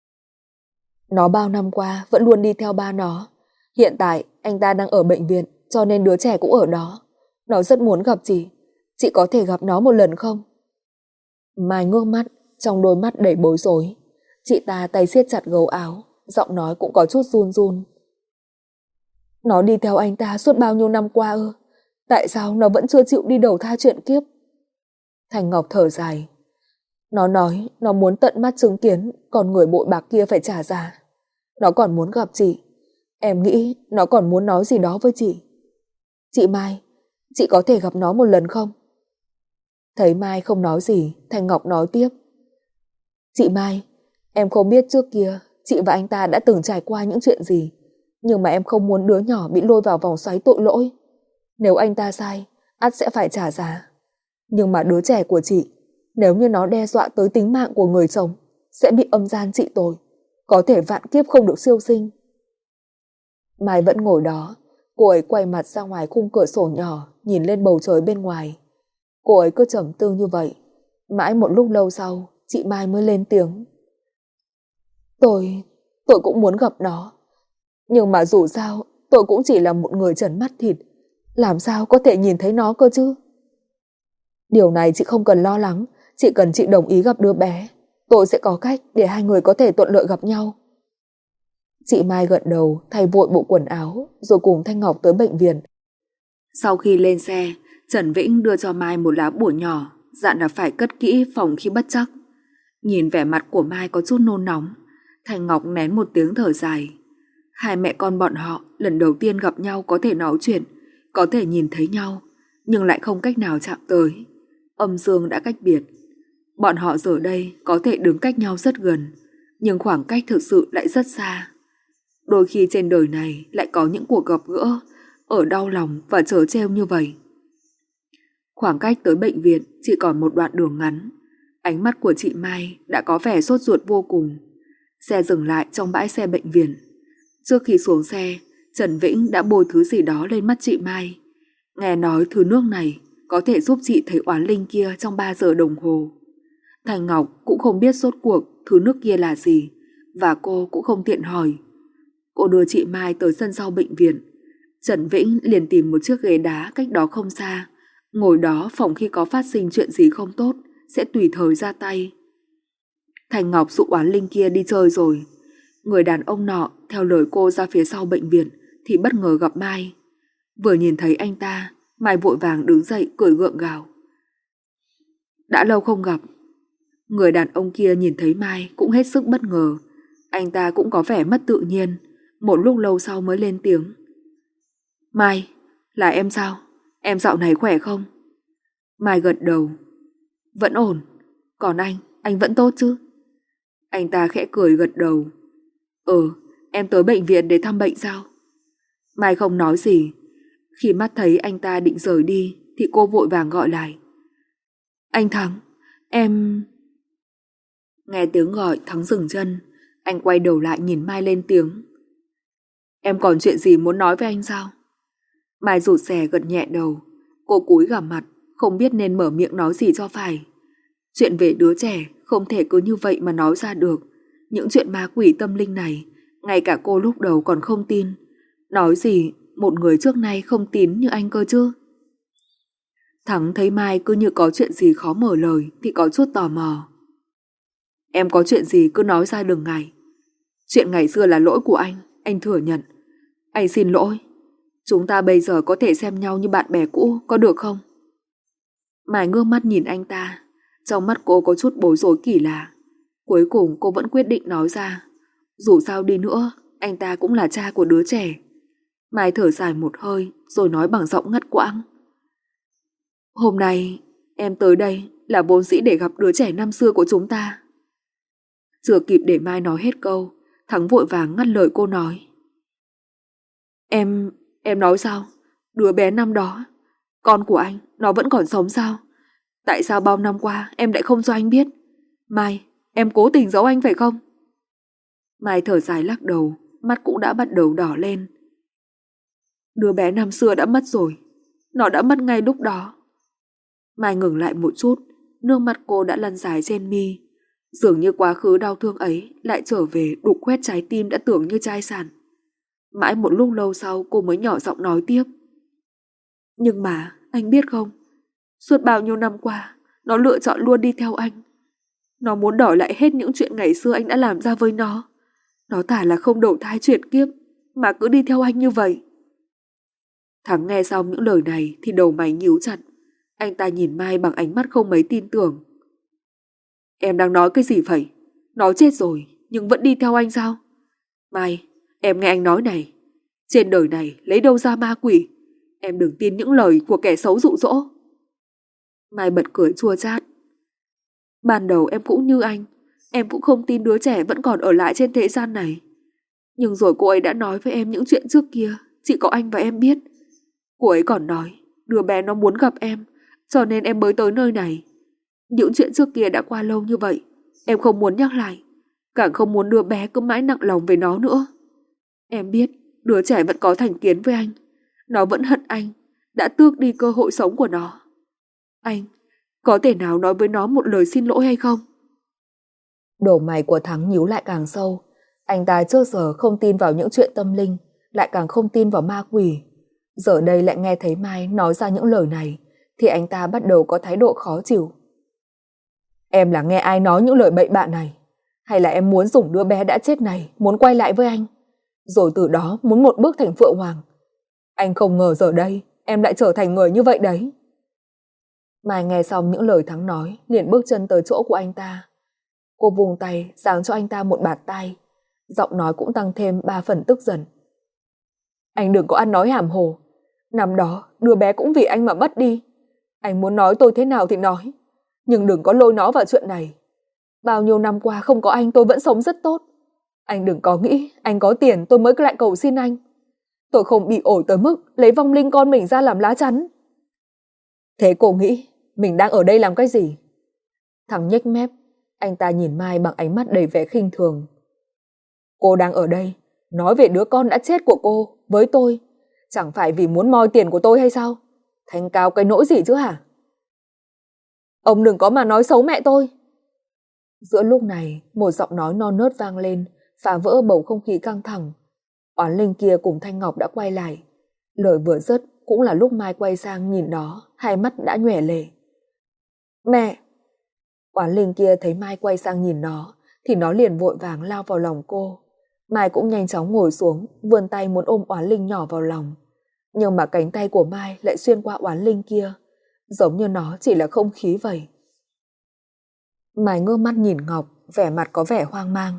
Nó bao năm qua vẫn luôn đi theo ba nó. Hiện tại anh ta đang ở bệnh viện, cho nên đứa trẻ cũng ở đó. Nó rất muốn gặp chị. Chị có thể gặp nó một lần không? Mai ngước mắt, trong đôi mắt đầy bối rối. Chị ta tay siết chặt gấu áo, giọng nói cũng có chút run run. Nó đi theo anh ta suốt bao nhiêu năm qua ư? Tại sao nó vẫn chưa chịu đi đầu thai chuyện kiếp? Thành Ngọc thở dài. Nó nói nó muốn tận mắt chứng kiến con người bội bạc kia phải trả giá. Nó còn muốn gặp chị. Em nghĩ nó còn muốn nói gì đó với chị. Chị Mai, chị có thể gặp nó một lần không? Thấy Mai không nói gì, Thành Ngọc nói tiếp. Chị Mai, em không biết trước kia chị và anh ta đã từng trải qua những chuyện gì, nhưng mà em không muốn đứa nhỏ bị lôi vào vòng xoáy tội lỗi. Nếu anh ta sai, ắt sẽ phải trả giá. Nhưng mà đứa trẻ của chị, nếu như nó đe dọa tới tính mạng của người chồng, sẽ bị âm gian trị tội, có thể vạn kiếp không được siêu sinh. Mai vẫn ngồi đó, cô ấy quay mặt ra ngoài khung cửa sổ nhỏ, nhìn lên bầu trời bên ngoài. Cô ấy cứ trầm tư như vậy. Mãi một lúc lâu sau, chị Mai mới lên tiếng. Tôi cũng muốn gặp nó. Nhưng mà dù sao, tôi cũng chỉ là một người trần mắt thịt. Làm sao có thể nhìn thấy nó cơ chứ? Điều này chị không cần lo lắng. Chỉ cần chị đồng ý gặp đứa bé, tôi sẽ có cách để hai người có thể thuận lợi gặp nhau. Chị Mai gật đầu, thay vội bộ quần áo, rồi cùng Thanh Ngọc tới bệnh viện. Sau khi lên xe, Trần Vĩnh đưa cho Mai một lá bùa nhỏ, dặn là phải cất kỹ phòng khi bất trắc. Nhìn vẻ mặt của Mai có chút nôn nóng, Thanh Ngọc nén một tiếng thở dài. Hai mẹ con bọn họ lần đầu tiên gặp nhau có thể nói chuyện, có thể nhìn thấy nhau, nhưng lại không cách nào chạm tới. Âm dương đã cách biệt. Bọn họ giờ đây có thể đứng cách nhau rất gần, nhưng khoảng cách thực sự lại rất xa. Đôi khi trên đời này lại có những cuộc gặp gỡ ở đau lòng và trớ trêu như vậy. Khoảng cách tới bệnh viện chỉ còn một đoạn đường ngắn. Ánh mắt của chị Mai đã có vẻ sốt ruột vô cùng. Xe dừng lại trong bãi xe bệnh viện. Trước khi xuống xe, Trần Vĩnh đã bôi thứ gì đó lên mắt chị Mai. Nghe nói thứ nước này có thể giúp chị thấy oán linh kia trong 3 giờ đồng hồ. Thành Ngọc cũng không biết rốt cuộc thứ nước kia là gì, và cô cũng không tiện hỏi. Cô đưa chị Mai tới sân sau bệnh viện. Trần Vĩnh liền tìm một chiếc ghế đá cách đó không xa, ngồi đó phòng khi có phát sinh chuyện gì không tốt sẽ tùy thời ra tay. Thành Ngọc dụ oán linh kia đi chơi rồi. Người đàn ông nọ theo lời cô ra phía sau bệnh viện thì bất ngờ gặp Mai. Vừa nhìn thấy anh ta, Mai vội vàng đứng dậy cười gượng gạo. Đã lâu không gặp. Người đàn ông kia nhìn thấy Mai cũng hết sức bất ngờ. Anh ta cũng có vẻ mất tự nhiên. Một lúc lâu sau mới lên tiếng. Mai, là em sao? Em dạo này khỏe không? Mai gật đầu. Vẫn ổn. Còn anh vẫn tốt chứ? Anh ta khẽ cười gật đầu. Em tới bệnh viện để thăm bệnh sao? Mai không nói gì. Khi mắt thấy anh ta định rời đi thì cô vội vàng gọi lại. Anh Thắng, em... Nghe tiếng gọi, Thắng dừng chân. Anh quay đầu lại nhìn Mai lên tiếng. Em còn chuyện gì muốn nói với anh sao? Mai rụt rè gật nhẹ đầu. Cô cúi gằm mặt, không biết nên mở miệng nói gì cho phải. Chuyện về đứa trẻ không thể cứ như vậy mà nói ra được. Những chuyện ma quỷ tâm linh này, ngay cả cô lúc đầu còn không tin. Nói gì một người trước nay không tín như anh cơ chứ. Thắng thấy Mai cứ như có chuyện gì khó mở lời thì có chút tò mò. Em có chuyện gì cứ nói ra đừng ngại. Chuyện ngày xưa là lỗi của anh thừa nhận. Anh xin lỗi. Chúng ta bây giờ có thể xem nhau như bạn bè cũ, có được không? Mai ngước mắt nhìn anh ta. Trong mắt cô có chút bối rối kỳ lạ. Cuối cùng cô vẫn quyết định nói ra. Dù sao đi nữa, anh ta cũng là cha của đứa trẻ. Mai thở dài một hơi rồi nói bằng giọng ngắt quãng. Hôm nay em tới đây là vốn dĩ để gặp đứa trẻ năm xưa của chúng ta. Chưa kịp để Mai nói hết câu, Thắng vội vàng ngắt lời cô nói. Em nói sao? Đứa bé năm đó, con của anh, nó vẫn còn sống sao? Tại sao bao năm qua em lại không cho anh biết? Mai, em cố tình giấu anh phải không? Mai thở dài lắc đầu, mắt cũng đã bắt đầu đỏ lên. Đứa bé năm xưa đã mất rồi, nó đã mất ngay lúc đó. Mai ngừng lại một chút, nước mắt cô đã lăn dài trên mi. Dường như quá khứ đau thương ấy lại trở về đục khoét trái tim đã tưởng như chai sàn. Mãi một lúc lâu sau cô mới nhỏ giọng nói tiếp. Nhưng mà anh biết không, suốt bao nhiêu năm qua nó lựa chọn luôn đi theo anh. Nó muốn đòi lại hết những chuyện ngày xưa anh đã làm ra với nó. Nó thả là không đầu thai chuyển kiếp mà cứ đi theo anh như vậy. Thắng nghe xong những lời này thì đầu mày nhíu chặt. Anh ta nhìn Mai bằng ánh mắt không mấy tin tưởng. Em đang nói cái gì vậy? Nó chết rồi nhưng vẫn đi theo anh sao? Mai, em nghe anh nói này. Trên đời này lấy đâu ra ma quỷ? Em đừng tin những lời của kẻ xấu dụ dỗ. Mai bật cười chua chát. Ban đầu em cũng như anh. Em cũng không tin đứa trẻ vẫn còn ở lại trên thế gian này. Nhưng rồi cô ấy đã nói với em những chuyện trước kia chỉ có anh và em biết. Cô ấy còn nói đứa bé nó muốn gặp em, cho nên em mới tới nơi này. Những chuyện trước kia đã qua lâu như vậy, em không muốn nhắc lại. Càng không muốn đứa bé cứ mãi nặng lòng về nó nữa. Em biết đứa trẻ vẫn có thành kiến với anh. Nó vẫn hận anh, đã tước đi cơ hội sống của nó. Anh có thể nào nói với nó một lời xin lỗi hay không? Đổ mày của Thắng nhíu lại càng sâu. Anh ta trước giờ không tin vào những chuyện tâm linh, lại càng không tin vào ma quỷ. Giờ đây lại nghe thấy Mai nói ra những lời này, thì anh ta bắt đầu có thái độ khó chịu. Em là nghe ai nói những lời bậy bạ này? Hay là em muốn dùng đứa bé đã chết này muốn quay lại với anh, rồi từ đó muốn một bước thành Phượng Hoàng? Anh không ngờ giờ đây em lại trở thành người như vậy đấy. Mai nghe xong những lời Thắng nói liền bước chân tới chỗ của anh ta. Cô vùng tay giáng cho anh ta một bạt tay, giọng nói cũng tăng thêm 3 phần tức giận. Anh đừng có ăn nói hàm hồ. Năm đó đứa bé cũng vì anh mà mất đi. Anh muốn nói tôi thế nào thì nói, nhưng đừng có lôi nó vào chuyện này. Bao nhiêu năm qua không có anh tôi vẫn sống rất tốt. Anh đừng có nghĩ anh có tiền tôi mới lại cầu xin anh. Tôi không bị ổi tới mức lấy vong linh con mình ra làm lá chắn. Thế cô nghĩ mình đang ở đây làm cái gì? Thằng nhếch mép, anh ta nhìn Mai bằng ánh mắt đầy vẻ khinh thường. Cô đang ở đây nói về đứa con đã chết của cô với tôi, chẳng phải vì muốn moi tiền của tôi hay sao? Thanh cao cái nỗi gì chứ hả? Ông đừng có mà nói xấu mẹ tôi. Giữa lúc này, một giọng nói non nớt vang lên, phá vỡ bầu không khí căng thẳng. Oán linh kia cùng Thanh Ngọc đã quay lại. Lời vừa dứt cũng là lúc Mai quay sang nhìn nó, hai mắt đã nhoẻn lệ. Mẹ! Oán linh kia thấy Mai quay sang nhìn nó, thì nó liền vội vàng lao vào lòng cô. Mai cũng nhanh chóng ngồi xuống, vươn tay muốn ôm oán linh nhỏ vào lòng. Nhưng mà cánh tay của Mai lại xuyên qua oán linh kia, giống như nó chỉ là không khí vậy. Mai ngước mắt nhìn Ngọc, vẻ mặt có vẻ hoang mang.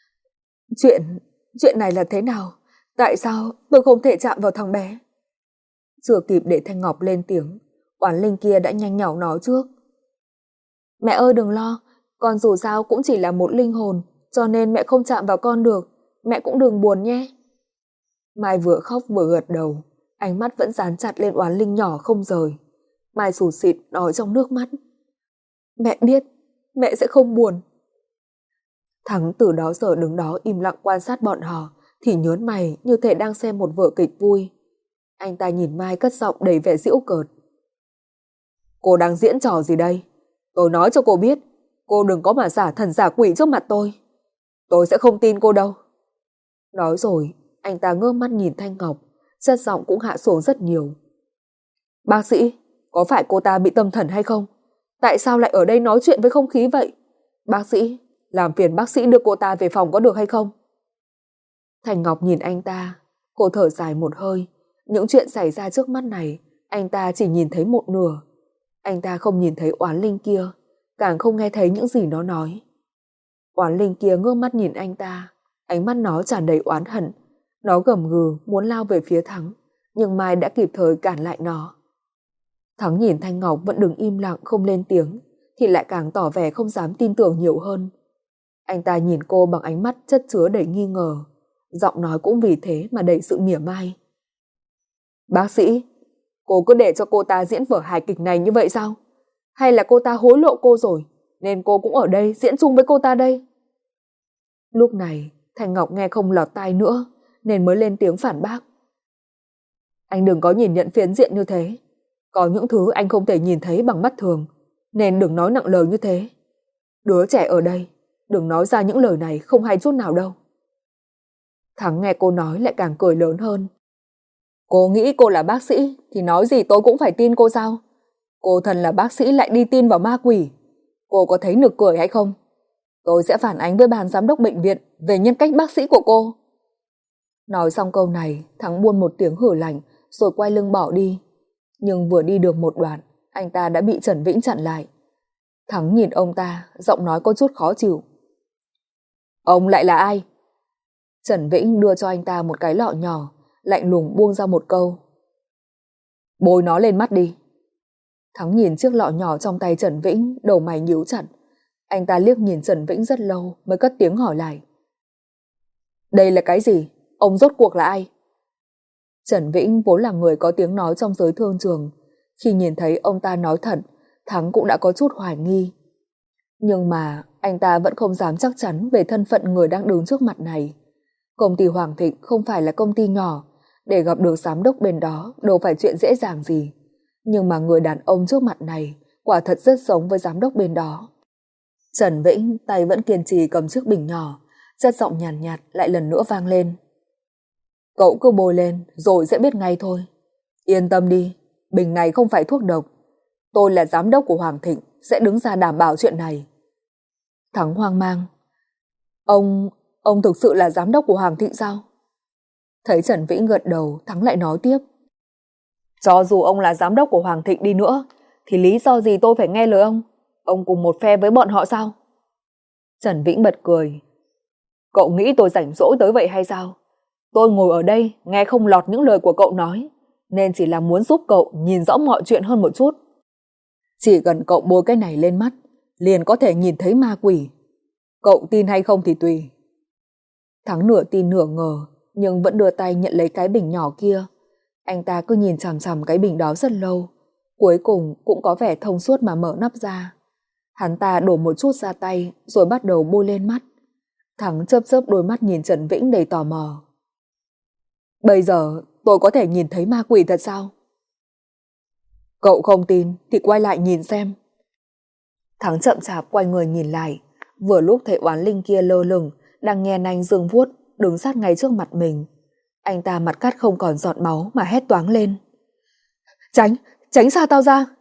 Chuyện này là thế nào? Tại sao tôi không thể chạm vào thằng bé? Chưa kịp để Thanh Ngọc lên tiếng, oán linh kia đã nhanh nhảu nói trước. Mẹ ơi đừng lo, con dù sao cũng chỉ là một linh hồn, cho nên mẹ không chạm vào con được, mẹ cũng đừng buồn nhé. Mai vừa khóc vừa gật đầu, ánh mắt vẫn dán chặt lên oán linh nhỏ không rời. Mai sụt sịt nói trong nước mắt. Mẹ biết, mẹ sẽ không buồn. Thắng từ đó giờ đứng đó im lặng quan sát bọn họ, thì nhớn mày như thể đang xem một vở kịch vui. Anh ta nhìn Mai cất giọng đầy vẻ giễu cợt. Cô đang diễn trò gì đây? Tôi nói cho cô biết, cô đừng có mà giả thần giả quỷ trước mặt tôi. Tôi sẽ không tin cô đâu. Nói rồi, anh ta ngước mắt nhìn Thanh Ngọc, chất giọng cũng hạ xuống rất nhiều. Bác sĩ, có phải cô ta bị tâm thần hay không? Tại sao lại ở đây nói chuyện với không khí vậy? Bác sĩ, làm phiền bác sĩ đưa cô ta về phòng có được hay không? Thanh Ngọc nhìn anh ta, cô thở dài một hơi. Những chuyện xảy ra trước mắt này, anh ta chỉ nhìn thấy một nửa. Anh ta không nhìn thấy oán linh kia, càng không nghe thấy những gì nó nói. Oán linh kia ngước mắt nhìn anh ta, ánh mắt nó tràn đầy oán hận. Nó gầm gừ muốn lao về phía Thắng, nhưng Mai đã kịp thời cản lại nó. Thắng nhìn Thanh Ngọc vẫn đứng im lặng không lên tiếng, thì lại càng tỏ vẻ không dám tin tưởng nhiều hơn. Anh ta nhìn cô bằng ánh mắt chất chứa đầy nghi ngờ, giọng nói cũng vì thế mà đầy sự mỉa mai. Bác sĩ, cô cứ để cho cô ta diễn vở hài kịch này như vậy sao? Hay là cô ta hối lộ cô rồi, nên cô cũng ở đây diễn chung với cô ta đây? Lúc này, Thanh Ngọc nghe không lọt tai nữa, nên mới lên tiếng phản bác. Anh đừng có nhìn nhận phiến diện như thế. Có những thứ anh không thể nhìn thấy bằng mắt thường, nên đừng nói nặng lời như thế. Đứa trẻ ở đây, đừng nói ra những lời này không hay chút nào đâu. Thắng nghe cô nói lại càng cười lớn hơn. Cô nghĩ cô là bác sĩ thì nói gì tôi cũng phải tin cô sao? Cô thần là bác sĩ lại đi tin vào ma quỷ. Cô có thấy nực cười hay không? Tôi sẽ phản ánh với ban giám đốc bệnh viện về nhân cách bác sĩ của cô. Nói xong câu này, Thắng buông một tiếng hử lạnh rồi quay lưng bỏ đi. Nhưng vừa đi được một đoạn, anh ta đã bị Trần Vĩnh chặn lại. Thắng nhìn ông ta, giọng nói có chút khó chịu. Ông lại là ai? Trần Vĩnh đưa cho anh ta một cái lọ nhỏ, lạnh lùng buông ra một câu. Bôi nó lên mắt đi. Thắng nhìn chiếc lọ nhỏ trong tay Trần Vĩnh, đầu mày nhíu chặt. Anh ta liếc nhìn Trần Vĩnh rất lâu mới cất tiếng hỏi lại. Đây là cái gì? Ông rốt cuộc là ai? Trần Vĩnh vốn là người có tiếng nói trong giới thương trường. Khi nhìn thấy ông ta nói thật, Thắng cũng đã có chút hoài nghi. Nhưng mà anh ta vẫn không dám chắc chắn về thân phận người đang đứng trước mặt này. Công ty Hoàng Thịnh không phải là công ty nhỏ, để gặp được giám đốc bên đó đâu phải chuyện dễ dàng gì. Nhưng mà người đàn ông trước mặt này quả thật rất giống với giám đốc bên đó. Trần Vĩnh tay vẫn kiên trì cầm chiếc bình nhỏ, chất giọng nhàn nhạt lại lần nữa vang lên. Cậu cứ bôi lên rồi sẽ biết ngay thôi. Yên tâm đi, bình này không phải thuốc độc. Tôi là giám đốc của Hoàng Thịnh, sẽ đứng ra đảm bảo chuyện này. Thắng hoang mang. Ông thực sự là giám đốc của Hoàng Thịnh sao? Thấy Trần Vĩnh gật đầu, Thắng lại nói tiếp. Cho dù ông là giám đốc của Hoàng Thịnh đi nữa, thì lý do gì tôi phải nghe lời ông? Ông cùng một phe với bọn họ sao? Trần Vĩnh bật cười. Cậu nghĩ tôi rảnh rỗi tới vậy hay sao? Tôi ngồi ở đây nghe không lọt những lời của cậu nói, nên chỉ là muốn giúp cậu nhìn rõ mọi chuyện hơn một chút. Chỉ cần cậu bôi cái này lên mắt, liền có thể nhìn thấy ma quỷ. Cậu tin hay không thì tùy. Thắng nửa tin nửa ngờ, nhưng vẫn đưa tay nhận lấy cái bình nhỏ kia. Anh ta cứ nhìn chằm chằm cái bình đó rất lâu, cuối cùng cũng có vẻ thông suốt mà mở nắp ra. Hắn ta đổ một chút ra tay rồi bắt đầu bôi lên mắt. Thắng chớp chớp đôi mắt nhìn Trần Vĩnh đầy tò mò. Bây giờ tôi có thể nhìn thấy ma quỷ thật sao? Cậu không tin thì quay lại nhìn xem. Thắng chậm chạp quay người nhìn lại, vừa lúc thấy oán linh kia lơ lửng, đang nhe nanh dương vuốt, đứng sát ngay trước mặt mình. Anh ta mặt cắt không còn giọt máu mà hét toáng lên. Tránh xa tao ra!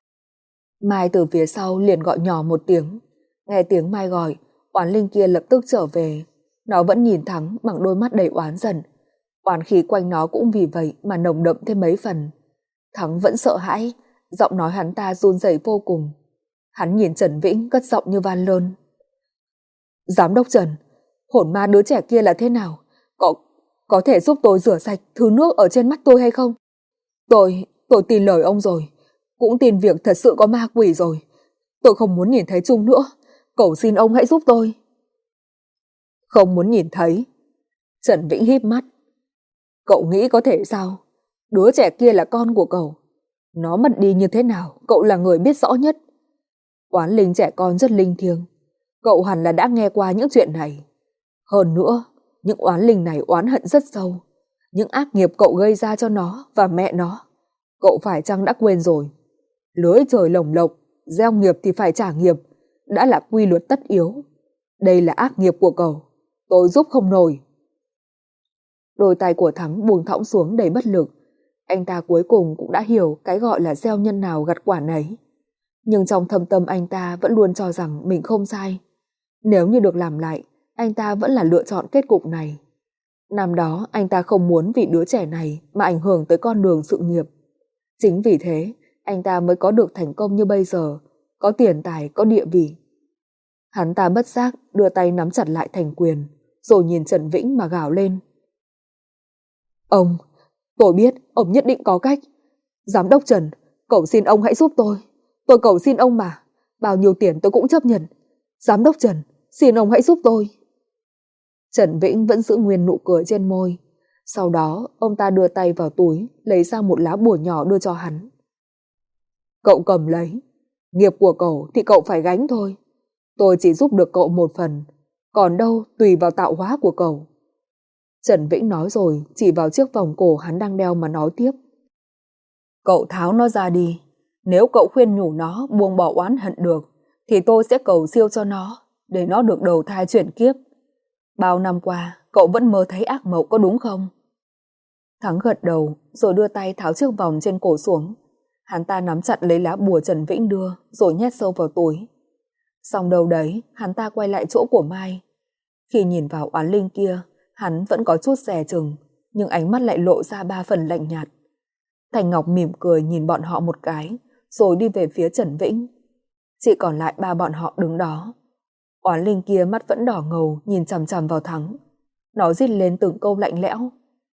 Mai từ phía sau liền gọi nhỏ một tiếng. Nghe tiếng Mai gọi, oán linh kia lập tức trở về. Nó vẫn nhìn Thắng bằng đôi mắt đầy oán giận. Oán khí quanh nó cũng vì vậy mà nồng đậm thêm mấy phần. Thắng vẫn sợ hãi, giọng nói hắn ta run rẩy vô cùng. Hắn nhìn Trần Vĩnh cất giọng như van lơn. Giám đốc Trần, hồn ma đứa trẻ kia là thế nào? Có thể giúp tôi rửa sạch thứ nước ở trên mắt tôi hay không? Tôi tin lời ông rồi, cũng tin việc thật sự có ma quỷ rồi. Tôi không muốn nhìn thấy Trung nữa, cầu xin ông hãy giúp tôi. Không muốn nhìn thấy? Trần Vĩnh híp mắt. Cậu nghĩ có thể sao? Đứa trẻ kia là con của cậu. Nó mất đi như thế nào, cậu là người biết rõ nhất. Oán linh trẻ con rất linh thiêng. Cậu hẳn là đã nghe qua những chuyện này. Hơn nữa, những oán linh này oán hận rất sâu. Những ác nghiệp cậu gây ra cho nó và mẹ nó, cậu phải chăng đã quên rồi? Lưới trời lồng lộng, gieo nghiệp thì phải trả nghiệp, đã là quy luật tất yếu. Đây là ác nghiệp của cậu, Tôi giúp không nổi. Đôi tay của Thắng buông thõng xuống đầy bất lực. Anh ta cuối cùng cũng đã hiểu cái gọi là gieo nhân nào gặt quả nấy. Nhưng trong thâm tâm anh ta vẫn luôn cho rằng mình không sai. Nếu như được làm lại, anh ta vẫn là lựa chọn kết cục này. Năm đó anh ta không muốn vì đứa trẻ này mà ảnh hưởng tới con đường sự nghiệp. Chính vì thế, anh ta mới có được thành công như bây giờ, có tiền tài, có địa vị. Hắn ta bất giác đưa tay nắm chặt lại thành quyền, rồi nhìn Trần Vĩnh mà gào lên. Ông, tôi biết ông nhất định có cách. Giám đốc Trần, cầu xin ông hãy giúp tôi. Tôi cầu xin ông mà, bao nhiêu tiền tôi cũng chấp nhận. Giám đốc Trần, xin ông hãy giúp tôi. Trần Vĩnh vẫn giữ nguyên nụ cười trên môi. Sau đó ông ta đưa tay vào túi, lấy ra một lá bùa nhỏ đưa cho hắn. Cậu cầm lấy. Nghiệp của cậu thì cậu phải gánh thôi. Tôi chỉ giúp được cậu một phần, còn đâu tùy vào tạo hóa của cậu. Trần Vĩnh nói rồi chỉ vào chiếc vòng cổ hắn đang đeo mà nói tiếp. Cậu tháo nó ra đi. Nếu cậu khuyên nhủ nó buông bỏ oán hận được, thì tôi sẽ cầu siêu cho nó, để nó được đầu thai chuyển kiếp. Bao năm qua, cậu vẫn mơ thấy ác mộng có đúng không? Thắng gật đầu, rồi đưa tay tháo chiếc vòng trên cổ xuống. Hắn ta nắm chặt lấy lá bùa Trần Vĩnh đưa, rồi nhét sâu vào túi. Xong đâu đấy, hắn ta quay lại chỗ của Mai. Khi nhìn vào oán linh kia, hắn vẫn có chút dè chừng, nhưng ánh mắt lại lộ ra 3 phần lạnh nhạt. Thành Ngọc mỉm cười nhìn bọn họ một cái, rồi đi về phía Trần Vĩnh. Chỉ còn lại 3 bọn họ đứng đó. Oán linh kia mắt vẫn đỏ ngầu nhìn chằm chằm vào Thắng. Nó rít lên từng câu lạnh lẽo.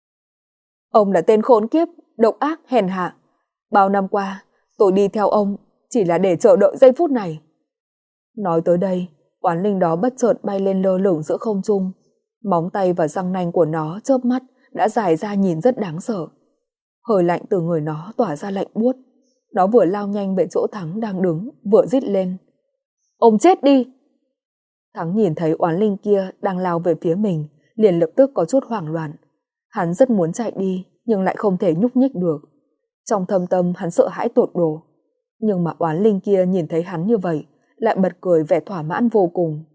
Ông là tên khốn kiếp, độc ác, hèn hạ. Bao năm qua, tôi đi theo ông chỉ là để chờ đợi giây phút này. Nói tới đây, oán linh đó bất chợt bay lên lơ lửng giữa không trung. Móng tay và răng nanh của nó chớp mắt đã dài ra nhìn rất đáng sợ. Hơi lạnh từ người nó tỏa ra lạnh buốt. Nó vừa lao nhanh về chỗ Thắng đang đứng, vừa rít lên. Ông chết đi! Thắng nhìn thấy oán linh kia đang lao về phía mình, liền lập tức có chút hoảng loạn. Hắn rất muốn chạy đi, nhưng lại không thể nhúc nhích được. Trong thâm tâm hắn sợ hãi tột độ. Nhưng mà oán linh kia nhìn thấy hắn như vậy, lại bật cười vẻ thỏa mãn vô cùng.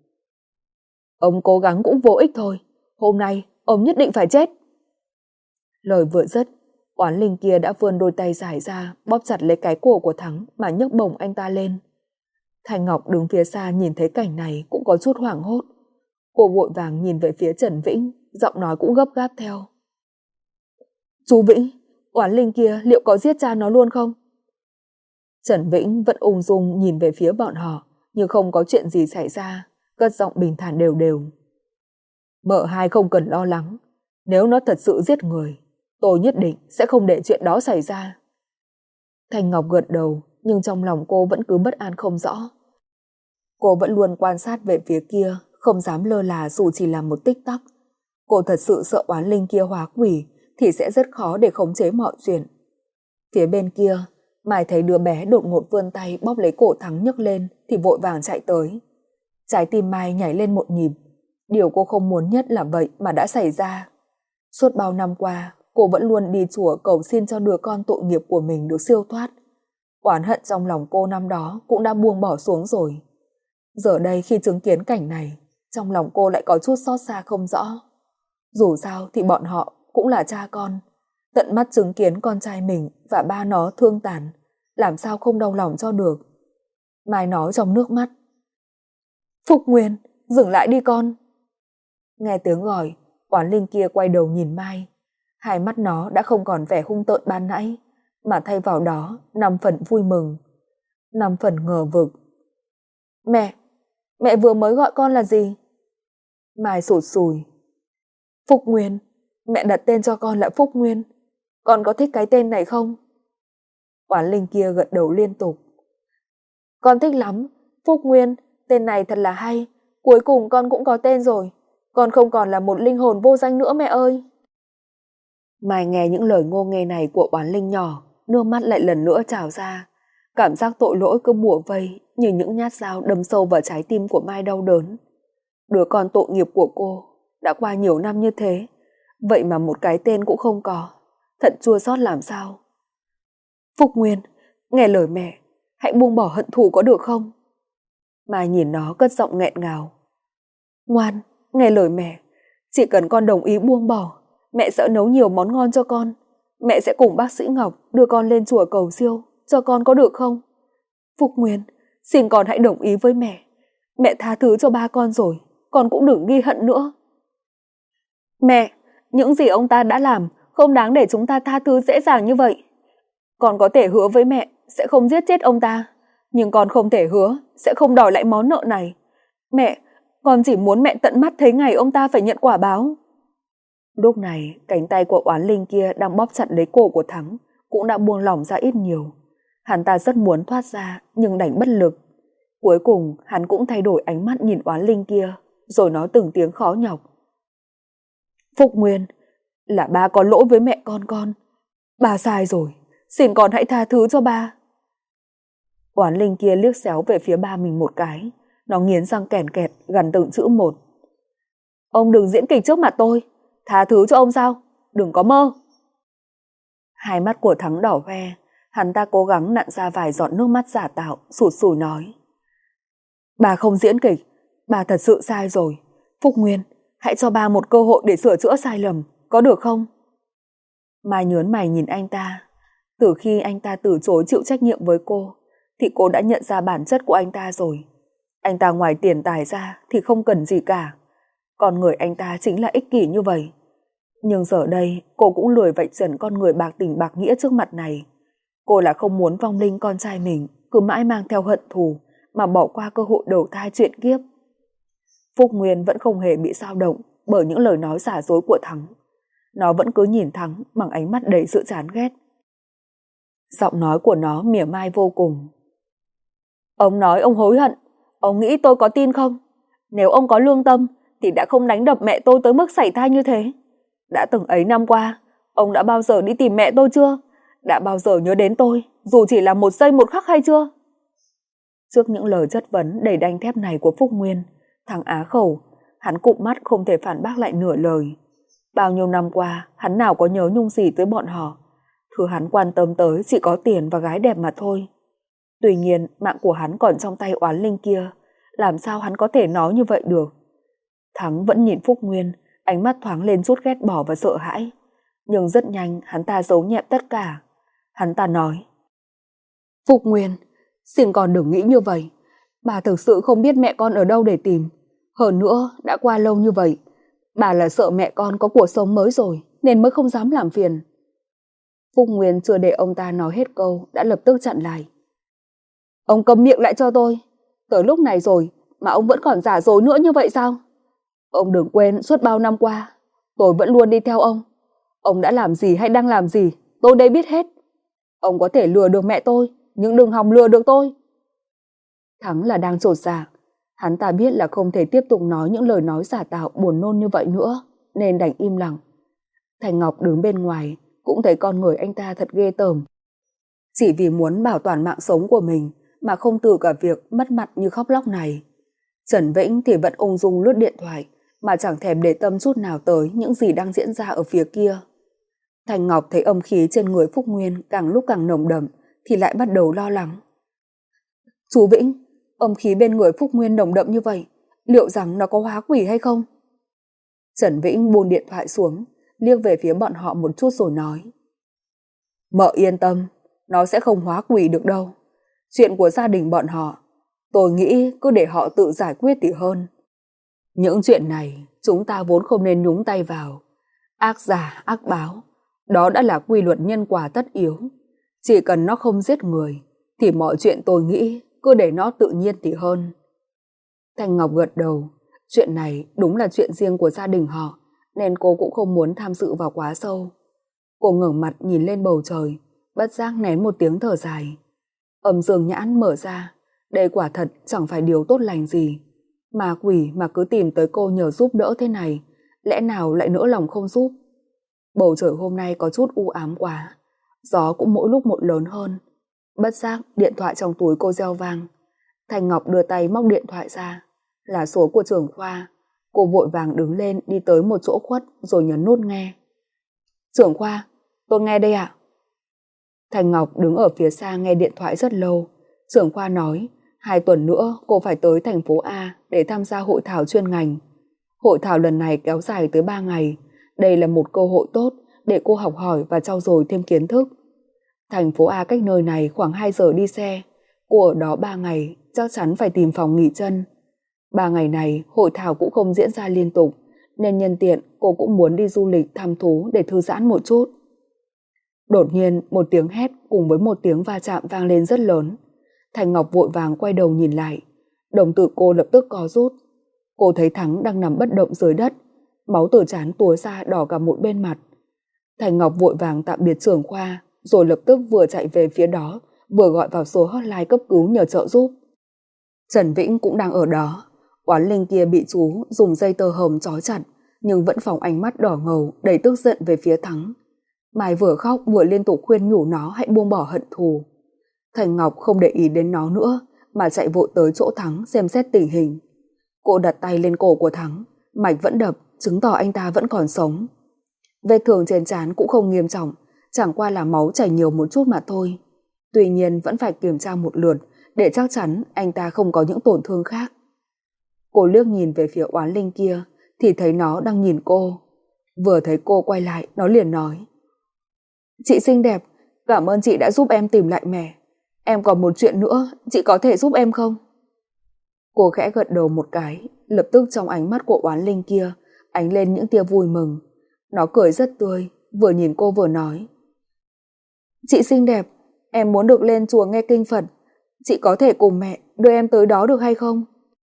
Ông cố gắng cũng vô ích thôi. Hôm nay, ông nhất định phải chết. Lời vừa dứt, oán linh kia đã vươn đôi tay dài ra, bóp chặt lấy cái cổ của Thắng mà nhấc bổng anh ta lên. Thành Ngọc đứng phía xa nhìn thấy cảnh này cũng có chút hoảng hốt. Cô vội vàng nhìn về phía Trần Vĩnh, giọng nói cũng gấp gáp theo. Chú Vĩnh, oán linh kia liệu có giết cha nó luôn không? Trần Vĩnh vẫn ung dung nhìn về phía bọn họ, như không có chuyện gì xảy ra, cất giọng bình thản đều đều. Mợ hai không cần lo lắng, nếu nó thật sự giết người, tôi nhất định sẽ không để chuyện đó xảy ra. Thành Ngọc gật đầu, nhưng trong lòng cô vẫn cứ bất an không rõ. Cô vẫn luôn quan sát về phía kia, không dám lơ là dù chỉ là một tích tắc. Cô thật sự sợ oán linh kia hóa quỷ thì sẽ rất khó để khống chế mọi chuyện. Phía bên kia, Mai thấy đứa bé đột ngột vươn tay bóp lấy cổ Thắng nhấc lên thì vội vàng chạy tới. Trái tim Mai nhảy lên một nhịp. Điều cô không muốn nhất là vậy mà đã xảy ra. Suốt bao năm qua, cô vẫn luôn đi chùa cầu xin cho đứa con tội nghiệp của mình được siêu thoát. Oán hận trong lòng cô năm đó cũng đã buông bỏ xuống rồi. Giờ đây khi chứng kiến cảnh này, trong lòng cô lại có chút xót xa không rõ. Dù sao thì bọn họ cũng là cha con. Tận mắt chứng kiến con trai mình và ba nó thương tàn, làm sao không đau lòng cho được. Mai nói trong nước mắt. Phúc Nguyên, dừng lại đi con. Nghe tiếng gọi, oán linh kia quay đầu nhìn Mai. Hai mắt nó đã không còn vẻ hung tợn ban nãy, mà thay vào đó 5 phần vui mừng, 5 phần ngờ vực. Mẹ vừa mới gọi con là gì? Mai sụt sùi. Phúc Nguyên, mẹ đặt tên cho con là Phúc Nguyên. Con có thích cái tên này không? Oán linh kia gật đầu liên tục. Con thích lắm, Phúc Nguyên, tên này thật là hay. Cuối cùng con cũng có tên rồi. Con không còn là một linh hồn vô danh nữa mẹ ơi. Mai nghe những lời ngô nghê này của oán linh nhỏ, nước mắt lại lần nữa trào ra. Cảm giác tội lỗi cứ bủa vây như những nhát dao đâm sâu vào trái tim của Mai đau đớn. Đứa con tội nghiệp của cô đã qua nhiều năm như thế, vậy mà một cái tên cũng không có. Thật chua xót làm sao. Phúc Nguyên, nghe lời mẹ, hãy buông bỏ hận thù có được không? Mai nhìn nó cất giọng nghẹn ngào. Ngoan, nghe lời mẹ, Chỉ cần con đồng ý buông bỏ, mẹ sẽ nấu nhiều món ngon cho con. Mẹ sẽ cùng bác sĩ Ngọc đưa con lên chùa cầu siêu, cho con có được không? Phúc Nguyên, xin con hãy đồng ý với mẹ. Mẹ tha thứ cho ba con rồi, con cũng đừng ghi hận nữa. Mẹ, những gì ông ta đã làm không đáng để chúng ta tha thứ dễ dàng như vậy. Con có thể hứa với mẹ sẽ không giết chết ông ta, nhưng con không thể hứa sẽ không đòi lại món nợ này. Mẹ, con chỉ muốn mẹ tận mắt thấy ngày ông ta phải nhận quả báo. Lúc này, cánh tay của oán linh kia đang bóp chặt lấy cổ của Thắng cũng đã buông lỏng ra ít nhiều. Hắn ta rất muốn thoát ra nhưng đành bất lực. Cuối cùng hắn cũng thay đổi ánh mắt nhìn oán linh kia, rồi nói từng tiếng khó nhọc. Phúc Nguyên, là ba có lỗi với mẹ con. Ba sai rồi, xin con hãy tha thứ cho ba. Oán linh kia liếc xéo về phía ba mình một cái, nó nghiến răng kèn kẹt gằn từng chữ một. Ông đừng diễn kịch trước mặt tôi, tha thứ cho ông sao, đừng có mơ. Hai mắt của Thắng đỏ hoe, hắn ta cố gắng nặn ra vài giọt nước mắt giả tạo, sụt sùi nói. Bà không diễn kịch, bà thật sự sai rồi. Phúc Nguyên, hãy cho ba một cơ hội để sửa chữa sai lầm, có được không? Mai nhớn mày nhìn anh ta. Từ khi anh ta từ chối chịu trách nhiệm với cô, thì cô đã nhận ra bản chất của anh ta rồi. Anh ta ngoài tiền tài ra thì không cần gì cả. Con người anh ta chính là ích kỷ như vậy. Nhưng giờ đây cô cũng lười vạch trần con người bạc tình bạc nghĩa trước mặt này. Cô là không muốn vong linh con trai mình cứ mãi mang theo hận thù mà bỏ qua cơ hội đầu thai chuyển kiếp. Phúc Nguyên vẫn không hề bị dao động bởi những lời nói giả dối của Thắng. Nó vẫn cứ nhìn Thắng bằng ánh mắt đầy sự chán ghét. Giọng nói của nó mỉa mai vô cùng. Ông nói ông hối hận, ông nghĩ tôi có tin không? Nếu ông có lương tâm thì đã không đánh đập mẹ tôi tới mức sảy thai như thế. Đã từng ấy năm qua, ông đã bao giờ đi tìm mẹ tôi chưa? Đã bao giờ nhớ đến tôi, dù chỉ là một giây một khắc hay chưa? Trước những lời chất vấn đầy đanh thép này của Phúc Nguyên, Thắng á khẩu, hắn cụp mắt không thể phản bác lại nửa lời. Bao nhiêu năm qua, hắn nào có nhớ nhung gì tới bọn họ. Thứ hắn quan tâm tới chỉ có tiền và gái đẹp mà thôi. Tuy nhiên, mạng của hắn còn trong tay oán linh kia, làm sao hắn có thể nói như vậy được? Thắng vẫn nhìn Phúc Nguyên, ánh mắt thoáng lên chút ghét bỏ và sợ hãi. Nhưng rất nhanh hắn ta giấu nhẹm tất cả. Hắn ta nói. Phúc Nguyên, xin con đừng nghĩ như vậy. Bà thực sự không biết mẹ con ở đâu để tìm. Hơn nữa, đã qua lâu như vậy. Bà là sợ mẹ con có cuộc sống mới rồi, nên mới không dám làm phiền. Phúc Nguyên chưa để ông ta nói hết câu, đã lập tức chặn lại. Ông câm miệng lại cho tôi. Tới lúc này rồi, mà ông vẫn còn giả dối nữa như vậy sao? Ông đừng quên suốt bao năm qua, tôi vẫn luôn đi theo ông. Ông đã làm gì hay đang làm gì, tôi đây biết hết. Ông có thể lừa được mẹ tôi, nhưng đừng hòng lừa được tôi. Thắng là đang chột dạ. Hắn ta biết là không thể tiếp tục nói những lời nói giả tạo buồn nôn như vậy nữa, nên đành im lặng. Thành Ngọc đứng bên ngoài, cũng thấy con người anh ta thật ghê tởm. Chỉ vì muốn bảo toàn mạng sống của mình mà không từ cả việc mất mặt như khóc lóc này. Trần Vĩnh thì vẫn ung dung lướt điện thoại mà chẳng thèm để tâm chút nào tới những gì đang diễn ra ở phía kia. Thành Ngọc thấy âm khí trên người Phúc Nguyên càng lúc càng nồng đậm thì lại bắt đầu lo lắng. Chú Vĩnh, âm khí bên người Phúc Nguyên nồng đậm như vậy, liệu rằng nó có hóa quỷ hay không? Trần Vĩnh buông điện thoại xuống, liếc về phía bọn họ một chút rồi nói. Mợ yên tâm, nó sẽ không hóa quỷ được đâu. Chuyện của gia đình bọn họ, tôi nghĩ cứ để họ tự giải quyết thì hơn. Những chuyện này chúng ta vốn không nên nhúng tay vào. Ác giả ác báo, đó đã là quy luật nhân quả tất yếu. Chỉ cần nó không giết người thì mọi chuyện tôi nghĩ cứ để nó tự nhiên thì hơn. Thanh Ngọc gật đầu. Chuyện này đúng là chuyện riêng của gia đình họ, nên cô cũng không muốn tham dự vào quá sâu. Cô ngẩng mặt nhìn lên bầu trời, bất giác nén một tiếng thở dài. Âm dương nhãn mở ra, đây quả thật chẳng phải điều tốt lành gì. Ma quỷ mà cứ tìm tới cô nhờ giúp đỡ thế này, lẽ nào lại nỡ lòng không giúp? Bầu trời hôm nay có chút u ám quá, gió cũng mỗi lúc một lớn hơn. Bất giác điện thoại trong túi cô reo vang. Thành Ngọc đưa tay móc điện thoại ra, là số của trưởng khoa. Cô vội vàng đứng lên đi tới một chỗ khuất rồi nhấn nút nghe. Trưởng khoa, tôi nghe đây ạ. Thành Ngọc đứng ở phía xa nghe điện thoại rất lâu. Trưởng khoa nói 2 tuần nữa cô phải tới thành phố A để tham gia hội thảo chuyên ngành. Hội thảo lần này kéo dài tới 3 ngày. Đây là một cơ hội tốt để cô học hỏi và trau dồi thêm kiến thức. Thành phố A cách nơi này khoảng 2 giờ đi xe. Cô ở đó 3 ngày, chắc chắn phải tìm phòng nghỉ chân. 3 ngày này, hội thảo cũng không diễn ra liên tục, nên nhân tiện cô cũng muốn đi du lịch thăm thú để thư giãn một chút. Đột nhiên, một tiếng hét cùng với một tiếng va chạm vang lên rất lớn. Thành Ngọc vội vàng quay đầu nhìn lại. Đồng tử cô lập tức co rút. Cô thấy Thắng đang nằm bất động dưới đất, máu từ trán túa ra đỏ cả một bên mặt. Thành Ngọc vội vàng tạm biệt trưởng khoa, rồi lập tức vừa chạy về phía đó, vừa gọi vào số hotline cấp cứu nhờ trợ giúp. Trần Vĩnh cũng đang ở đó. Oán linh kia bị chú dùng dây tơ hồng trói chặt, nhưng vẫn phóng ánh mắt đỏ ngầu đầy tức giận về phía Thắng. Mai vừa khóc vừa liên tục khuyên nhủ nó hãy buông bỏ hận thù. Thành Ngọc không để ý đến nó nữa, mà chạy vội tới chỗ Thắng xem xét tình hình. Cô đặt tay lên cổ của Thắng, mạch vẫn đập, chứng tỏ anh ta vẫn còn sống. Vết thương trên trán cũng không nghiêm trọng, chẳng qua là máu chảy nhiều một chút mà thôi. Tuy nhiên vẫn phải kiểm tra một lượt để chắc chắn anh ta không có những tổn thương khác. Cô liếc nhìn về phía oán linh kia thì thấy nó đang nhìn cô. Vừa thấy cô quay lại, nó liền nói: "Chị xinh đẹp, cảm ơn chị đã giúp em tìm lại mẹ. Em còn một chuyện nữa, chị có thể giúp em không?" Cô khẽ gật đầu một cái, lập tức trong ánh mắt của oán linh kia ánh lên những tia vui mừng. Nó cười rất tươi, vừa nhìn cô vừa nói: "Chị xinh đẹp, em muốn được lên chùa nghe kinh Phật. Chị có thể cùng mẹ đưa em tới đó được hay không?"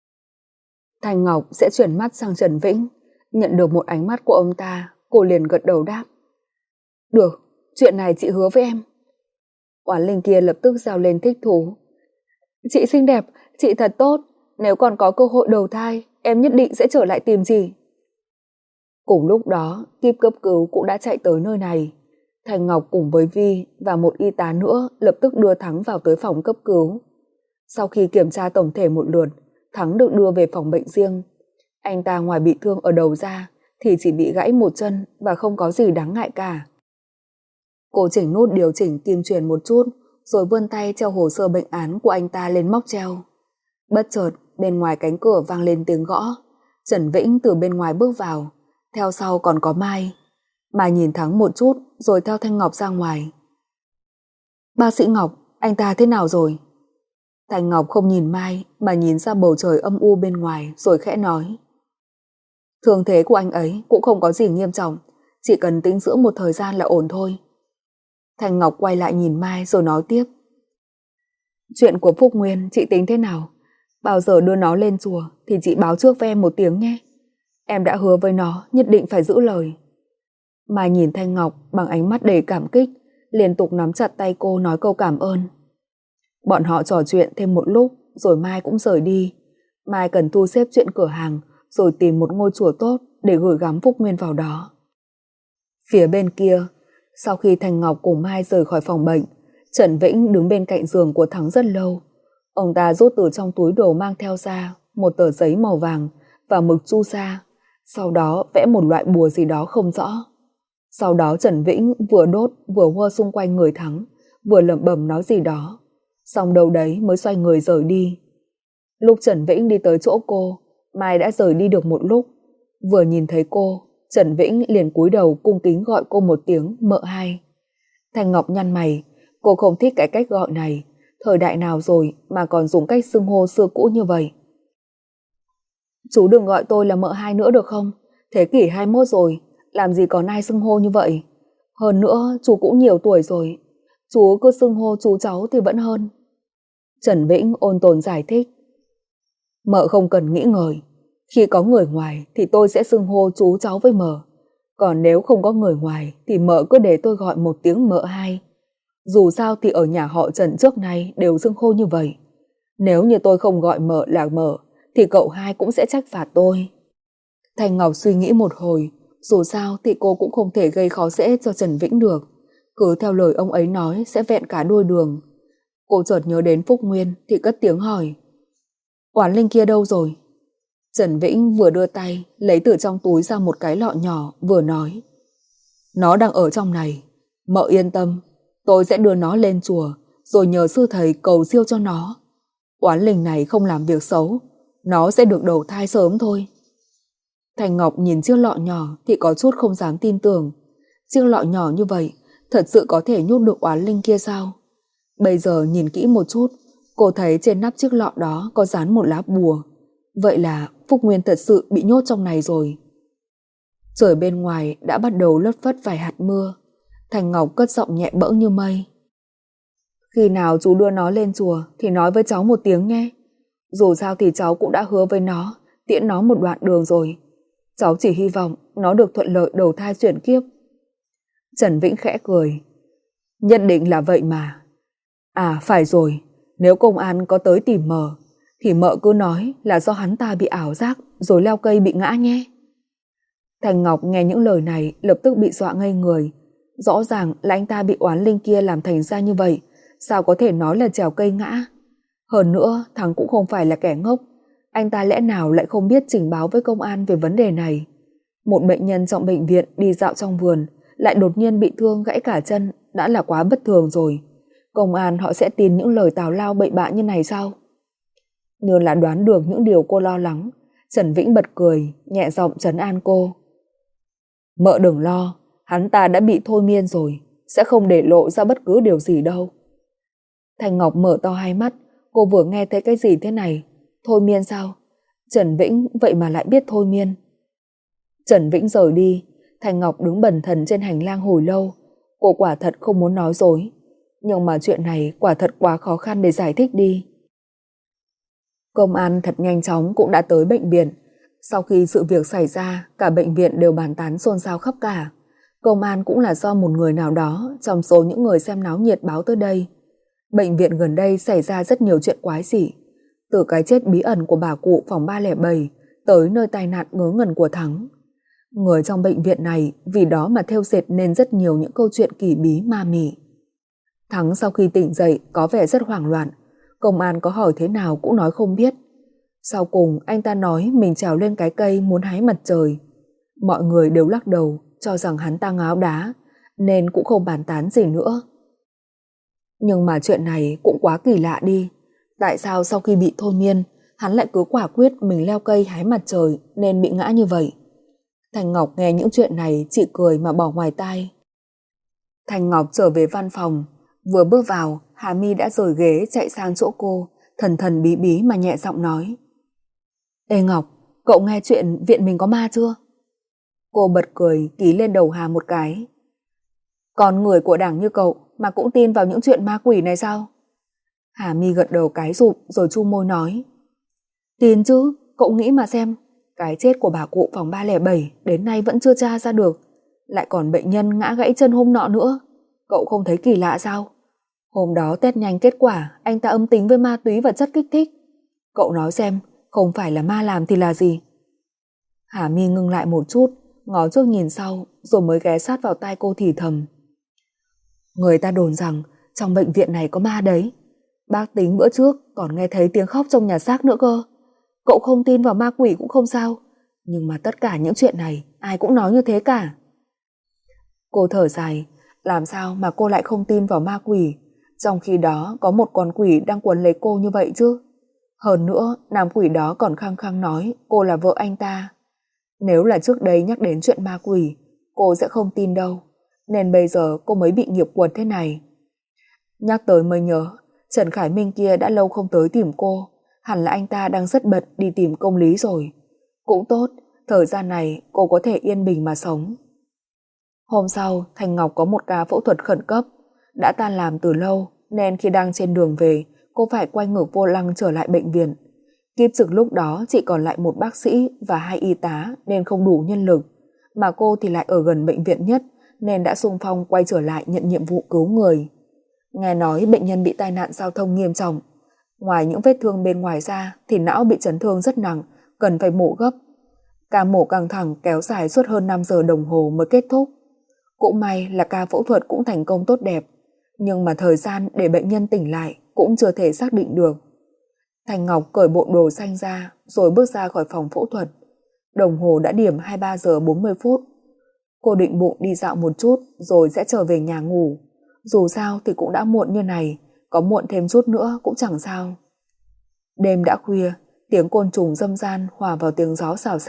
Thành Ngọc sẽ chuyển mắt sang Trần Vĩnh. Nhận được một ánh mắt của ông ta, cô liền gật đầu đáp: "Được, chuyện này chị hứa với em." Oán linh kia lập tức rao lên thích thú: "Chị xinh đẹp, chị thật tốt. Nếu còn có cơ hội đầu thai, em nhất định sẽ trở lại tìm chị." Cùng lúc đó, kíp cấp cứu cũng đã chạy tới nơi này. Thành Ngọc cùng với Vi và một y tá nữa lập tức đưa Thắng vào tới phòng cấp cứu. Sau khi kiểm tra tổng thể một lượt, Thắng được đưa về phòng bệnh riêng. Anh ta ngoài bị thương ở đầu ra thì chỉ bị gãy một chân và không có gì đáng ngại cả. Cô chỉnh nút điều chỉnh kim truyền một chút, rồi vươn tay treo hồ sơ bệnh án của anh ta lên móc treo. Bất chợt, bên ngoài cánh cửa vang lên tiếng gõ. Trần Vĩnh từ bên ngoài bước vào, theo sau còn có Mai. Mai nhìn Thắng một chút rồi theo Thanh Ngọc ra ngoài. "Bác sĩ Ngọc, anh ta thế nào rồi?" Thanh Ngọc không nhìn Mai mà nhìn ra bầu trời âm u bên ngoài rồi khẽ nói: "Thương thế của anh ấy cũng không có gì nghiêm trọng, chỉ cần tĩnh dưỡng một thời gian là ổn thôi." Thanh Ngọc quay lại nhìn Mai rồi nói tiếp: "Chuyện của Phúc Nguyên chị tính thế nào? Bao giờ đưa nó lên chùa thì chị báo trước với em một tiếng nhé. Em đã hứa với nó nhất định phải giữ lời." Mai nhìn Thanh Ngọc bằng ánh mắt đầy cảm kích, liên tục nắm chặt tay cô nói câu cảm ơn. Bọn họ trò chuyện thêm một lúc rồi Mai cũng rời đi. Mai cần thu xếp chuyện cửa hàng rồi tìm một ngôi chùa tốt để gửi gắm Phúc Nguyên vào đó. Phía bên kia, sau khi Thanh Ngọc cùng Mai rời khỏi phòng bệnh, Trần Vĩnh đứng bên cạnh giường của Thắng rất lâu. Ông ta rút từ trong túi đồ mang theo ra một tờ giấy màu vàng và mực chu sa, sau đó vẽ một loại bùa gì đó không rõ. Sau đó Trần Vĩnh vừa đốt vừa hơ xung quanh người Thắng, vừa lẩm bẩm nói gì đó. Xong đâu đấy mới xoay người rời đi. Lúc Trần Vĩnh đi tới chỗ cô, Mai đã rời đi được một lúc. Vừa nhìn thấy cô, Trần Vĩnh liền cúi đầu cung kính gọi cô một tiếng mợ hai. Thanh Ngọc nhăn mày, cô không thích cái cách gọi này. Thời đại nào rồi mà còn dùng cách xưng hô xưa cũ như vậy? "Chú đừng gọi tôi là mợ hai nữa được không? Thế kỷ 21 rồi, làm gì còn ai xưng hô như vậy? Hơn nữa, chú cũng nhiều tuổi rồi. Chú cứ xưng hô chú cháu thì vẫn hơn." Trần Vĩnh ôn tồn giải thích: "Mợ không cần nghĩ ngợi. Khi có người ngoài thì tôi sẽ xưng hô chú cháu với mợ. Còn nếu không có người ngoài thì mợ cứ để tôi gọi một tiếng mợ hai. Dù sao thì ở nhà họ Trần trước nay đều xưng hô như vậy. Nếu như tôi không gọi mợ là mợ thì cậu hai cũng sẽ trách phạt tôi." Thanh Ngọc suy nghĩ một hồi, dù sao thì cô cũng không thể gây khó dễ cho Trần Vĩnh được. Cứ theo lời ông ấy nói sẽ vẹn cả đôi đường. Cô chợt nhớ đến Phúc Nguyên thì cất tiếng hỏi: "Oán linh kia đâu rồi?" Trần Vĩnh vừa đưa tay lấy từ trong túi ra một cái lọ nhỏ vừa nói: "Nó đang ở trong này. Mợ yên tâm, tôi sẽ đưa nó lên chùa rồi nhờ sư thầy cầu siêu cho nó. Oán linh này không làm việc xấu, nó sẽ được đầu thai sớm thôi." Thành Ngọc nhìn chiếc lọ nhỏ thì có chút không dám tin tưởng. Chiếc lọ nhỏ như vậy thật sự có thể nhốt được oán linh kia sao? Bây giờ nhìn kỹ một chút, cô thấy trên nắp chiếc lọ đó có dán một lá bùa. Vậy là Phúc Nguyên thật sự bị nhốt trong này rồi. Trời bên ngoài đã bắt đầu lất phất vài hạt mưa. Thành Ngọc cất giọng nhẹ bẫng như mây. Khi nào chú đưa nó lên chùa thì nói với cháu một tiếng nghe. Dù sao thì cháu cũng đã hứa với nó, tiễn nó một đoạn đường rồi. Cháu chỉ hy vọng nó được thuận lợi đầu thai chuyển kiếp. Trần Vĩnh khẽ cười. Nhất định là vậy mà. À phải rồi, nếu công an có tới tìm mợ thì mợ cứ nói là do hắn ta bị ảo giác rồi leo cây bị ngã nhé. Thành Ngọc nghe những lời này lập tức bị dọa ngây người. Rõ ràng là anh ta bị oán linh kia làm thành ra như vậy, sao có thể nói là trèo cây ngã. Hơn nữa thằng cũng không phải là kẻ ngốc, anh ta lẽ nào lại không biết trình báo với công an về vấn đề này. Một bệnh nhân trong bệnh viện đi dạo trong vườn lại đột nhiên bị thương gãy cả chân đã là quá bất thường rồi. Công an họ sẽ tin những lời tào lao bậy bạ như này sao? Như là đoán được những điều cô lo lắng, Trần Vĩnh bật cười, nhẹ giọng trấn an cô. Mợ đừng lo, hắn ta đã bị thôi miên rồi, sẽ không để lộ ra bất cứ điều gì đâu. Thành Ngọc mở to hai mắt, cô vừa nghe thấy cái gì thế này? Thôi miên sao? Trần Vĩnh vậy mà lại biết thôi miên. Trần Vĩnh rời đi, Thành Ngọc đứng bần thần trên hành lang hồi lâu. Cô quả thật không muốn nói dối, nhưng mà chuyện này quả thật quá khó khăn để giải thích đi. Công an thật nhanh chóng cũng đã tới bệnh viện. Sau khi sự việc xảy ra, cả bệnh viện đều bàn tán xôn xao khắp cả. Công an cũng là do một người nào đó trong số những người xem náo nhiệt báo tới đây. Bệnh viện gần đây xảy ra rất nhiều chuyện quái dị. Từ cái chết bí ẩn của bà cụ phòng 307 tới nơi tai nạn ngớ ngẩn của Thắng. Người trong bệnh viện này vì đó mà thêu dệt nên rất nhiều những câu chuyện kỳ bí ma mị. Thắng sau khi tỉnh dậy có vẻ rất hoảng loạn. Công an có hỏi thế nào cũng nói không biết. Sau cùng anh ta nói mình trèo lên cái cây muốn hái mặt trời. Mọi người đều lắc đầu cho rằng hắn ta ngáo đá, nên cũng không bàn tán gì nữa. Nhưng mà chuyện này cũng quá kỳ lạ đi. Tại sao sau khi bị thôi miên, hắn lại cứ quả quyết mình leo cây hái mặt trời nên bị ngã như vậy? Thành Ngọc nghe những chuyện này chỉ cười mà bỏ ngoài tai. Thành Ngọc trở về văn phòng. Vừa bước vào, Hà My đã rời ghế chạy sang chỗ cô, thần thần bí bí mà nhẹ giọng nói. Ê Ngọc, cậu nghe chuyện viện mình có ma chưa? Cô bật cười ký lên đầu Hà một cái. Con người của đảng như cậu mà cũng tin vào những chuyện ma quỷ này sao? Hà My gật đầu cái rụp rồi chu môi nói. Tin chứ, cậu nghĩ mà xem. Cái chết của bà cụ phòng 307 đến nay vẫn chưa tra ra được. Lại còn bệnh nhân ngã gãy chân hôm nọ nữa. Cậu không thấy kỳ lạ sao? Hôm đó test nhanh kết quả anh ta âm tính với ma túy và chất kích thích. Cậu nói xem, không phải là ma làm thì là gì? Hà My ngưng lại một chút, ngó trước nhìn sau, rồi mới ghé sát vào tai cô thì thầm. Người ta đồn rằng trong bệnh viện này có ma đấy. Bác Tính bữa trước còn nghe thấy tiếng khóc trong nhà xác nữa cơ. Cậu không tin vào ma quỷ cũng không sao, nhưng mà tất cả những chuyện này ai cũng nói như thế cả. Cô thở dài, làm sao mà cô lại không tin vào ma quỷ, trong khi đó có một con quỷ đang quấn lấy cô như vậy chứ. Hơn nữa, nam quỷ đó còn khăng khăng nói cô là vợ anh ta. Nếu là trước đây nhắc đến chuyện ma quỷ, cô sẽ không tin đâu, nên bây giờ cô mới bị nghiệp quật thế này. Nhắc tới mới nhớ, Trần Khải Minh kia đã lâu không tới tìm cô, hẳn là anh ta đang rất bận đi tìm công lý rồi. Cũng tốt, thời gian này cô có thể yên bình mà sống. Hôm sau, Thành Ngọc có một ca phẫu thuật khẩn cấp. Đã tan làm từ lâu, nên khi đang trên đường về, cô phải quay ngược vô lăng trở lại bệnh viện. Kiếp trực lúc đó chỉ còn lại một bác sĩ và 2 y tá nên không đủ nhân lực, mà cô thì lại ở gần bệnh viện nhất nên đã xung phong quay trở lại nhận nhiệm vụ cứu người. Nghe nói bệnh nhân bị tai nạn giao thông nghiêm trọng. Ngoài những vết thương bên ngoài ra thì não bị chấn thương rất nặng, cần phải mổ gấp. Ca mổ căng thẳng kéo dài suốt hơn 5 giờ đồng hồ mới kết thúc. Cũng may là ca phẫu thuật cũng thành công tốt đẹp, nhưng mà thời gian để bệnh nhân tỉnh lại cũng chưa thể xác định được. Thành Ngọc cởi bộ đồ xanh ra rồi bước ra khỏi phòng phẫu thuật. Đồng hồ đã điểm 23 giờ 40 phút. Cô định bụng đi dạo một chút rồi sẽ trở về nhà ngủ. Dù sao thì cũng đã muộn như này, có muộn thêm chút nữa cũng chẳng sao. Đêm đã khuya, tiếng côn trùng râm ran hòa vào tiếng gió xào xạc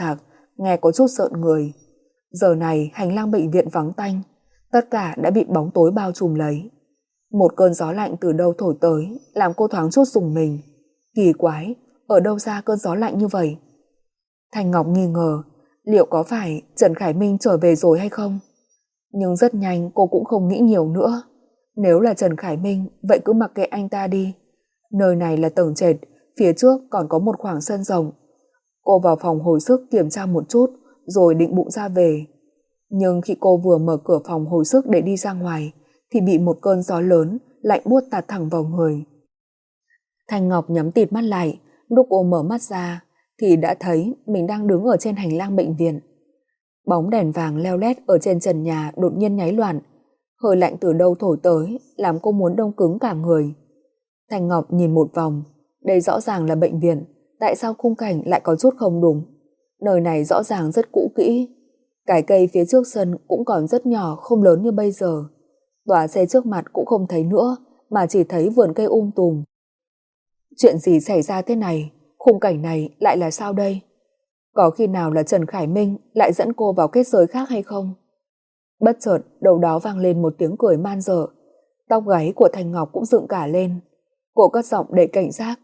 nghe có chút rợn người. Giờ này hành lang bệnh viện vắng tanh, tất cả đã bị bóng tối bao trùm lấy. Một cơn gió lạnh từ đâu thổi tới, làm cô thoáng chút rùng mình. Kỳ quái, ở đâu ra cơn gió lạnh như vậy? Thanh Ngọc nghi ngờ, liệu có phải Trần Khải Minh trở về rồi hay không? Nhưng rất nhanh cô cũng không nghĩ nhiều nữa. Nếu là Trần Khải Minh, vậy cứ mặc kệ anh ta đi. Nơi này là tầng trệt, phía trước còn có một khoảng sân rộng. Cô vào phòng hồi sức kiểm tra một chút, rồi định bụng ra về. Nhưng khi cô vừa mở cửa phòng hồi sức để đi ra ngoài, thì bị một cơn gió lớn, lạnh buốt tạt thẳng vào người. Thanh Ngọc nhắm tịt mắt lại, lúc cô mở mắt ra, thì đã thấy mình đang đứng ở trên hành lang bệnh viện. Bóng đèn vàng leo lét ở trên trần nhà đột nhiên nháy loạn, hơi lạnh từ đâu thổi tới, làm cô muốn đông cứng cả người. Thanh Ngọc nhìn một vòng, đây rõ ràng là bệnh viện, tại sao khung cảnh lại có chút không đúng? Nơi này rõ ràng rất cũ kỹ. Cái cây phía trước sân cũng còn rất nhỏ, không lớn như bây giờ. Tòa xe trước mặt cũng không thấy nữa, mà chỉ thấy vườn cây tùm. Chuyện gì xảy ra thế này? Khung cảnh này lại là sao đây? Có khi nào là Trần Khải Minh lại dẫn cô vào kết giới khác hay không? Bất chợt đầu đó vang lên một tiếng cười man dợ. Tóc gáy của Thanh Ngọc cũng dựng cả lên. Cô cất giọng đầy cảnh giác.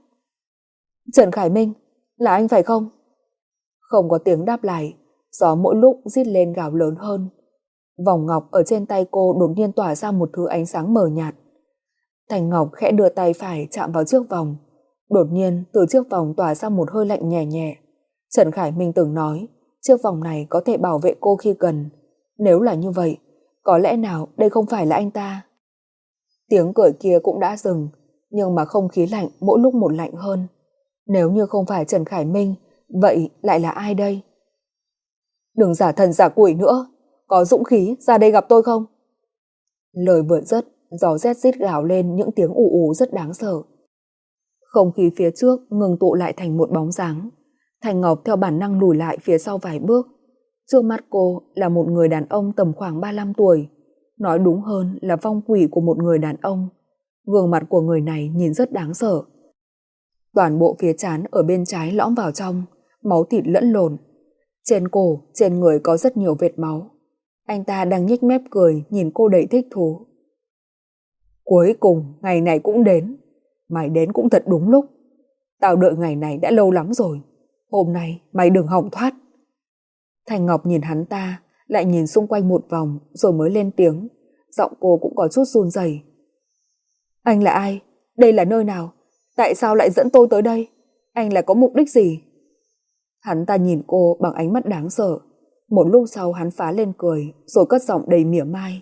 Trần Khải Minh, là anh phải không? Không có tiếng đáp lại, gió mỗi lúc rít lên gào lớn hơn. Vòng ngọc ở trên tay cô đột nhiên tỏa ra một thứ ánh sáng mờ nhạt. Thanh Ngọc khẽ đưa tay phải chạm vào chiếc vòng. Đột nhiên từ chiếc vòng tỏa ra một hơi lạnh nhẹ nhẹ. Trần Khải Minh từng nói chiếc vòng này có thể bảo vệ cô khi cần. Nếu là như vậy, có lẽ nào đây không phải là anh ta? Tiếng cười kia cũng đã dừng, nhưng mà không khí lạnh mỗi lúc một lạnh hơn. Nếu như không phải Trần Khải Minh, vậy lại là ai đây? Đừng giả thần giả quỷ nữa, có dũng khí ra đây gặp tôi không? Lời vừa dứt, gió rét rít gào lên những tiếng ù ù rất đáng sợ. Không khí phía trước ngừng tụ lại thành một bóng dáng. Thanh Ngọc theo bản năng lùi lại phía sau vài bước. Trước mắt cô là một người đàn ông tầm khoảng 35 tuổi. Nói đúng hơn là vong quỷ của một người đàn ông. Gương mặt của người này nhìn rất đáng sợ. Toàn bộ phía trán ở bên trái lõm vào trong, máu thịt lẫn lộn. Trên cổ, trên người có rất nhiều vệt máu. Anh ta đang nhếch mép cười nhìn cô đầy thích thú. Cuối cùng ngày này cũng đến. Mày đến cũng thật đúng lúc. Tao đợi ngày này đã lâu lắm rồi. Hôm nay mày đừng hòng thoát. Thanh Ngọc nhìn hắn ta, lại nhìn xung quanh một vòng rồi mới lên tiếng. Giọng cô cũng có chút run rẩy. Anh là ai? Đây là nơi nào? Tại sao lại dẫn tôi tới đây? Anh là có mục đích gì? Hắn ta nhìn cô bằng ánh mắt đáng sợ. Một lúc sau hắn phá lên cười, rồi cất giọng đầy mỉa mai.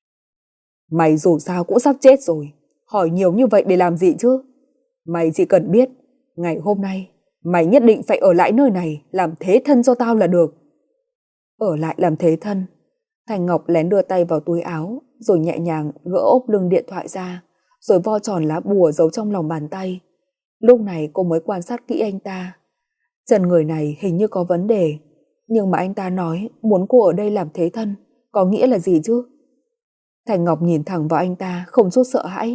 Mày dù sao cũng sắp chết rồi, hỏi nhiều như vậy để làm gì chứ? Mày chỉ cần biết, ngày hôm nay, mày nhất định phải ở lại nơi này làm thế thân cho tao là được. Ở lại làm thế thân? Thanh Ngọc lén đưa tay vào túi áo, rồi nhẹ nhàng gỡ ốp lưng điện thoại ra, rồi vo tròn lá bùa giấu trong lòng bàn tay. Lúc này cô mới quan sát kỹ anh ta. Chân người này hình như có vấn đề, nhưng mà anh ta nói muốn cô ở đây làm thế thân, có nghĩa là gì chứ? Thanh Ngọc nhìn thẳng vào anh ta không chút sợ hãi.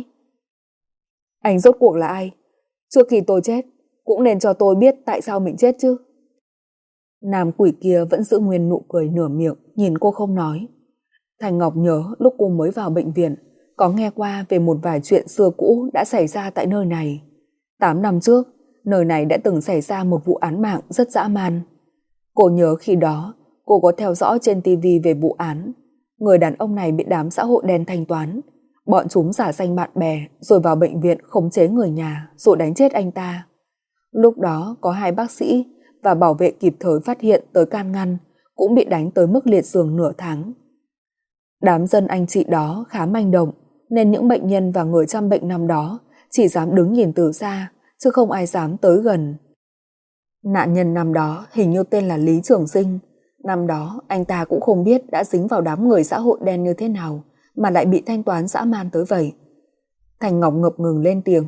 Anh rốt cuộc là ai? Trước khi tôi chết, cũng nên cho tôi biết tại sao mình chết chứ. Nam quỷ kia vẫn giữ nguyên nụ cười nửa miệng, nhìn cô không nói. Thanh Ngọc nhớ lúc cô mới vào bệnh viện, có nghe qua về một vài chuyện xưa cũ đã xảy ra tại nơi này. 8 năm trước, nơi này đã từng xảy ra một vụ án mạng rất dã man. Cô nhớ khi đó, cô có theo dõi trên TV về vụ án. Người đàn ông này bị đám xã hội đen thanh toán. Bọn chúng giả danh bạn bè rồi vào bệnh viện khống chế người nhà rồi đánh chết anh ta. Lúc đó có 2 bác sĩ và bảo vệ kịp thời phát hiện tới can ngăn, cũng bị đánh tới mức liệt giường nửa tháng. Đám dân anh chị đó khá manh động, nên những bệnh nhân và người chăm bệnh năm đó chỉ dám đứng nhìn từ xa, chứ không ai dám tới gần. Nạn nhân năm đó hình như tên là Lý Trường Sinh. Năm đó anh ta cũng không biết đã dính vào đám người xã hội đen như thế nào mà lại bị thanh toán dã man tới vậy. Thanh Ngọc ngập ngừng lên tiếng.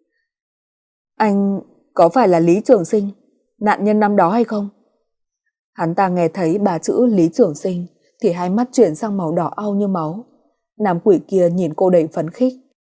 Anh có phải là Lý Trường Sinh, nạn nhân năm đó hay không? Hắn ta nghe thấy 3 chữ Lý Trường Sinh thì hai mắt chuyển sang màu đỏ au như máu. Nam quỷ kia nhìn cô đầy phấn khích.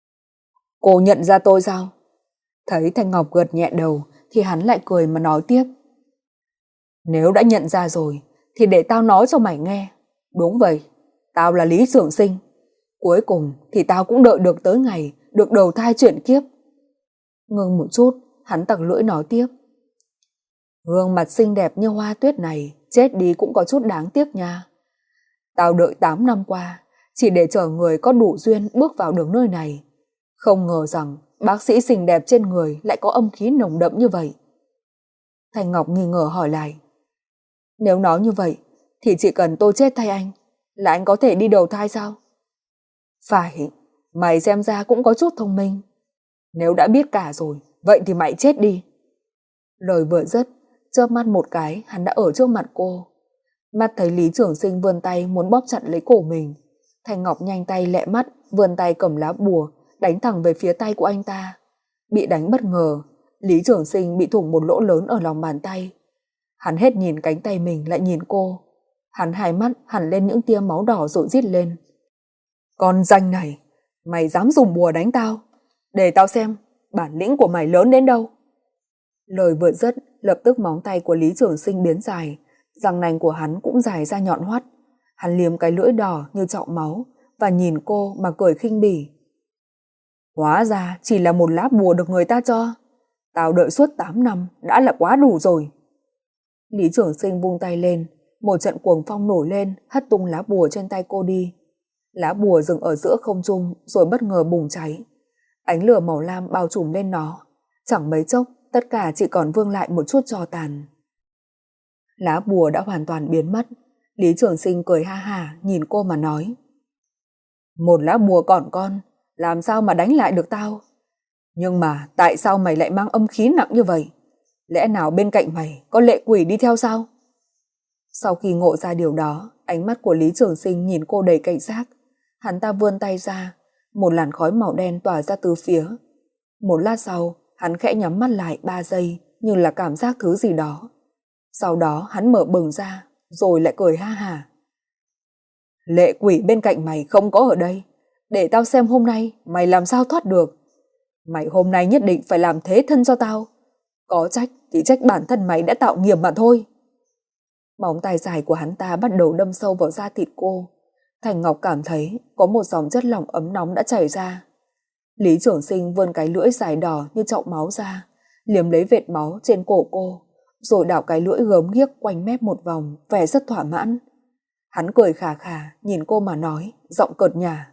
Cô nhận ra tôi sao? Thấy Thanh Ngọc gật nhẹ đầu thì hắn lại cười mà nói tiếp. Nếu đã nhận ra rồi thì để tao nói cho mày nghe. Đúng vậy, tao là Lý Trường Sinh. Cuối cùng thì tao cũng đợi được tới ngày được đầu thai chuyển kiếp. Ngừng một chút, hắn tặc lưỡi nói tiếp. Gương mặt xinh đẹp như hoa tuyết này chết đi cũng có chút đáng tiếc nha. Tao đợi 8 năm qua chỉ để chờ người có đủ duyên bước vào đường nơi này. Không ngờ rằng bác sĩ xinh đẹp trên người lại có âm khí nồng đậm như vậy. Thanh Ngọc nghi ngờ hỏi lại. Nếu nói như vậy thì chỉ cần tôi chết thay anh là anh có thể đi đầu thai sao? Phải, mày xem ra cũng có chút thông minh. Nếu đã biết cả rồi, vậy thì mày chết đi. Lời vừa dứt, chớp mắt một cái hắn đã ở trước mặt cô. Mắt thấy Lý Trường Sinh vươn tay muốn bóp chặt lấy cổ mình. Thanh Ngọc nhanh tay lẹ mắt vươn tay cầm lá bùa đánh thẳng về phía tay của anh ta. Bị đánh bất ngờ, Lý Trường Sinh bị thủng một lỗ lớn ở lòng bàn tay. Hắn hết nhìn cánh tay mình lại nhìn cô. Hắn hai mắt hẳn lên những tia máu đỏ rồi rít lên. Con danh này, mày dám dùng bùa đánh tao? Để tao xem bản lĩnh của mày lớn đến đâu. Lời vừa dứt, lập tức móng tay của Lý Trường Sinh biến dài, răng nanh của hắn cũng dài ra nhọn hoắt. Hắn liếm cái lưỡi đỏ như trọng máu và nhìn cô mà cười khinh bỉ. Hóa ra chỉ là một lá bùa được người ta cho. Tao đợi suốt 8 năm đã là quá đủ rồi. Lý Trường Sinh vung tay lên, một trận cuồng phong nổi lên hất tung lá bùa trên tay cô đi. Lá bùa dừng ở giữa không trung rồi bất ngờ bùng cháy. Ánh lửa màu lam bao trùm lên nó. Chẳng mấy chốc tất cả chỉ còn vương lại một chút tro tàn. Lá bùa đã hoàn toàn biến mất. Lý Trường Sinh cười ha hả nhìn cô mà nói. Một lá bùa còn con, làm sao mà đánh lại được tao? Nhưng mà tại sao mày lại mang âm khí nặng như vậy? Lẽ nào bên cạnh mày có lệ quỷ đi theo sao? Sau khi ngộ ra điều đó, ánh mắt của Lý Trường Sinh nhìn cô đầy cảnh giác. Hắn ta vươn tay ra, một làn khói màu đen tỏa ra từ phía. Một lát sau, hắn khẽ nhắm mắt lại 3 giây như là cảm giác thứ gì đó. Sau đó hắn mở bừng ra, rồi lại cười ha hả. Lệ quỷ bên cạnh mày không có ở đây. Để tao xem hôm nay mày làm sao thoát được. Mày hôm nay nhất định phải làm thế thân cho tao. Có trách thì trách bản thân mày đã tạo nghiệp mà thôi. Móng tay dài của hắn ta bắt đầu đâm sâu vào da thịt cô. Thành Ngọc cảm thấy có một dòng chất lỏng ấm nóng đã chảy ra. Lý Trường Sinh vươn cái lưỡi dài đỏ như chậu máu ra, liếm lấy vệt máu trên cổ cô, rồi đảo cái lưỡi gớm ghiếc quanh mép một vòng, vẻ rất thỏa mãn. Hắn cười khà khà nhìn cô mà nói, giọng cợt nhả.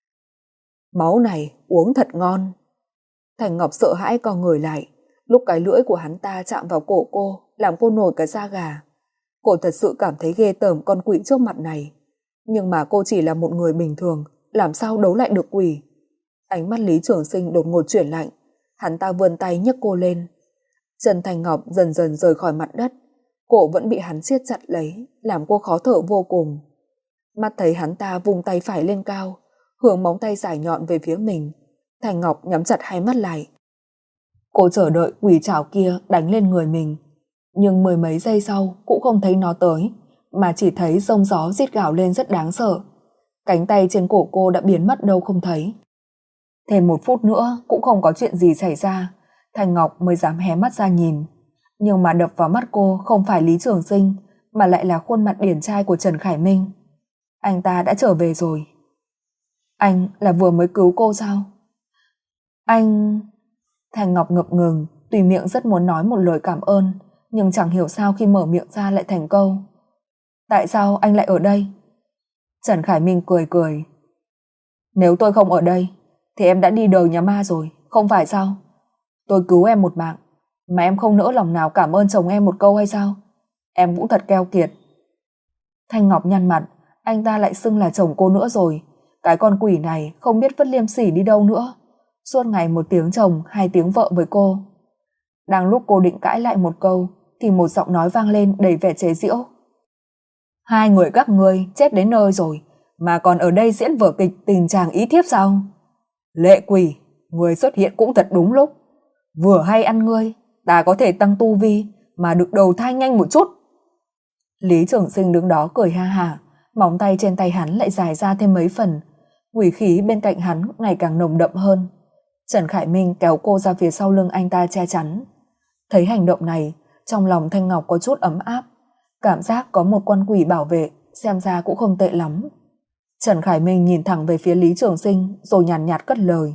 Máu này uống thật ngon. Thành Ngọc sợ hãi co người lại, lúc cái lưỡi của hắn ta chạm vào cổ cô, làm cô nổi cả da gà. Cô thật sự cảm thấy ghê tởm con quỷ trước mặt này. Nhưng mà cô chỉ là một người bình thường, làm sao đấu lại được quỷ. Ánh mắt Lý Trường Sinh đột ngột chuyển lạnh. Hắn ta vươn tay nhấc cô lên. Chân Thành Ngọc dần dần rời khỏi mặt đất. Cổ vẫn bị hắn siết chặt lấy, làm cô khó thở vô cùng. Mắt thấy hắn ta vùng tay phải lên cao, hướng móng tay dài nhọn về phía mình. Thành Ngọc nhắm chặt hai mắt lại. Cô chờ đợi quỷ trảo kia đánh lên người mình. Nhưng 10 mấy giây sau cũng không thấy nó tới, mà chỉ thấy rông gió rít gào lên rất đáng sợ. Cánh tay trên cổ cô đã biến mất đâu không thấy. Thêm 1 phút nữa cũng không có chuyện gì xảy ra, Thành Ngọc mới dám hé mắt ra nhìn. Nhưng mà đập vào mắt cô không phải Lý Trường Sinh, mà lại là khuôn mặt điển trai của Trần Khải Minh. Anh ta đã trở về rồi. Anh là vừa mới cứu cô sao? Anh... Thành Ngọc ngập ngừng, tùy miệng rất muốn nói một lời cảm ơn, nhưng chẳng hiểu sao khi mở miệng ra lại thành câu. Tại sao anh lại ở đây? Trần Khải Minh cười cười. Nếu tôi không ở đây thì em đã đi đời nhà ma rồi, không phải sao? Tôi cứu em một mạng mà em không nỡ lòng nào cảm ơn chồng em một câu hay sao? Em cũng thật keo kiệt. Thanh Ngọc nhăn mặt, anh ta lại xưng là chồng cô nữa rồi. Cái con quỷ này không biết vứt liêm sỉ đi đâu nữa. Suốt ngày 1 tiếng chồng 2 tiếng vợ với cô. Đang lúc cô định cãi lại một câu thì một giọng nói vang lên đầy vẻ chế giễu. 2 người các ngươi chết đến nơi rồi mà còn ở đây diễn vở kịch tình chàng ý thiếp sao? Lệ quỷ, người xuất hiện cũng thật đúng lúc. Vừa hay ăn ngươi, ta có thể tăng tu vi mà được đầu thai nhanh một chút. Lý Trường Sinh đứng đó cười ha hả, móng tay trên tay hắn lại dài ra thêm mấy phần. Quỷ khí bên cạnh hắn ngày càng nồng đậm hơn. Trần Khải Minh kéo cô ra phía sau lưng anh ta che chắn. Thấy hành động này, trong lòng Thanh Ngọc có chút ấm áp, Cảm giác có một con quỷ bảo vệ xem ra cũng không tệ lắm. Trần Khải Minh nhìn thẳng về phía Lý Trường Sinh rồi nhàn nhạt cất lời.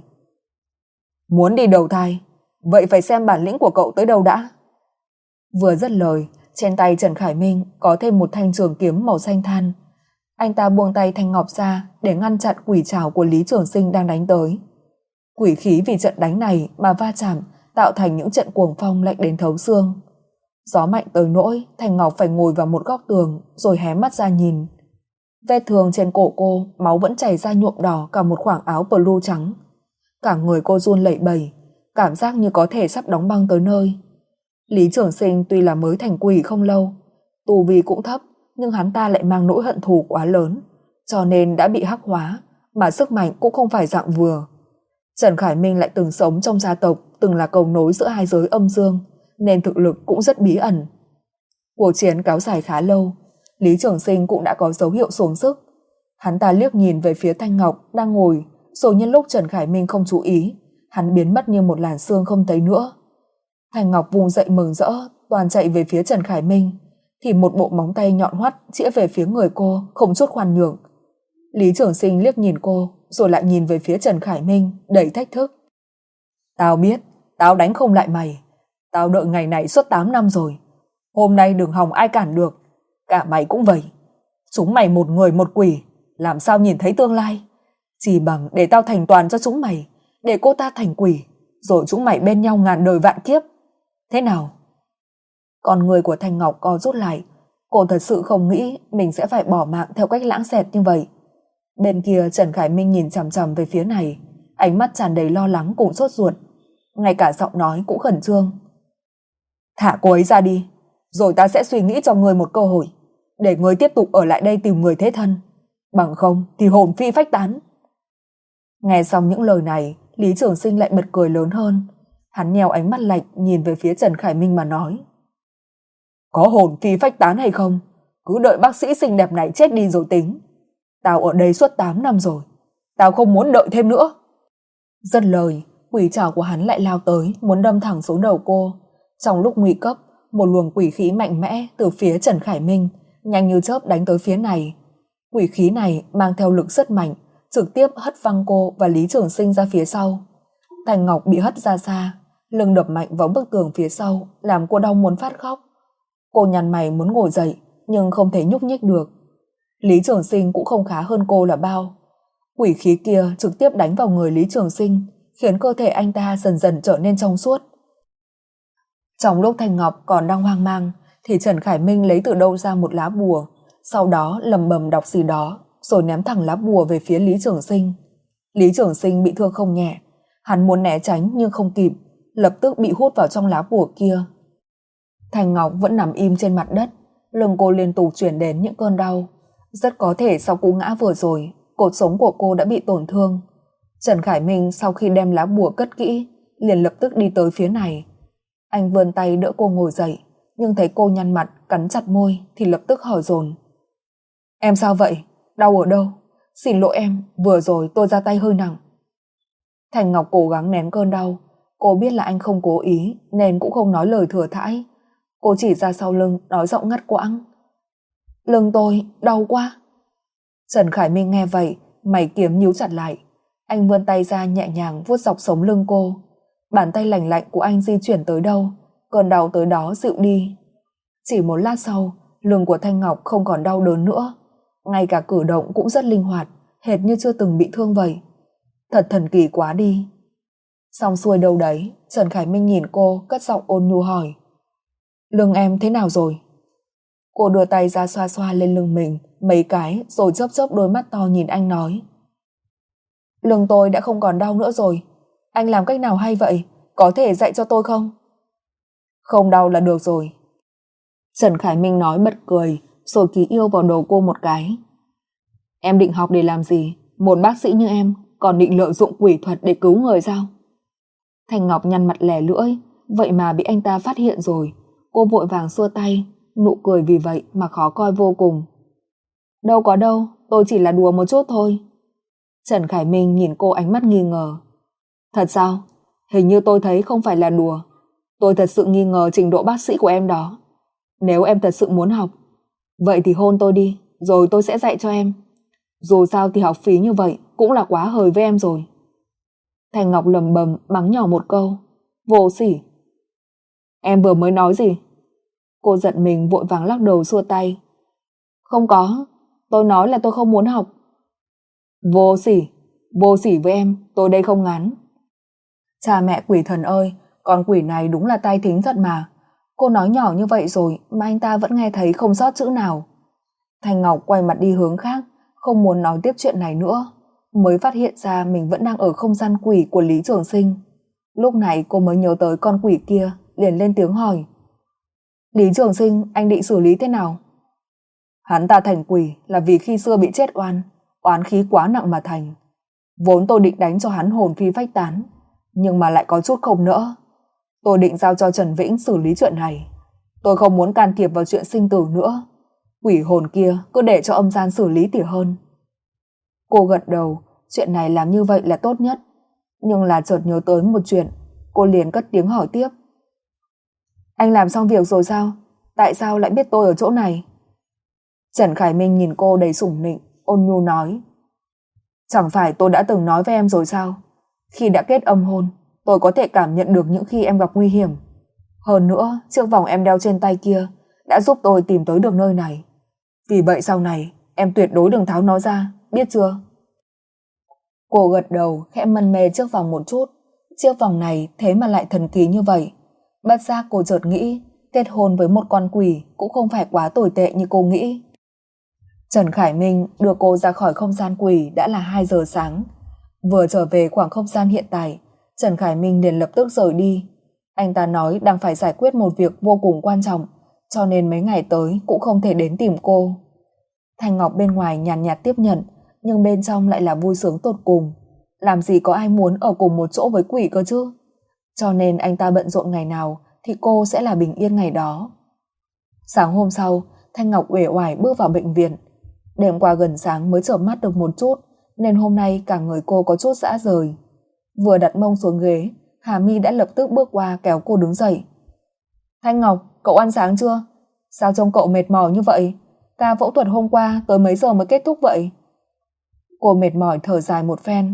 Muốn đi đầu thai, vậy phải xem bản lĩnh của cậu tới đâu đã. Vừa dứt lời, trên tay Trần Khải Minh có thêm một thanh trường kiếm màu xanh than. Anh ta buông tay thanh ngọc ra để ngăn chặn quỷ trảo của Lý Trường Sinh đang đánh tới. Quỷ khí vì trận đánh này mà va chạm, tạo thành những trận cuồng phong lạnh đến thấu xương. Gió mạnh tới nỗi Thanh Ngọc phải ngồi vào một góc tường rồi hé mắt ra nhìn. Vết thương trên cổ cô, máu vẫn chảy ra nhuộm đỏ cả một khoảng áo blue trắng. Cả người cô run lẩy bẩy, cảm giác như có thể sắp đóng băng tới nơi. Lý Trường Sinh tuy là mới thành quỷ không lâu, tu vi cũng thấp, nhưng hắn ta lại mang nỗi hận thù quá lớn, cho nên đã bị hắc hóa, mà sức mạnh cũng không phải dạng vừa. Trần Khải Minh lại từng sống trong gia tộc, từng là cầu nối giữa hai giới âm dương, nên thực lực cũng rất bí ẩn. Cuộc chiến kéo dài khá lâu, Lý Trường Sinh cũng đã có dấu hiệu xuống sức. Hắn ta liếc nhìn về phía Thanh Ngọc đang ngồi, rồi nhân lúc Trần Khải Minh không chú ý, hắn biến mất như một làn sương không thấy nữa. Thanh Ngọc vùng dậy mừng rỡ, toàn chạy về phía Trần Khải Minh, thì một bộ móng tay nhọn hoắt chĩa về phía người cô, không chút khoan nhượng. Lý Trường Sinh liếc nhìn cô, rồi lại nhìn về phía Trần Khải Minh, đầy thách thức. Tao biết, tao đánh không lại mày. Tao đợi ngày này suốt 8 năm rồi. Hôm nay đừng hòng ai cản được. Cả mày cũng vậy. Chúng mày một người một quỷ, làm sao nhìn thấy tương lai. Chỉ bằng để tao thành toàn cho chúng mày, để cô ta thành quỷ, rồi chúng mày bên nhau ngàn đời vạn kiếp. Thế nào? Con người của Thanh Ngọc co rút lại. Cô thật sự không nghĩ mình sẽ phải bỏ mạng theo cách lãng xẹt như vậy. Bên kia Trần Khải Minh nhìn chằm chằm về phía này, ánh mắt tràn đầy lo lắng cùng sốt ruột, ngay cả giọng nói cũng khẩn trương. Thả cô ấy ra đi, rồi ta sẽ suy nghĩ cho ngươi một cơ hội, để ngươi tiếp tục ở lại đây tìm người thế thân. Bằng không thì hồn phi phách tán. Nghe xong những lời này, Lý Trường Sinh lại bật cười lớn hơn. Hắn nheo ánh mắt lạnh nhìn về phía Trần Khải Minh mà nói. Có hồn phi phách tán hay không, cứ đợi bác sĩ xinh đẹp này chết đi rồi tính. Tao ở đây suốt 8 năm rồi, tao không muốn đợi thêm nữa. Dứt lời, quỷ trảo của hắn lại lao tới, muốn đâm thẳng xuống đầu cô. Trong lúc nguy cấp, một luồng quỷ khí mạnh mẽ từ phía Trần Khải Minh nhanh như chớp đánh tới phía này. Quỷ khí này mang theo lực rất mạnh, trực tiếp hất văng cô và Lý Trường Sinh ra phía sau. Thanh Ngọc bị hất ra xa, lưng đập mạnh vào bức tường phía sau, làm cô đau muốn phát khóc. Cô nhăn mày muốn ngồi dậy, nhưng không thể nhúc nhích được. Lý Trường Sinh cũng không khá hơn cô là bao. Quỷ khí kia trực tiếp đánh vào người Lý Trường Sinh, khiến cơ thể anh ta dần dần trở nên trong suốt. Trong lúc Thanh Ngọc còn đang hoang mang, thì Trần Khải Minh lấy từ đâu ra một lá bùa, sau đó lầm bầm đọc gì đó, rồi ném thẳng lá bùa về phía Lý Trường Sinh. Lý Trường Sinh bị thương không nhẹ, hắn muốn né tránh nhưng không kịp, lập tức bị hút vào trong lá bùa kia. Thanh Ngọc vẫn nằm im trên mặt đất, lưng cô liên tục chuyển đến những cơn đau. Rất có thể sau cú ngã vừa rồi, cột sống của cô đã bị tổn thương. Trần Khải Minh sau khi đem lá bùa cất kỹ, liền lập tức đi tới phía này. Anh vươn tay đỡ cô ngồi dậy, nhưng thấy cô nhăn mặt, cắn chặt môi thì lập tức hỏi dồn. Em sao vậy? Đau ở đâu? Xin lỗi em, vừa rồi tôi ra tay hơi nặng. Thành Ngọc cố gắng nén cơn đau. Cô biết là anh không cố ý nên cũng không nói lời thừa thãi. Cô chỉ ra sau lưng nói giọng ngắt quãng. Lưng tôi đau quá. Trần Khải Minh nghe vậy, mày kiếm nhíu chặt lại. Anh vươn tay ra nhẹ nhàng vuốt dọc sống lưng cô. Bàn tay lành lạnh của anh di chuyển tới đâu, cơn đau tới đó dịu đi. Chỉ một lát sau, lưng của Thanh Ngọc không còn đau đớn nữa. Ngay cả cử động cũng rất linh hoạt, hệt như chưa từng bị thương vậy. Thật thần kỳ quá đi. Xong xuôi đâu đấy, Trần Khải Minh nhìn cô, cất giọng ôn nhu hỏi. Lưng em thế nào rồi? Cô đưa tay ra xoa xoa lên lưng mình mấy cái, rồi chớp chớp đôi mắt to nhìn anh nói. Lưng tôi đã không còn đau nữa rồi. Anh làm cách nào hay vậy? Có thể dạy cho tôi không? Không đau là được rồi. Trần Khải Minh nói bật cười, rồi ký yêu vào đầu cô một cái. Em định học để làm gì? Một bác sĩ như em còn định lợi dụng quỷ thuật để cứu người sao? Thanh Ngọc nhăn mặt lẻ lưỡi, vậy mà bị anh ta phát hiện rồi. Cô vội vàng xua tay, nụ cười vì vậy mà khó coi vô cùng. Đâu có đâu, tôi chỉ là đùa một chút thôi. Trần Khải Minh nhìn cô ánh mắt nghi ngờ. Thật sao? Hình như tôi thấy không phải là đùa. Tôi thật sự nghi ngờ trình độ bác sĩ của em đó. Nếu em thật sự muốn học, Vậy thì hôn tôi đi, rồi tôi sẽ dạy cho em. Dù sao thì học phí như vậy cũng là quá hời với em rồi. Thành Ngọc lầm bầm mắng nhỏ một câu. Vô sỉ. Em vừa mới nói gì? Cô giận mình vội vàng lắc đầu xua tay. Không có, tôi nói là tôi không muốn học. Vô sỉ với em, tôi đây không ngán. Cha mẹ quỷ thần ơi, con quỷ này đúng là tai thính thật mà. Cô nói nhỏ như vậy rồi mà anh ta vẫn nghe thấy không sót chữ nào. Thanh Ngọc quay mặt đi hướng khác, không muốn nói tiếp chuyện này nữa. Mới phát hiện ra mình vẫn đang ở không gian quỷ của Lý Trường Sinh. Lúc này cô mới nhớ tới con quỷ kia, liền lên tiếng hỏi. Lý Trường Sinh, anh định xử lý thế nào? Hắn ta thành quỷ là vì khi xưa bị chết oán khí quá nặng mà thành. Vốn tôi định đánh cho hắn hồn phi phách tán, nhưng mà lại có chút không nỡ. Tôi định giao cho Trần Vĩnh xử lý chuyện này. Tôi không muốn can thiệp vào chuyện sinh tử nữa. Quỷ hồn kia cứ để cho âm gian xử lý thì hơn. Cô gật đầu, chuyện này làm như vậy là tốt nhất. Nhưng là chợt nhớ tới một chuyện, cô liền cất tiếng hỏi tiếp. Anh làm xong việc rồi sao? Tại sao lại biết tôi ở chỗ này? Trần Khải Minh nhìn cô đầy sủng nịnh, ôn nhu nói. Chẳng phải tôi đã từng nói với em rồi sao? Khi đã kết âm hôn, tôi có thể cảm nhận được những khi em gặp nguy hiểm. Hơn nữa, chiếc vòng em đeo trên tay kia đã giúp tôi tìm tới được nơi này. Vì vậy sau này, em tuyệt đối đừng tháo nó ra, biết chưa? Cô gật đầu, khẽ mân mê chiếc vòng một chút. Chiếc vòng này thế mà lại thần kỳ như vậy. Bất giác cô chợt nghĩ, kết hôn với một con quỷ cũng không phải quá tồi tệ như cô nghĩ. Trần Khải Minh đưa cô ra khỏi không gian quỷ đã là 2 giờ sáng. Vừa trở về khoảng không gian hiện tại, Trần Khải Minh liền lập tức rời đi. Anh ta nói đang phải giải quyết một việc vô cùng quan trọng, cho nên mấy ngày tới cũng không thể đến tìm cô. Thanh Ngọc bên ngoài nhàn nhạt tiếp nhận, nhưng bên trong lại là vui sướng tột cùng. Làm gì có ai muốn ở cùng một chỗ với quỷ cơ chứ? Cho nên anh ta bận rộn ngày nào thì cô sẽ là bình yên ngày đó. Sáng hôm sau, Thanh Ngọc uể oải bước vào bệnh viện. Đêm qua gần sáng mới chợp mắt được một chút, nên hôm nay cả người cô có chút rã rời. Vừa đặt mông xuống ghế, Hà My đã lập tức bước qua kéo cô đứng dậy. Thanh Ngọc, cậu ăn sáng chưa? Sao trông cậu mệt mỏi như vậy? Ca phẫu thuật hôm qua tới mấy giờ mới kết thúc vậy? Cô mệt mỏi thở dài một phen.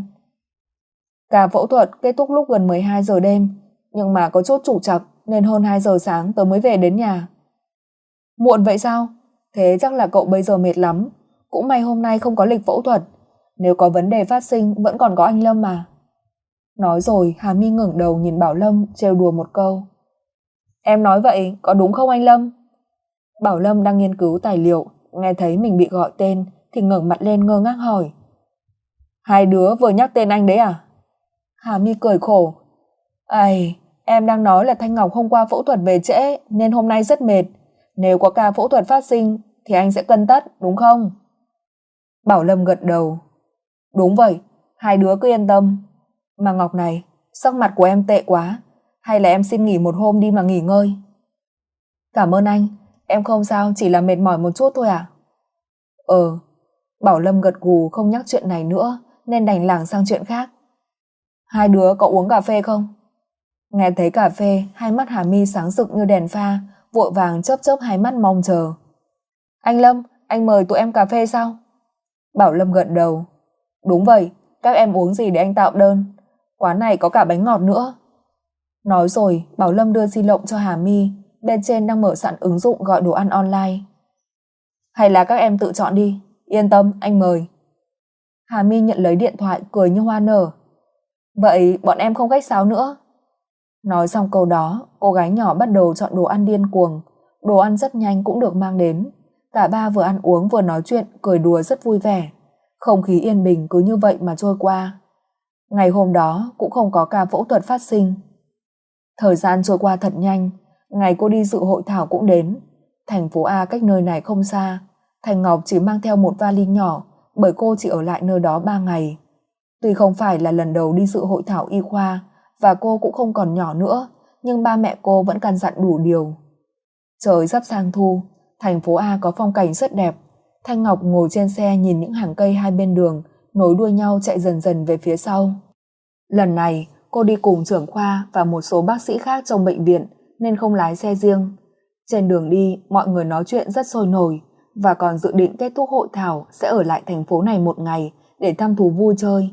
Ca phẫu thuật kết thúc lúc gần 12 giờ đêm, nhưng mà có chút trục trặc nên hơn 2 giờ sáng tớ mới về đến nhà. Muộn vậy sao? Thế chắc là cậu bây giờ mệt lắm. Cũng may hôm nay không có lịch phẫu thuật. Nếu có vấn đề phát sinh vẫn còn có anh Lâm mà. Nói rồi Hà My ngẩng đầu nhìn Bảo Lâm trêu đùa một câu. Em nói vậy có đúng không anh Lâm? Bảo Lâm đang nghiên cứu tài liệu, nghe thấy mình bị gọi tên thì ngẩng mặt lên ngơ ngác hỏi. Hai đứa vừa nhắc tên anh đấy à? Hà My cười khổ. Ây, em đang nói là Thanh Ngọc hôm qua phẫu thuật về trễ nên hôm nay rất mệt. Nếu có ca phẫu thuật phát sinh thì anh sẽ cân tất, đúng không? Bảo Lâm gật đầu. Đúng vậy, hai đứa cứ yên tâm. Mà Ngọc này, sắc mặt của em tệ quá. Hay là em xin nghỉ một hôm đi mà nghỉ ngơi? Cảm ơn anh, em không sao, chỉ là mệt mỏi một chút thôi à? Bảo Lâm gật gù không nhắc chuyện này nữa nên đành lảng sang chuyện khác. Hai đứa có uống cà phê không? Nghe thấy cà phê, hai mắt Hà My sáng rực như đèn pha, vội vàng chớp chớp hai mắt mong chờ. Anh Lâm, anh mời tụi em cà phê sao? Bảo Lâm gật đầu. Đúng vậy, các em uống gì để anh tạo đơn. Quán này có cả bánh ngọt nữa. Nói rồi, Bảo Lâm đưa di động cho Hà My, bên trên đang mở sẵn ứng dụng gọi đồ ăn online. Hay là các em tự chọn đi, yên tâm, anh mời. Hà My nhận lấy điện thoại cười như hoa nở. Vậy bọn em không khách sáo nữa. Nói xong câu đó, cô gái nhỏ bắt đầu chọn đồ ăn điên cuồng. Đồ ăn rất nhanh cũng được mang đến. Cả ba vừa ăn uống vừa nói chuyện, cười đùa rất vui vẻ. Không khí yên bình cứ như vậy mà trôi qua. Ngày hôm đó cũng không có ca phẫu thuật phát sinh. Thời gian trôi qua thật nhanh. Ngày cô đi dự hội thảo cũng đến. Thành phố A cách nơi này không xa. Thành Ngọc chỉ mang theo một vali nhỏ, bởi cô chỉ ở lại nơi đó 3 ngày. Tuy không phải là lần đầu đi dự hội thảo y khoa và cô cũng không còn nhỏ nữa, nhưng ba mẹ cô vẫn căn dặn đủ điều. Trời sắp sang thu, thành phố A có phong cảnh rất đẹp. Thanh Ngọc ngồi trên xe nhìn những hàng cây hai bên đường nối đuôi nhau chạy dần dần về phía sau. Lần này cô đi cùng trưởng khoa và một số bác sĩ khác trong bệnh viện nên không lái xe riêng. Trên đường đi mọi người nói chuyện rất sôi nổi, và còn dự định kết thúc hội thảo sẽ ở lại thành phố này một ngày để thăm thú vui chơi.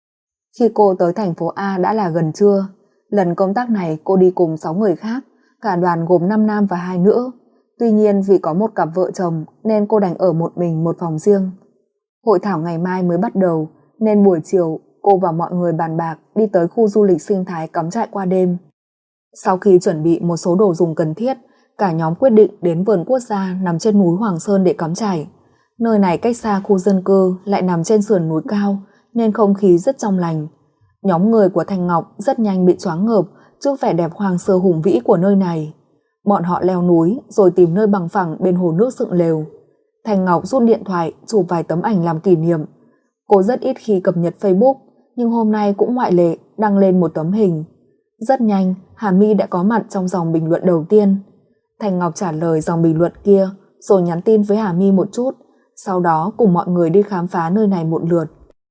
Khi cô tới thành phố A đã là gần trưa. Lần công tác này cô đi cùng 6 người khác, cả đoàn gồm 5 nam và 2 nữ. Tuy nhiên vì có một cặp vợ chồng nên cô đành ở một mình một phòng riêng. Hội thảo ngày mai mới bắt đầu nên buổi chiều cô và mọi người bàn bạc đi tới khu du lịch sinh thái cắm trại qua đêm. Sau khi chuẩn bị một số đồ dùng cần thiết, cả nhóm quyết định đến vườn quốc gia nằm trên núi Hoàng Sơn để cắm trại. Nơi này cách xa khu dân cư lại nằm trên sườn núi cao nên không khí rất trong lành. Nhóm người của Thanh Ngọc rất nhanh bị choáng ngợp trước vẻ đẹp hoang sơ hùng vĩ của nơi này. Bọn họ leo núi rồi tìm nơi bằng phẳng bên hồ nước dựng lều. Thanh Ngọc rút điện thoại chụp vài tấm ảnh làm kỷ niệm. Cô rất ít khi cập nhật Facebook, nhưng hôm nay cũng ngoại lệ đăng lên một tấm hình. Rất nhanh, Hà My đã có mặt trong dòng bình luận đầu tiên. Thanh Ngọc trả lời dòng bình luận kia rồi nhắn tin với Hà My một chút, sau đó cùng mọi người đi khám phá nơi này một lượt.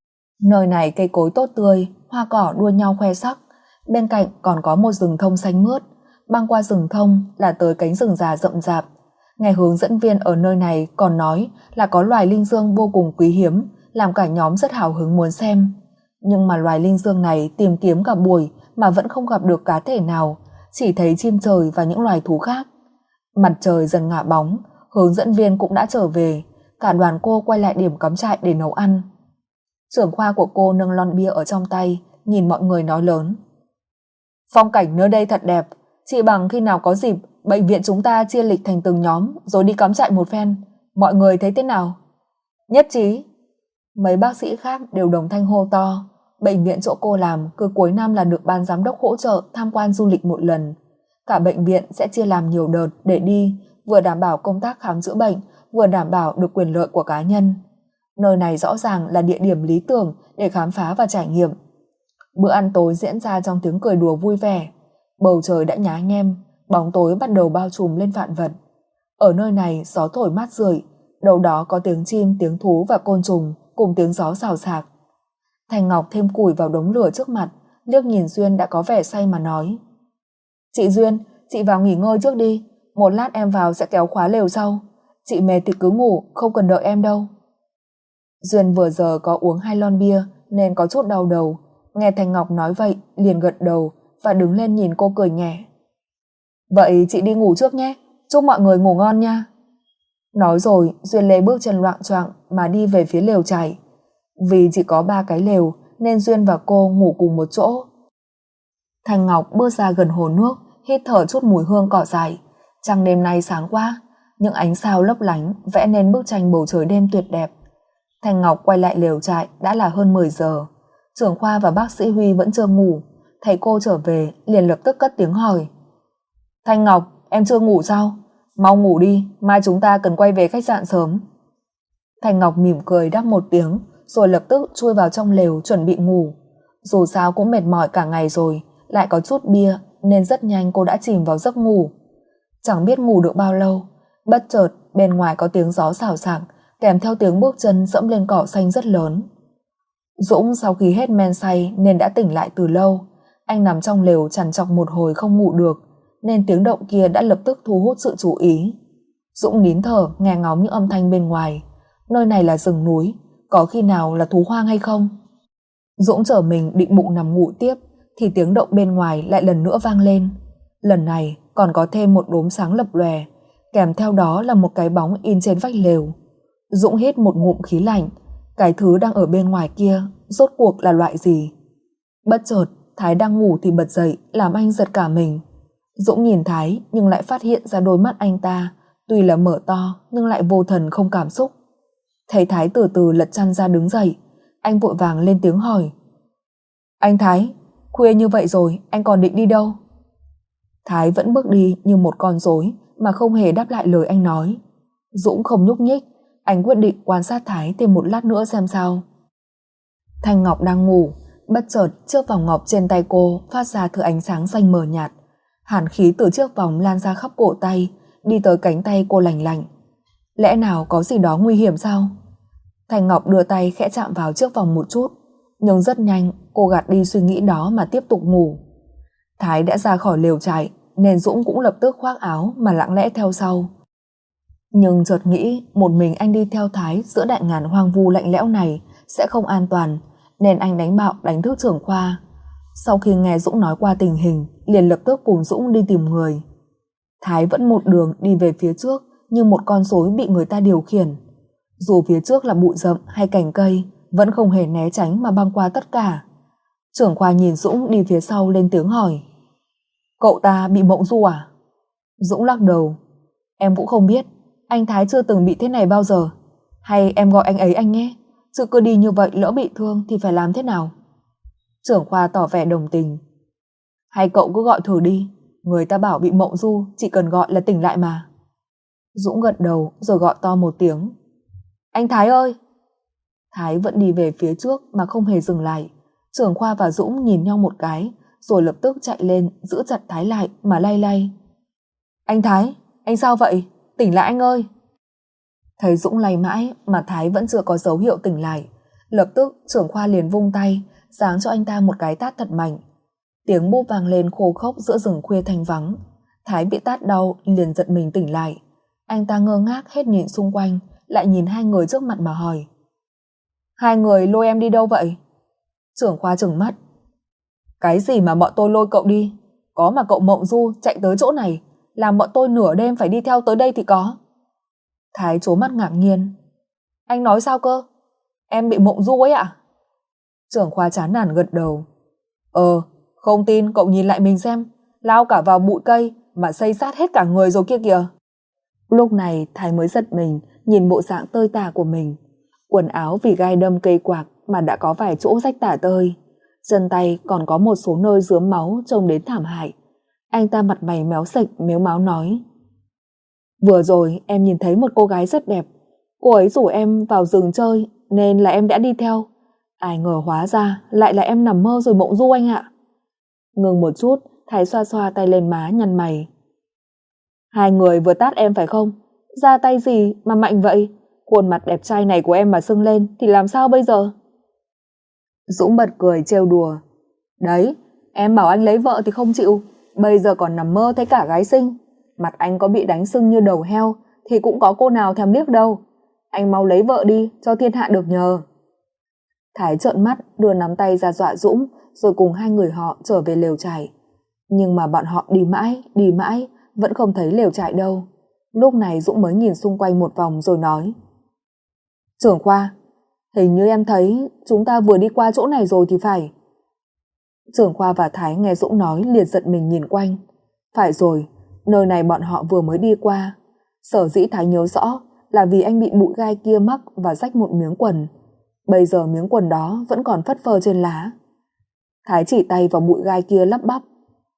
Nơi này cây cối tốt tươi, hoa cỏ đua nhau khoe sắc, bên cạnh còn có một rừng thông xanh mướt, băng qua rừng thông là tới cánh rừng già rậm rạp. Nghe hướng dẫn viên ở nơi này còn nói là có loài linh dương vô cùng quý hiếm, làm cả nhóm rất hào hứng muốn xem. Nhưng mà loài linh dương này tìm kiếm cả buổi mà vẫn không gặp được cá thể nào, chỉ thấy chim trời và những loài thú khác. Mặt trời dần ngả bóng, hướng dẫn viên cũng đã trở về, cả đoàn cô quay lại điểm cắm trại để nấu ăn. Trưởng khoa của cô nâng lon bia ở trong tay, nhìn mọi người nói lớn. Phong cảnh nơi đây thật đẹp, chỉ bằng khi nào có dịp, bệnh viện chúng ta chia lịch thành từng nhóm rồi đi cắm trại một phen. Mọi người thấy thế nào? Nhất trí. Mấy bác sĩ khác đều đồng thanh hô to. Bệnh viện chỗ cô làm cứ cuối năm là được ban giám đốc hỗ trợ tham quan du lịch một lần. Cả bệnh viện sẽ chia làm nhiều đợt để đi, vừa đảm bảo công tác khám chữa bệnh, vừa đảm bảo được quyền lợi của cá nhân. Nơi này rõ ràng là địa điểm lý tưởng để khám phá và trải nghiệm. Bữa ăn tối diễn ra trong tiếng cười đùa vui vẻ. Bầu trời đã nhá nhem, bóng tối bắt đầu bao trùm lên vạn vật. Ở nơi này gió thổi mát rượi, đâu đó có tiếng chim, tiếng thú và côn trùng cùng tiếng gió xào xạc. Thanh Ngọc thêm củi vào đống lửa trước mặt, liếc nhìn Duyên đã có vẻ say mà nói. Chị Duyên, chị vào nghỉ ngơi trước đi, một lát em vào sẽ kéo khóa lều sau. Chị mệt thì cứ ngủ, không cần đợi em đâu. Duyên vừa giờ có uống 2 lon bia nên có chút đau đầu, nghe Thanh Ngọc nói vậy liền gật đầu và đứng lên nhìn cô cười nhẹ. Vậy chị đi ngủ trước nhé, chúc mọi người ngủ ngon nha. Nói rồi Duyên lê bước chân loạng choạng mà đi về phía lều trại. Vì chỉ có 3 cái lều nên Duyên và cô ngủ cùng một chỗ. Thanh Ngọc bước ra gần hồ nước, hít thở chút mùi hương cỏ dại. Trăng đêm nay sáng quá, những ánh sao lấp lánh vẽ nên bức tranh bầu trời đêm tuyệt đẹp. Thanh Ngọc quay lại lều trại đã là hơn 10 giờ. Trưởng khoa và bác sĩ Huy vẫn chưa ngủ. Thấy cô trở về liền lập tức cất tiếng hỏi. Thanh Ngọc, em chưa ngủ sao? Mau ngủ đi, mai chúng ta cần quay về khách sạn sớm. Thanh Ngọc mỉm cười đáp một tiếng rồi lập tức chui vào trong lều chuẩn bị ngủ. Dù sao cũng mệt mỏi cả ngày rồi, lại có chút bia nên rất nhanh cô đã chìm vào giấc ngủ. Chẳng biết ngủ được bao lâu, bất chợt bên ngoài có tiếng gió xào xạc kèm theo tiếng bước chân dẫm lên cỏ xanh rất lớn. Dũng sau khi hết men say nên đã tỉnh lại từ lâu. Anh nằm trong lều trằn trọc một hồi không ngủ được nên tiếng động kia đã lập tức thu hút sự chú ý. Dũng nín thở nghe ngóng những âm thanh bên ngoài. Nơi này là rừng núi, có khi nào là thú hoang hay không? Dũng trở mình định bụng nằm ngủ tiếp thì tiếng động bên ngoài lại lần nữa vang lên. Lần này còn có thêm một đốm sáng lập lòe, kèm theo đó là một cái bóng in trên vách lều. Dũng hít một ngụm khí lạnh. Cái thứ đang ở bên ngoài kia rốt cuộc là loại gì? Bất chợt Thái đang ngủ thì bật dậy làm anh giật cả mình. Dũng nhìn Thái nhưng lại phát hiện ra đôi mắt anh ta tuy là mở to nhưng lại vô thần không cảm xúc. Thấy Thái từ từ lật chăn ra đứng dậy, anh vội vàng lên tiếng hỏi. Anh Thái, khuya như vậy rồi anh còn định đi đâu? Thái vẫn bước đi như một con rối mà không hề đáp lại lời anh nói. Dũng không nhúc nhích, anh quyết định quan sát Thái thêm một lát nữa xem sao. Thanh Ngọc đang ngủ, bất chợt chiếc vòng ngọc trên tay cô phát ra thứ ánh sáng xanh mờ nhạt. Hàn khí từ chiếc vòng lan ra khắp cổ tay, đi tới cánh tay cô lành lạnh. Lẽ nào có gì đó nguy hiểm sao? Thanh Ngọc đưa tay khẽ chạm vào chiếc vòng một chút, nhưng rất nhanh cô gạt đi suy nghĩ đó mà tiếp tục ngủ. Thái đã ra khỏi lều trại nên Dũng cũng lập tức khoác áo mà lặng lẽ theo sau. Nhưng chợt nghĩ một mình anh đi theo Thái giữa đại ngàn hoang vu lạnh lẽo này sẽ không an toàn, nên anh đánh bạo đánh thức trưởng khoa. Sau khi nghe Dũng nói qua tình hình, liền lập tức cùng Dũng đi tìm người. Thái vẫn một đường đi về phía trước như một con rối bị người ta điều khiển. Dù phía trước là bụi rậm hay cành cây, vẫn không hề né tránh mà băng qua tất cả. Trưởng khoa nhìn Dũng đi phía sau lên tiếng hỏi: "Cậu ta bị mộng du à?" Dũng lắc đầu: "Em cũng không biết, anh Thái chưa từng bị thế này bao giờ. Hay em gọi anh ấy anh nhé, chứ cứ đi như vậy lỡ bị thương thì phải làm thế nào?" Trưởng khoa tỏ vẻ đồng tình: "Hay cậu cứ gọi thử đi, người ta bảo bị mộng du chỉ cần gọi là tỉnh lại mà." Dũng gật đầu rồi gọi to một tiếng: "Anh Thái ơi!" Thái vẫn đi về phía trước mà không hề dừng lại. Trưởng khoa và Dũng nhìn nhau một cái rồi lập tức chạy lên giữ chặt Thái lại mà lay lay: "Anh Thái, anh sao vậy? Tỉnh lại anh ơi!" Thấy Dũng lay mãi mà Thái vẫn chưa có dấu hiệu tỉnh lại, lập tức trưởng khoa liền vung tay giáng cho anh ta một cái tát thật mạnh. Tiếng bốp vang lên khô khốc giữa rừng khuya thanh vắng. Thái bị tát đau liền giật mình tỉnh lại. Anh ta ngơ ngác hết nhìn xung quanh, lại nhìn hai người trước mặt mà hỏi: "Hai người lôi em đi đâu vậy?" Trưởng khoa trừng mắt: "Cái gì mà bọn tôi lôi cậu đi? Có mà cậu mộng du chạy tới chỗ này, làm bọn tôi nửa đêm phải đi theo tới đây thì có." Thái trố mắt ngạc nhiên: "Anh nói sao cơ? Em bị mộng du ấy ạ?" Trưởng khoa chán nản gật đầu: Không tin cậu nhìn lại mình xem, lao cả vào bụi cây mà xây sát hết cả người rồi kia kìa." Lúc này Thái mới giật mình nhìn bộ dạng tơi tả của mình. Quần áo vì gai đâm cây quạc mà đã có vài chỗ rách tả tơi, chân tay còn có một số nơi rướm máu trông đến thảm hại. Anh ta mặt mày méo sạch mếu máo nói: "Vừa rồi em nhìn thấy một cô gái rất đẹp, cô ấy rủ em vào rừng chơi nên là em đã đi theo. Ai ngờ hóa ra lại là em nằm mơ rồi mộng du anh ạ." Ngừng một chút, Thái xoa xoa tay lên má nhăn mày: "Hai người vừa tát em phải không? Ra tay gì mà mạnh vậy? Khuôn mặt đẹp trai này của em mà sưng lên thì làm sao bây giờ?" Dũng bật cười trêu đùa: "Đấy, em bảo anh lấy vợ thì không chịu, bây giờ còn nằm mơ thấy cả gái xinh. Mặt anh có bị đánh sưng như đầu heo thì cũng có cô nào thèm liếc đâu. Anh mau lấy vợ đi cho thiên hạ được nhờ." Thái trợn mắt đưa nắm tay ra dọa Dũng, rồi cùng hai người họ trở về lều trại. Nhưng mà bọn họ đi mãi vẫn không thấy lều trại đâu. Lúc này Dũng mới nhìn xung quanh một vòng rồi nói: "Trưởng khoa, hình như em thấy chúng ta vừa đi qua chỗ này rồi thì phải." Trưởng khoa và Thái nghe Dũng nói liền giật mình nhìn quanh. Phải rồi, nơi này bọn họ vừa mới đi qua. Sở dĩ Thái nhớ rõ là vì anh bị bụi gai kia mắc và rách một miếng quần. Bây giờ miếng quần đó vẫn còn phất phơ trên lá. Thái chỉ tay vào bụi gai kia lắp bắp: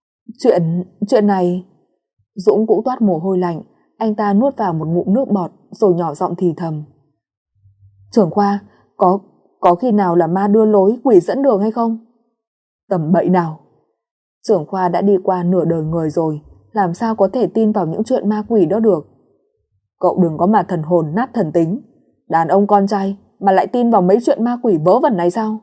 Chuyện này..." Dũng cũng toát mồ hôi lạnh. Anh ta nuốt vào một ngụm nước bọt rồi nhỏ giọng thì thầm: "Trưởng khoa, có khi nào là ma đưa lối, quỷ dẫn đường hay không?" "Tầm bậy nào. Trưởng khoa đã đi qua nửa đời người rồi, làm sao có thể tin vào những chuyện ma quỷ đó được. Cậu đừng có mà thần hồn nát thần tính. Đàn ông con trai mà lại tin vào mấy chuyện ma quỷ vớ vẩn này sao?"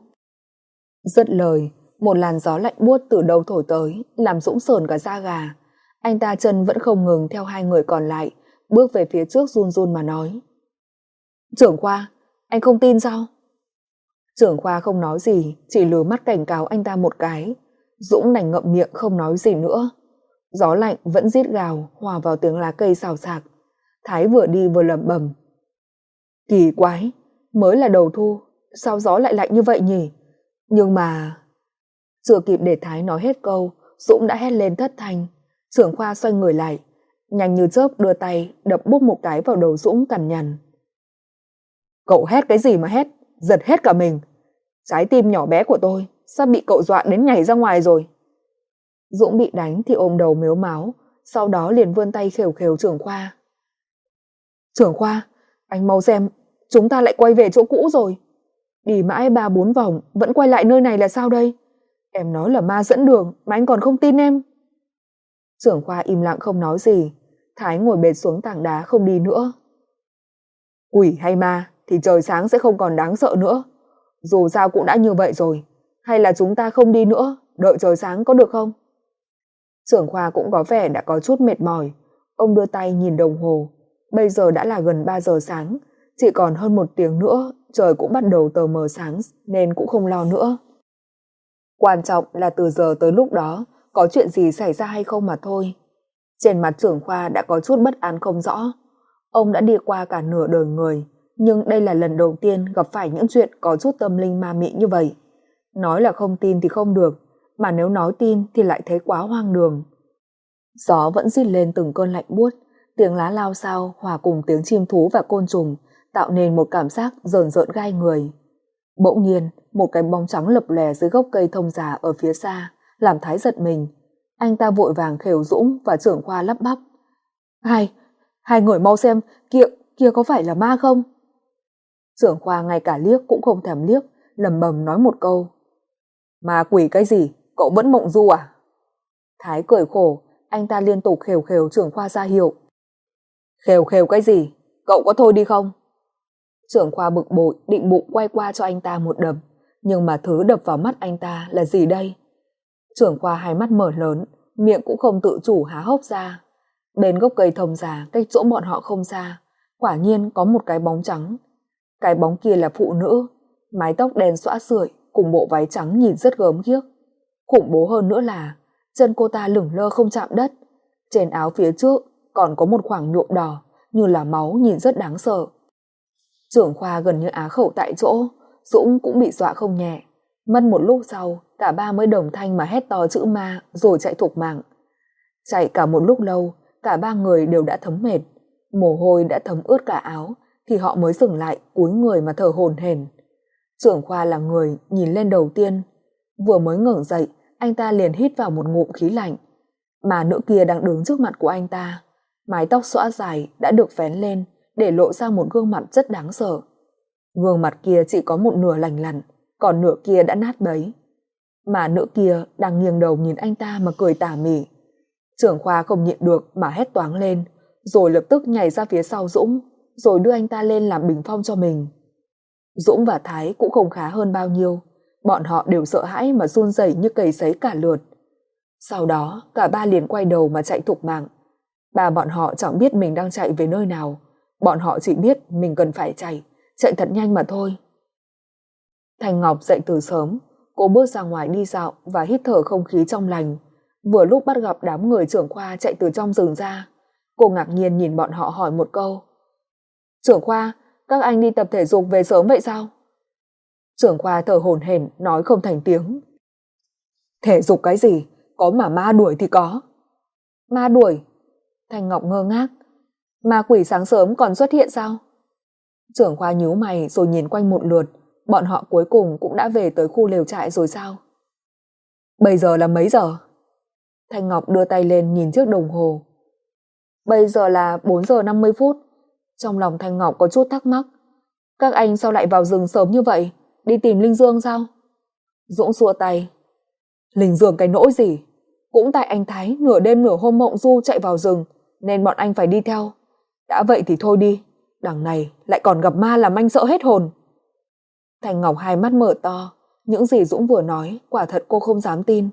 Dứt lời, một làn gió lạnh buốt từ đâu thổi tới, làm Dũng sởn cả da gà. Anh ta chân vẫn không ngừng theo hai người còn lại, bước về phía trước run run mà nói: "Trưởng khoa, anh không tin sao?" Trưởng khoa không nói gì, chỉ lừa mắt cảnh cáo anh ta một cái. Dũng đành ngậm miệng không nói gì nữa. Gió lạnh vẫn rít gào hòa vào tiếng lá cây xào xạc. Thái vừa đi vừa lẩm bẩm: "Kỳ quái, mới là đầu thu, sao gió lại lạnh như vậy nhỉ? Nhưng mà..." Chưa kịp để Thái nói hết câu, Dũng đã hét lên thất thanh. Trưởng khoa xoay người lại, nhanh như chớp đưa tay đập bốp một cái vào đầu Dũng cằn nhằn: "Cậu hét cái gì mà hét, giật hết cả mình. Trái tim nhỏ bé của tôi sắp bị cậu dọa đến nhảy ra ngoài rồi." Dũng bị đánh thì ôm đầu mếu máo, sau đó liền vươn tay khều khều trưởng khoa: "Trưởng khoa, anh mau xem, chúng ta lại quay về chỗ cũ rồi. Đi mãi 3-4 vòng vẫn quay lại nơi này là sao đây? Em nói là ma dẫn đường mà anh còn không tin em." Trưởng khoa im lặng không nói gì. Thái ngồi bệt xuống tảng đá không đi nữa. "Quỷ hay ma thì trời sáng sẽ không còn đáng sợ nữa. Dù sao cũng đã như vậy rồi. Hay là chúng ta không đi nữa, đợi trời sáng có được không?" Trưởng khoa cũng có vẻ đã có chút mệt mỏi. Ông đưa tay nhìn đồng hồ. Bây giờ đã là gần 3 giờ sáng, chỉ còn hơn 1 tiếng nữa trời cũng bắt đầu tờ mờ sáng nên cũng không lo nữa. Quan trọng là từ giờ tới lúc đó có chuyện gì xảy ra hay không mà thôi. Trên mặt trưởng khoa đã có chút bất an không rõ. Ông đã đi qua cả nửa đời người, nhưng đây là lần đầu tiên gặp phải những chuyện có chút tâm linh ma mị như vậy. Nói là không tin thì không được, mà nếu nói tin thì lại thấy quá hoang đường. Gió vẫn rít lên từng cơn lạnh buốt, tiếng lá lao xao hòa cùng tiếng chim thú và côn trùng tạo nên một cảm giác rờn rợn gai người. Bỗng nhiên, một cái bóng trắng lập lòe dưới gốc cây thông già ở phía xa, làm Thái giật mình. Anh ta vội vàng khều Dũng và trưởng khoa lắp bắp. Hai người mau xem, kia có phải là ma không? Trưởng khoa ngay cả liếc cũng không thèm liếc, lẩm bẩm nói một câu. Ma quỷ cái gì, cậu vẫn mộng du à? Thái cười khổ, anh ta liên tục khều khều trưởng khoa ra hiệu. Khều khều cái gì, cậu có thôi đi không? Trưởng khoa bực bội định bụng quay qua cho anh ta một đập, nhưng mà thứ đập vào mắt anh ta là gì đây? Trưởng khoa hai mắt mở lớn, miệng cũng không tự chủ há hốc ra. Bên gốc cây thông già cách chỗ bọn họ không xa, quả nhiên có một cái bóng trắng. Cái bóng kia là phụ nữ, mái tóc đen xõa sưởi cùng bộ váy trắng nhìn rất gớm ghiếc. Khủng bố hơn nữa là chân cô ta lửng lơ không chạm đất, trên áo phía trước còn có một khoảng nhuộm đỏ như là máu, nhìn rất đáng sợ. Trưởng khoa gần như á khẩu tại chỗ, Dũng cũng bị dọa không nhẹ. Mất một lúc sau, cả ba mới đồng thanh mà hét to chữ ma rồi chạy thục mạng. Chạy cả một lúc lâu, cả ba người đều đã thấm mệt, mồ hôi đã thấm ướt cả áo, thì họ mới dừng lại cúi người mà thở hổn hển. Trưởng khoa là người nhìn lên đầu tiên, vừa mới ngẩng dậy, anh ta liền hít vào một ngụm khí lạnh. Mà nữ kia đang đứng trước mặt của anh ta, mái tóc xõa dài đã được vén lên để lộ ra một gương mặt rất đáng sợ. Gương mặt kia chỉ có một nửa lành lặn, còn nửa kia đã nát bấy. Mà nữ kia đang nghiêng đầu nhìn anh ta mà cười tà mỉ. Trưởng khoa không nhịn được mà hét toáng lên, rồi lập tức nhảy ra phía sau Dũng, rồi đưa anh ta lên làm bình phong cho mình. Dũng và Thái cũng không khá hơn bao nhiêu, bọn họ đều sợ hãi mà run rẩy như cầy sấy cả lượt. Sau đó cả ba liền quay đầu mà chạy thục mạng. Ba bọn họ chẳng biết mình đang chạy về nơi nào, bọn họ chỉ biết mình cần phải chạy thật nhanh mà thôi. Thanh Ngọc dậy từ sớm, cô bước ra ngoài đi dạo và hít thở không khí trong lành. Vừa lúc bắt gặp đám người trưởng khoa chạy từ trong rừng ra, cô ngạc nhiên nhìn bọn họ hỏi một câu. Trưởng khoa, các anh đi tập thể dục về sớm vậy sao? Trưởng khoa thở hổn hển nói không thành tiếng. Thể dục cái gì, có mà ma đuổi thì có. Ma đuổi? Thanh Ngọc ngơ ngác. Ma quỷ sáng sớm còn xuất hiện sao? Trưởng khoa nhíu mày rồi nhìn quanh một lượt, bọn họ cuối cùng cũng đã về tới khu lều trại rồi sao? Bây giờ là mấy giờ? Thanh Ngọc đưa tay lên nhìn chiếc đồng hồ. Bây giờ là 4 giờ 50 phút. Trong lòng Thanh Ngọc có chút thắc mắc. Các anh sao lại vào rừng sớm như vậy? Đi tìm Linh Dương sao? Dũng xua tay. Linh Dương cái nỗi gì? Cũng tại anh Thái nửa đêm nửa hôm mộng du chạy vào rừng, nên bọn anh phải đi theo. Đã vậy thì thôi đi, đằng này lại còn gặp ma làm anh sợ hết hồn. Thanh Ngọc hai mắt mở to, những gì Dũng vừa nói quả thật cô không dám tin.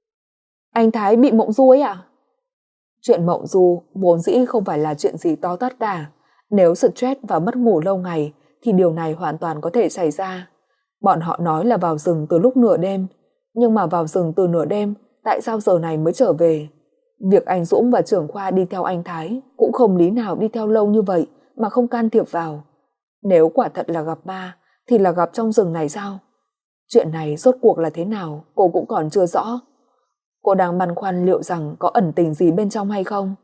Anh Thái bị mộng du ấy à? Chuyện mộng du vốn dĩ không phải là chuyện gì to tát cả. Nếu stress và mất ngủ lâu ngày thì điều này hoàn toàn có thể xảy ra. Bọn họ nói là vào rừng từ lúc nửa đêm, nhưng mà vào rừng từ nửa đêm tại sao giờ này mới trở về? Việc anh Dũng và trưởng khoa đi theo anh Thái cũng không lý nào đi theo lâu như vậy mà không can thiệp vào. Nếu quả thật là gặp ma thì là gặp trong rừng này sao? Chuyện này rốt cuộc là thế nào cô cũng còn chưa rõ. Cô đang băn khoăn liệu rằng có ẩn tình gì bên trong hay không.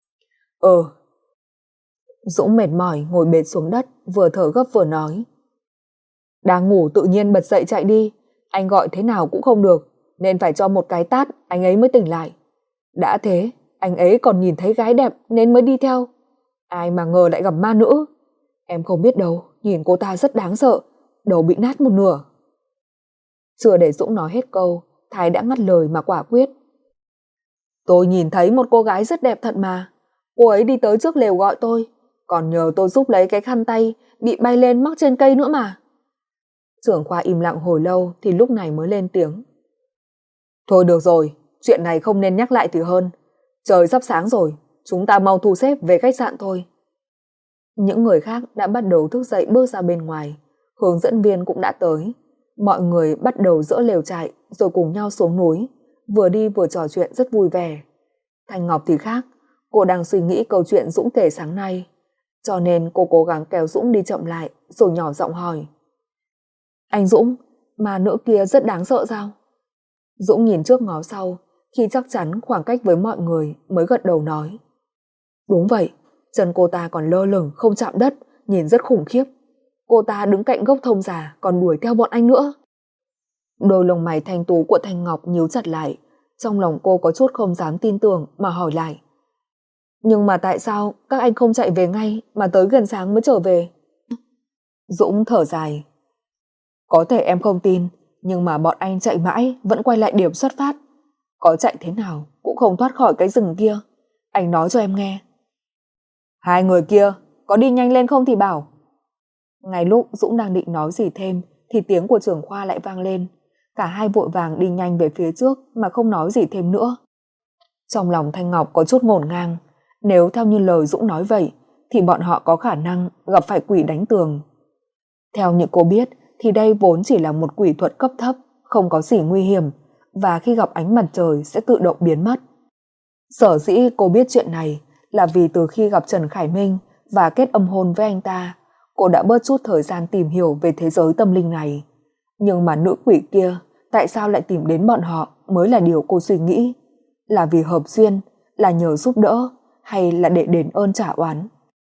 Dũng mệt mỏi ngồi bệt xuống đất, vừa thở gấp vừa nói. Đang ngủ tự nhiên bật dậy chạy đi, anh gọi thế nào cũng không được, nên phải cho một cái tát anh ấy mới tỉnh lại. Đã thế, anh ấy còn nhìn thấy gái đẹp nên mới đi theo. Ai mà ngờ lại gặp ma nữ. Em không biết đâu, nhìn cô ta rất đáng sợ, đầu bị nát một nửa. Chưa để Dũng nói hết câu, Thái đã ngắt lời mà quả quyết. Tôi nhìn thấy một cô gái rất đẹp thật mà. Cô ấy đi tới trước lều gọi tôi, còn nhờ tôi giúp lấy cái khăn tay bị bay lên mắc trên cây nữa mà. Trưởng khoa im lặng hồi lâu thì lúc này mới lên tiếng. Thôi được rồi, chuyện này không nên nhắc lại thì hơn. Trời sắp sáng rồi, chúng ta mau thu xếp về khách sạn thôi. Những người khác đã bắt đầu thức dậy bước ra bên ngoài, hướng dẫn viên cũng đã tới. Mọi người bắt đầu dỡ lều trại rồi cùng nhau xuống núi, vừa đi vừa trò chuyện rất vui vẻ. Thanh Ngọc thì khác, cô đang suy nghĩ câu chuyện Dũng kể sáng nay, cho nên cô cố gắng kéo Dũng đi chậm lại rồi nhỏ giọng hỏi. Anh Dũng, ma nữ kia rất đáng sợ sao? Dũng nhìn trước ngó sau, khi chắc chắn khoảng cách với mọi người mới gật đầu nói. Đúng vậy, chân cô ta còn lơ lửng không chạm đất, nhìn rất khủng khiếp. Cô ta đứng cạnh gốc thông già còn đuổi theo bọn anh nữa. Đôi lông mày thanh tú của Thanh Ngọc nhíu chặt lại, trong lòng cô có chút không dám tin tưởng mà hỏi lại. Nhưng mà tại sao các anh không chạy về ngay mà tới gần sáng mới trở về? Dũng thở dài. Có thể em không tin, nhưng mà bọn anh chạy mãi vẫn quay lại điểm xuất phát. Có chạy thế nào cũng không thoát khỏi cái rừng kia. Anh nói cho em nghe. Hai người kia, có đi nhanh lên không thì bảo. Ngay lúc Dũng đang định nói gì thêm thì tiếng của trưởng khoa lại vang lên. Cả hai vội vàng đi nhanh về phía trước mà không nói gì thêm nữa. Trong lòng Thanh Ngọc có chút ngổn ngang. Nếu theo như lời Dũng nói vậy thì bọn họ có khả năng gặp phải quỷ đánh tường. Theo như cô biết thì đây vốn chỉ là một quỷ thuật cấp thấp, không có gì nguy hiểm, và khi gặp ánh mặt trời sẽ tự động biến mất. Sở dĩ cô biết chuyện này là vì từ khi gặp Trần Khải Minh và kết âm hôn với anh ta, cô đã bớt chút thời gian tìm hiểu về thế giới tâm linh này. Nhưng mà nữ quỷ kia tại sao lại tìm đến bọn họ mới là điều cô suy nghĩ. Là vì hợp duyên, là nhờ giúp đỡ, hay là để đền ơn trả oán?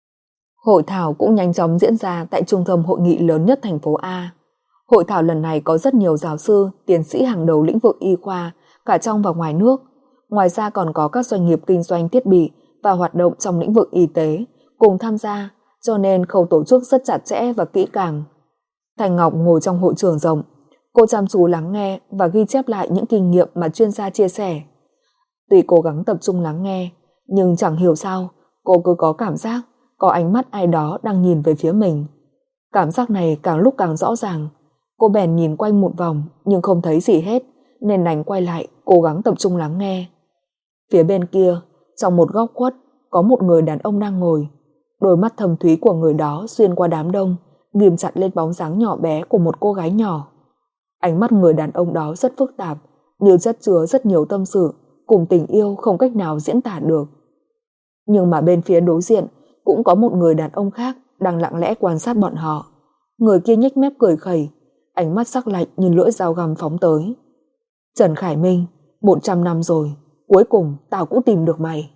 Hội thảo cũng nhanh chóng diễn ra tại trung tâm hội nghị lớn nhất thành phố A. Hội thảo lần này có rất nhiều giáo sư, tiến sĩ hàng đầu lĩnh vực y khoa, cả trong và ngoài nước. Ngoài ra còn có các doanh nghiệp kinh doanh thiết bị và hoạt động trong lĩnh vực y tế cùng tham gia, cho nên khâu tổ chức rất chặt chẽ và kỹ càng. Thanh Ngọc ngồi trong hội trường rộng, cô chăm chú lắng nghe và ghi chép lại những kinh nghiệm mà chuyên gia chia sẻ. Tuy cố gắng tập trung lắng nghe, nhưng chẳng hiểu sao, cô cứ có cảm giác có ánh mắt ai đó đang nhìn về phía mình. Cảm giác này càng lúc càng rõ ràng. Cô bèn nhìn quanh một vòng nhưng không thấy gì hết, nên đành quay lại cố gắng tập trung lắng nghe. Phía bên kia, trong một góc khuất, có một người đàn ông đang ngồi. Đôi mắt thâm thúy của người đó xuyên qua đám đông, ghim chặt lên bóng dáng nhỏ bé của một cô gái nhỏ. Ánh mắt người đàn ông đó rất phức tạp, như chất chứa rất nhiều tâm sự, cùng tình yêu không cách nào diễn tả được. Nhưng mà bên phía đối diện cũng có một người đàn ông khác đang lặng lẽ quan sát bọn họ. Người kia nhếch mép cười khẩy, ánh mắt sắc lạnh như lưỡi dao găm phóng tới. Trần Khải Minh, 100 năm rồi, cuối cùng tao cũng tìm được mày.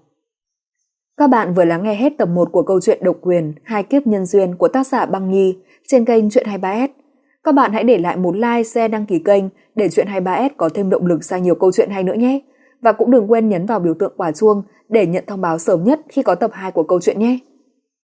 Các bạn vừa lắng nghe hết tập 1 của câu chuyện độc quyền Hai kiếp nhân duyên của tác giả Băng Nhi trên kênh Chuyện 23S. Các bạn hãy để lại một like, share, đăng ký kênh để Chuyện 23S có thêm động lực ra nhiều câu chuyện hay nữa nhé. Và cũng đừng quên nhấn vào biểu tượng quả chuông để nhận thông báo sớm nhất khi có tập 2 của câu chuyện nhé.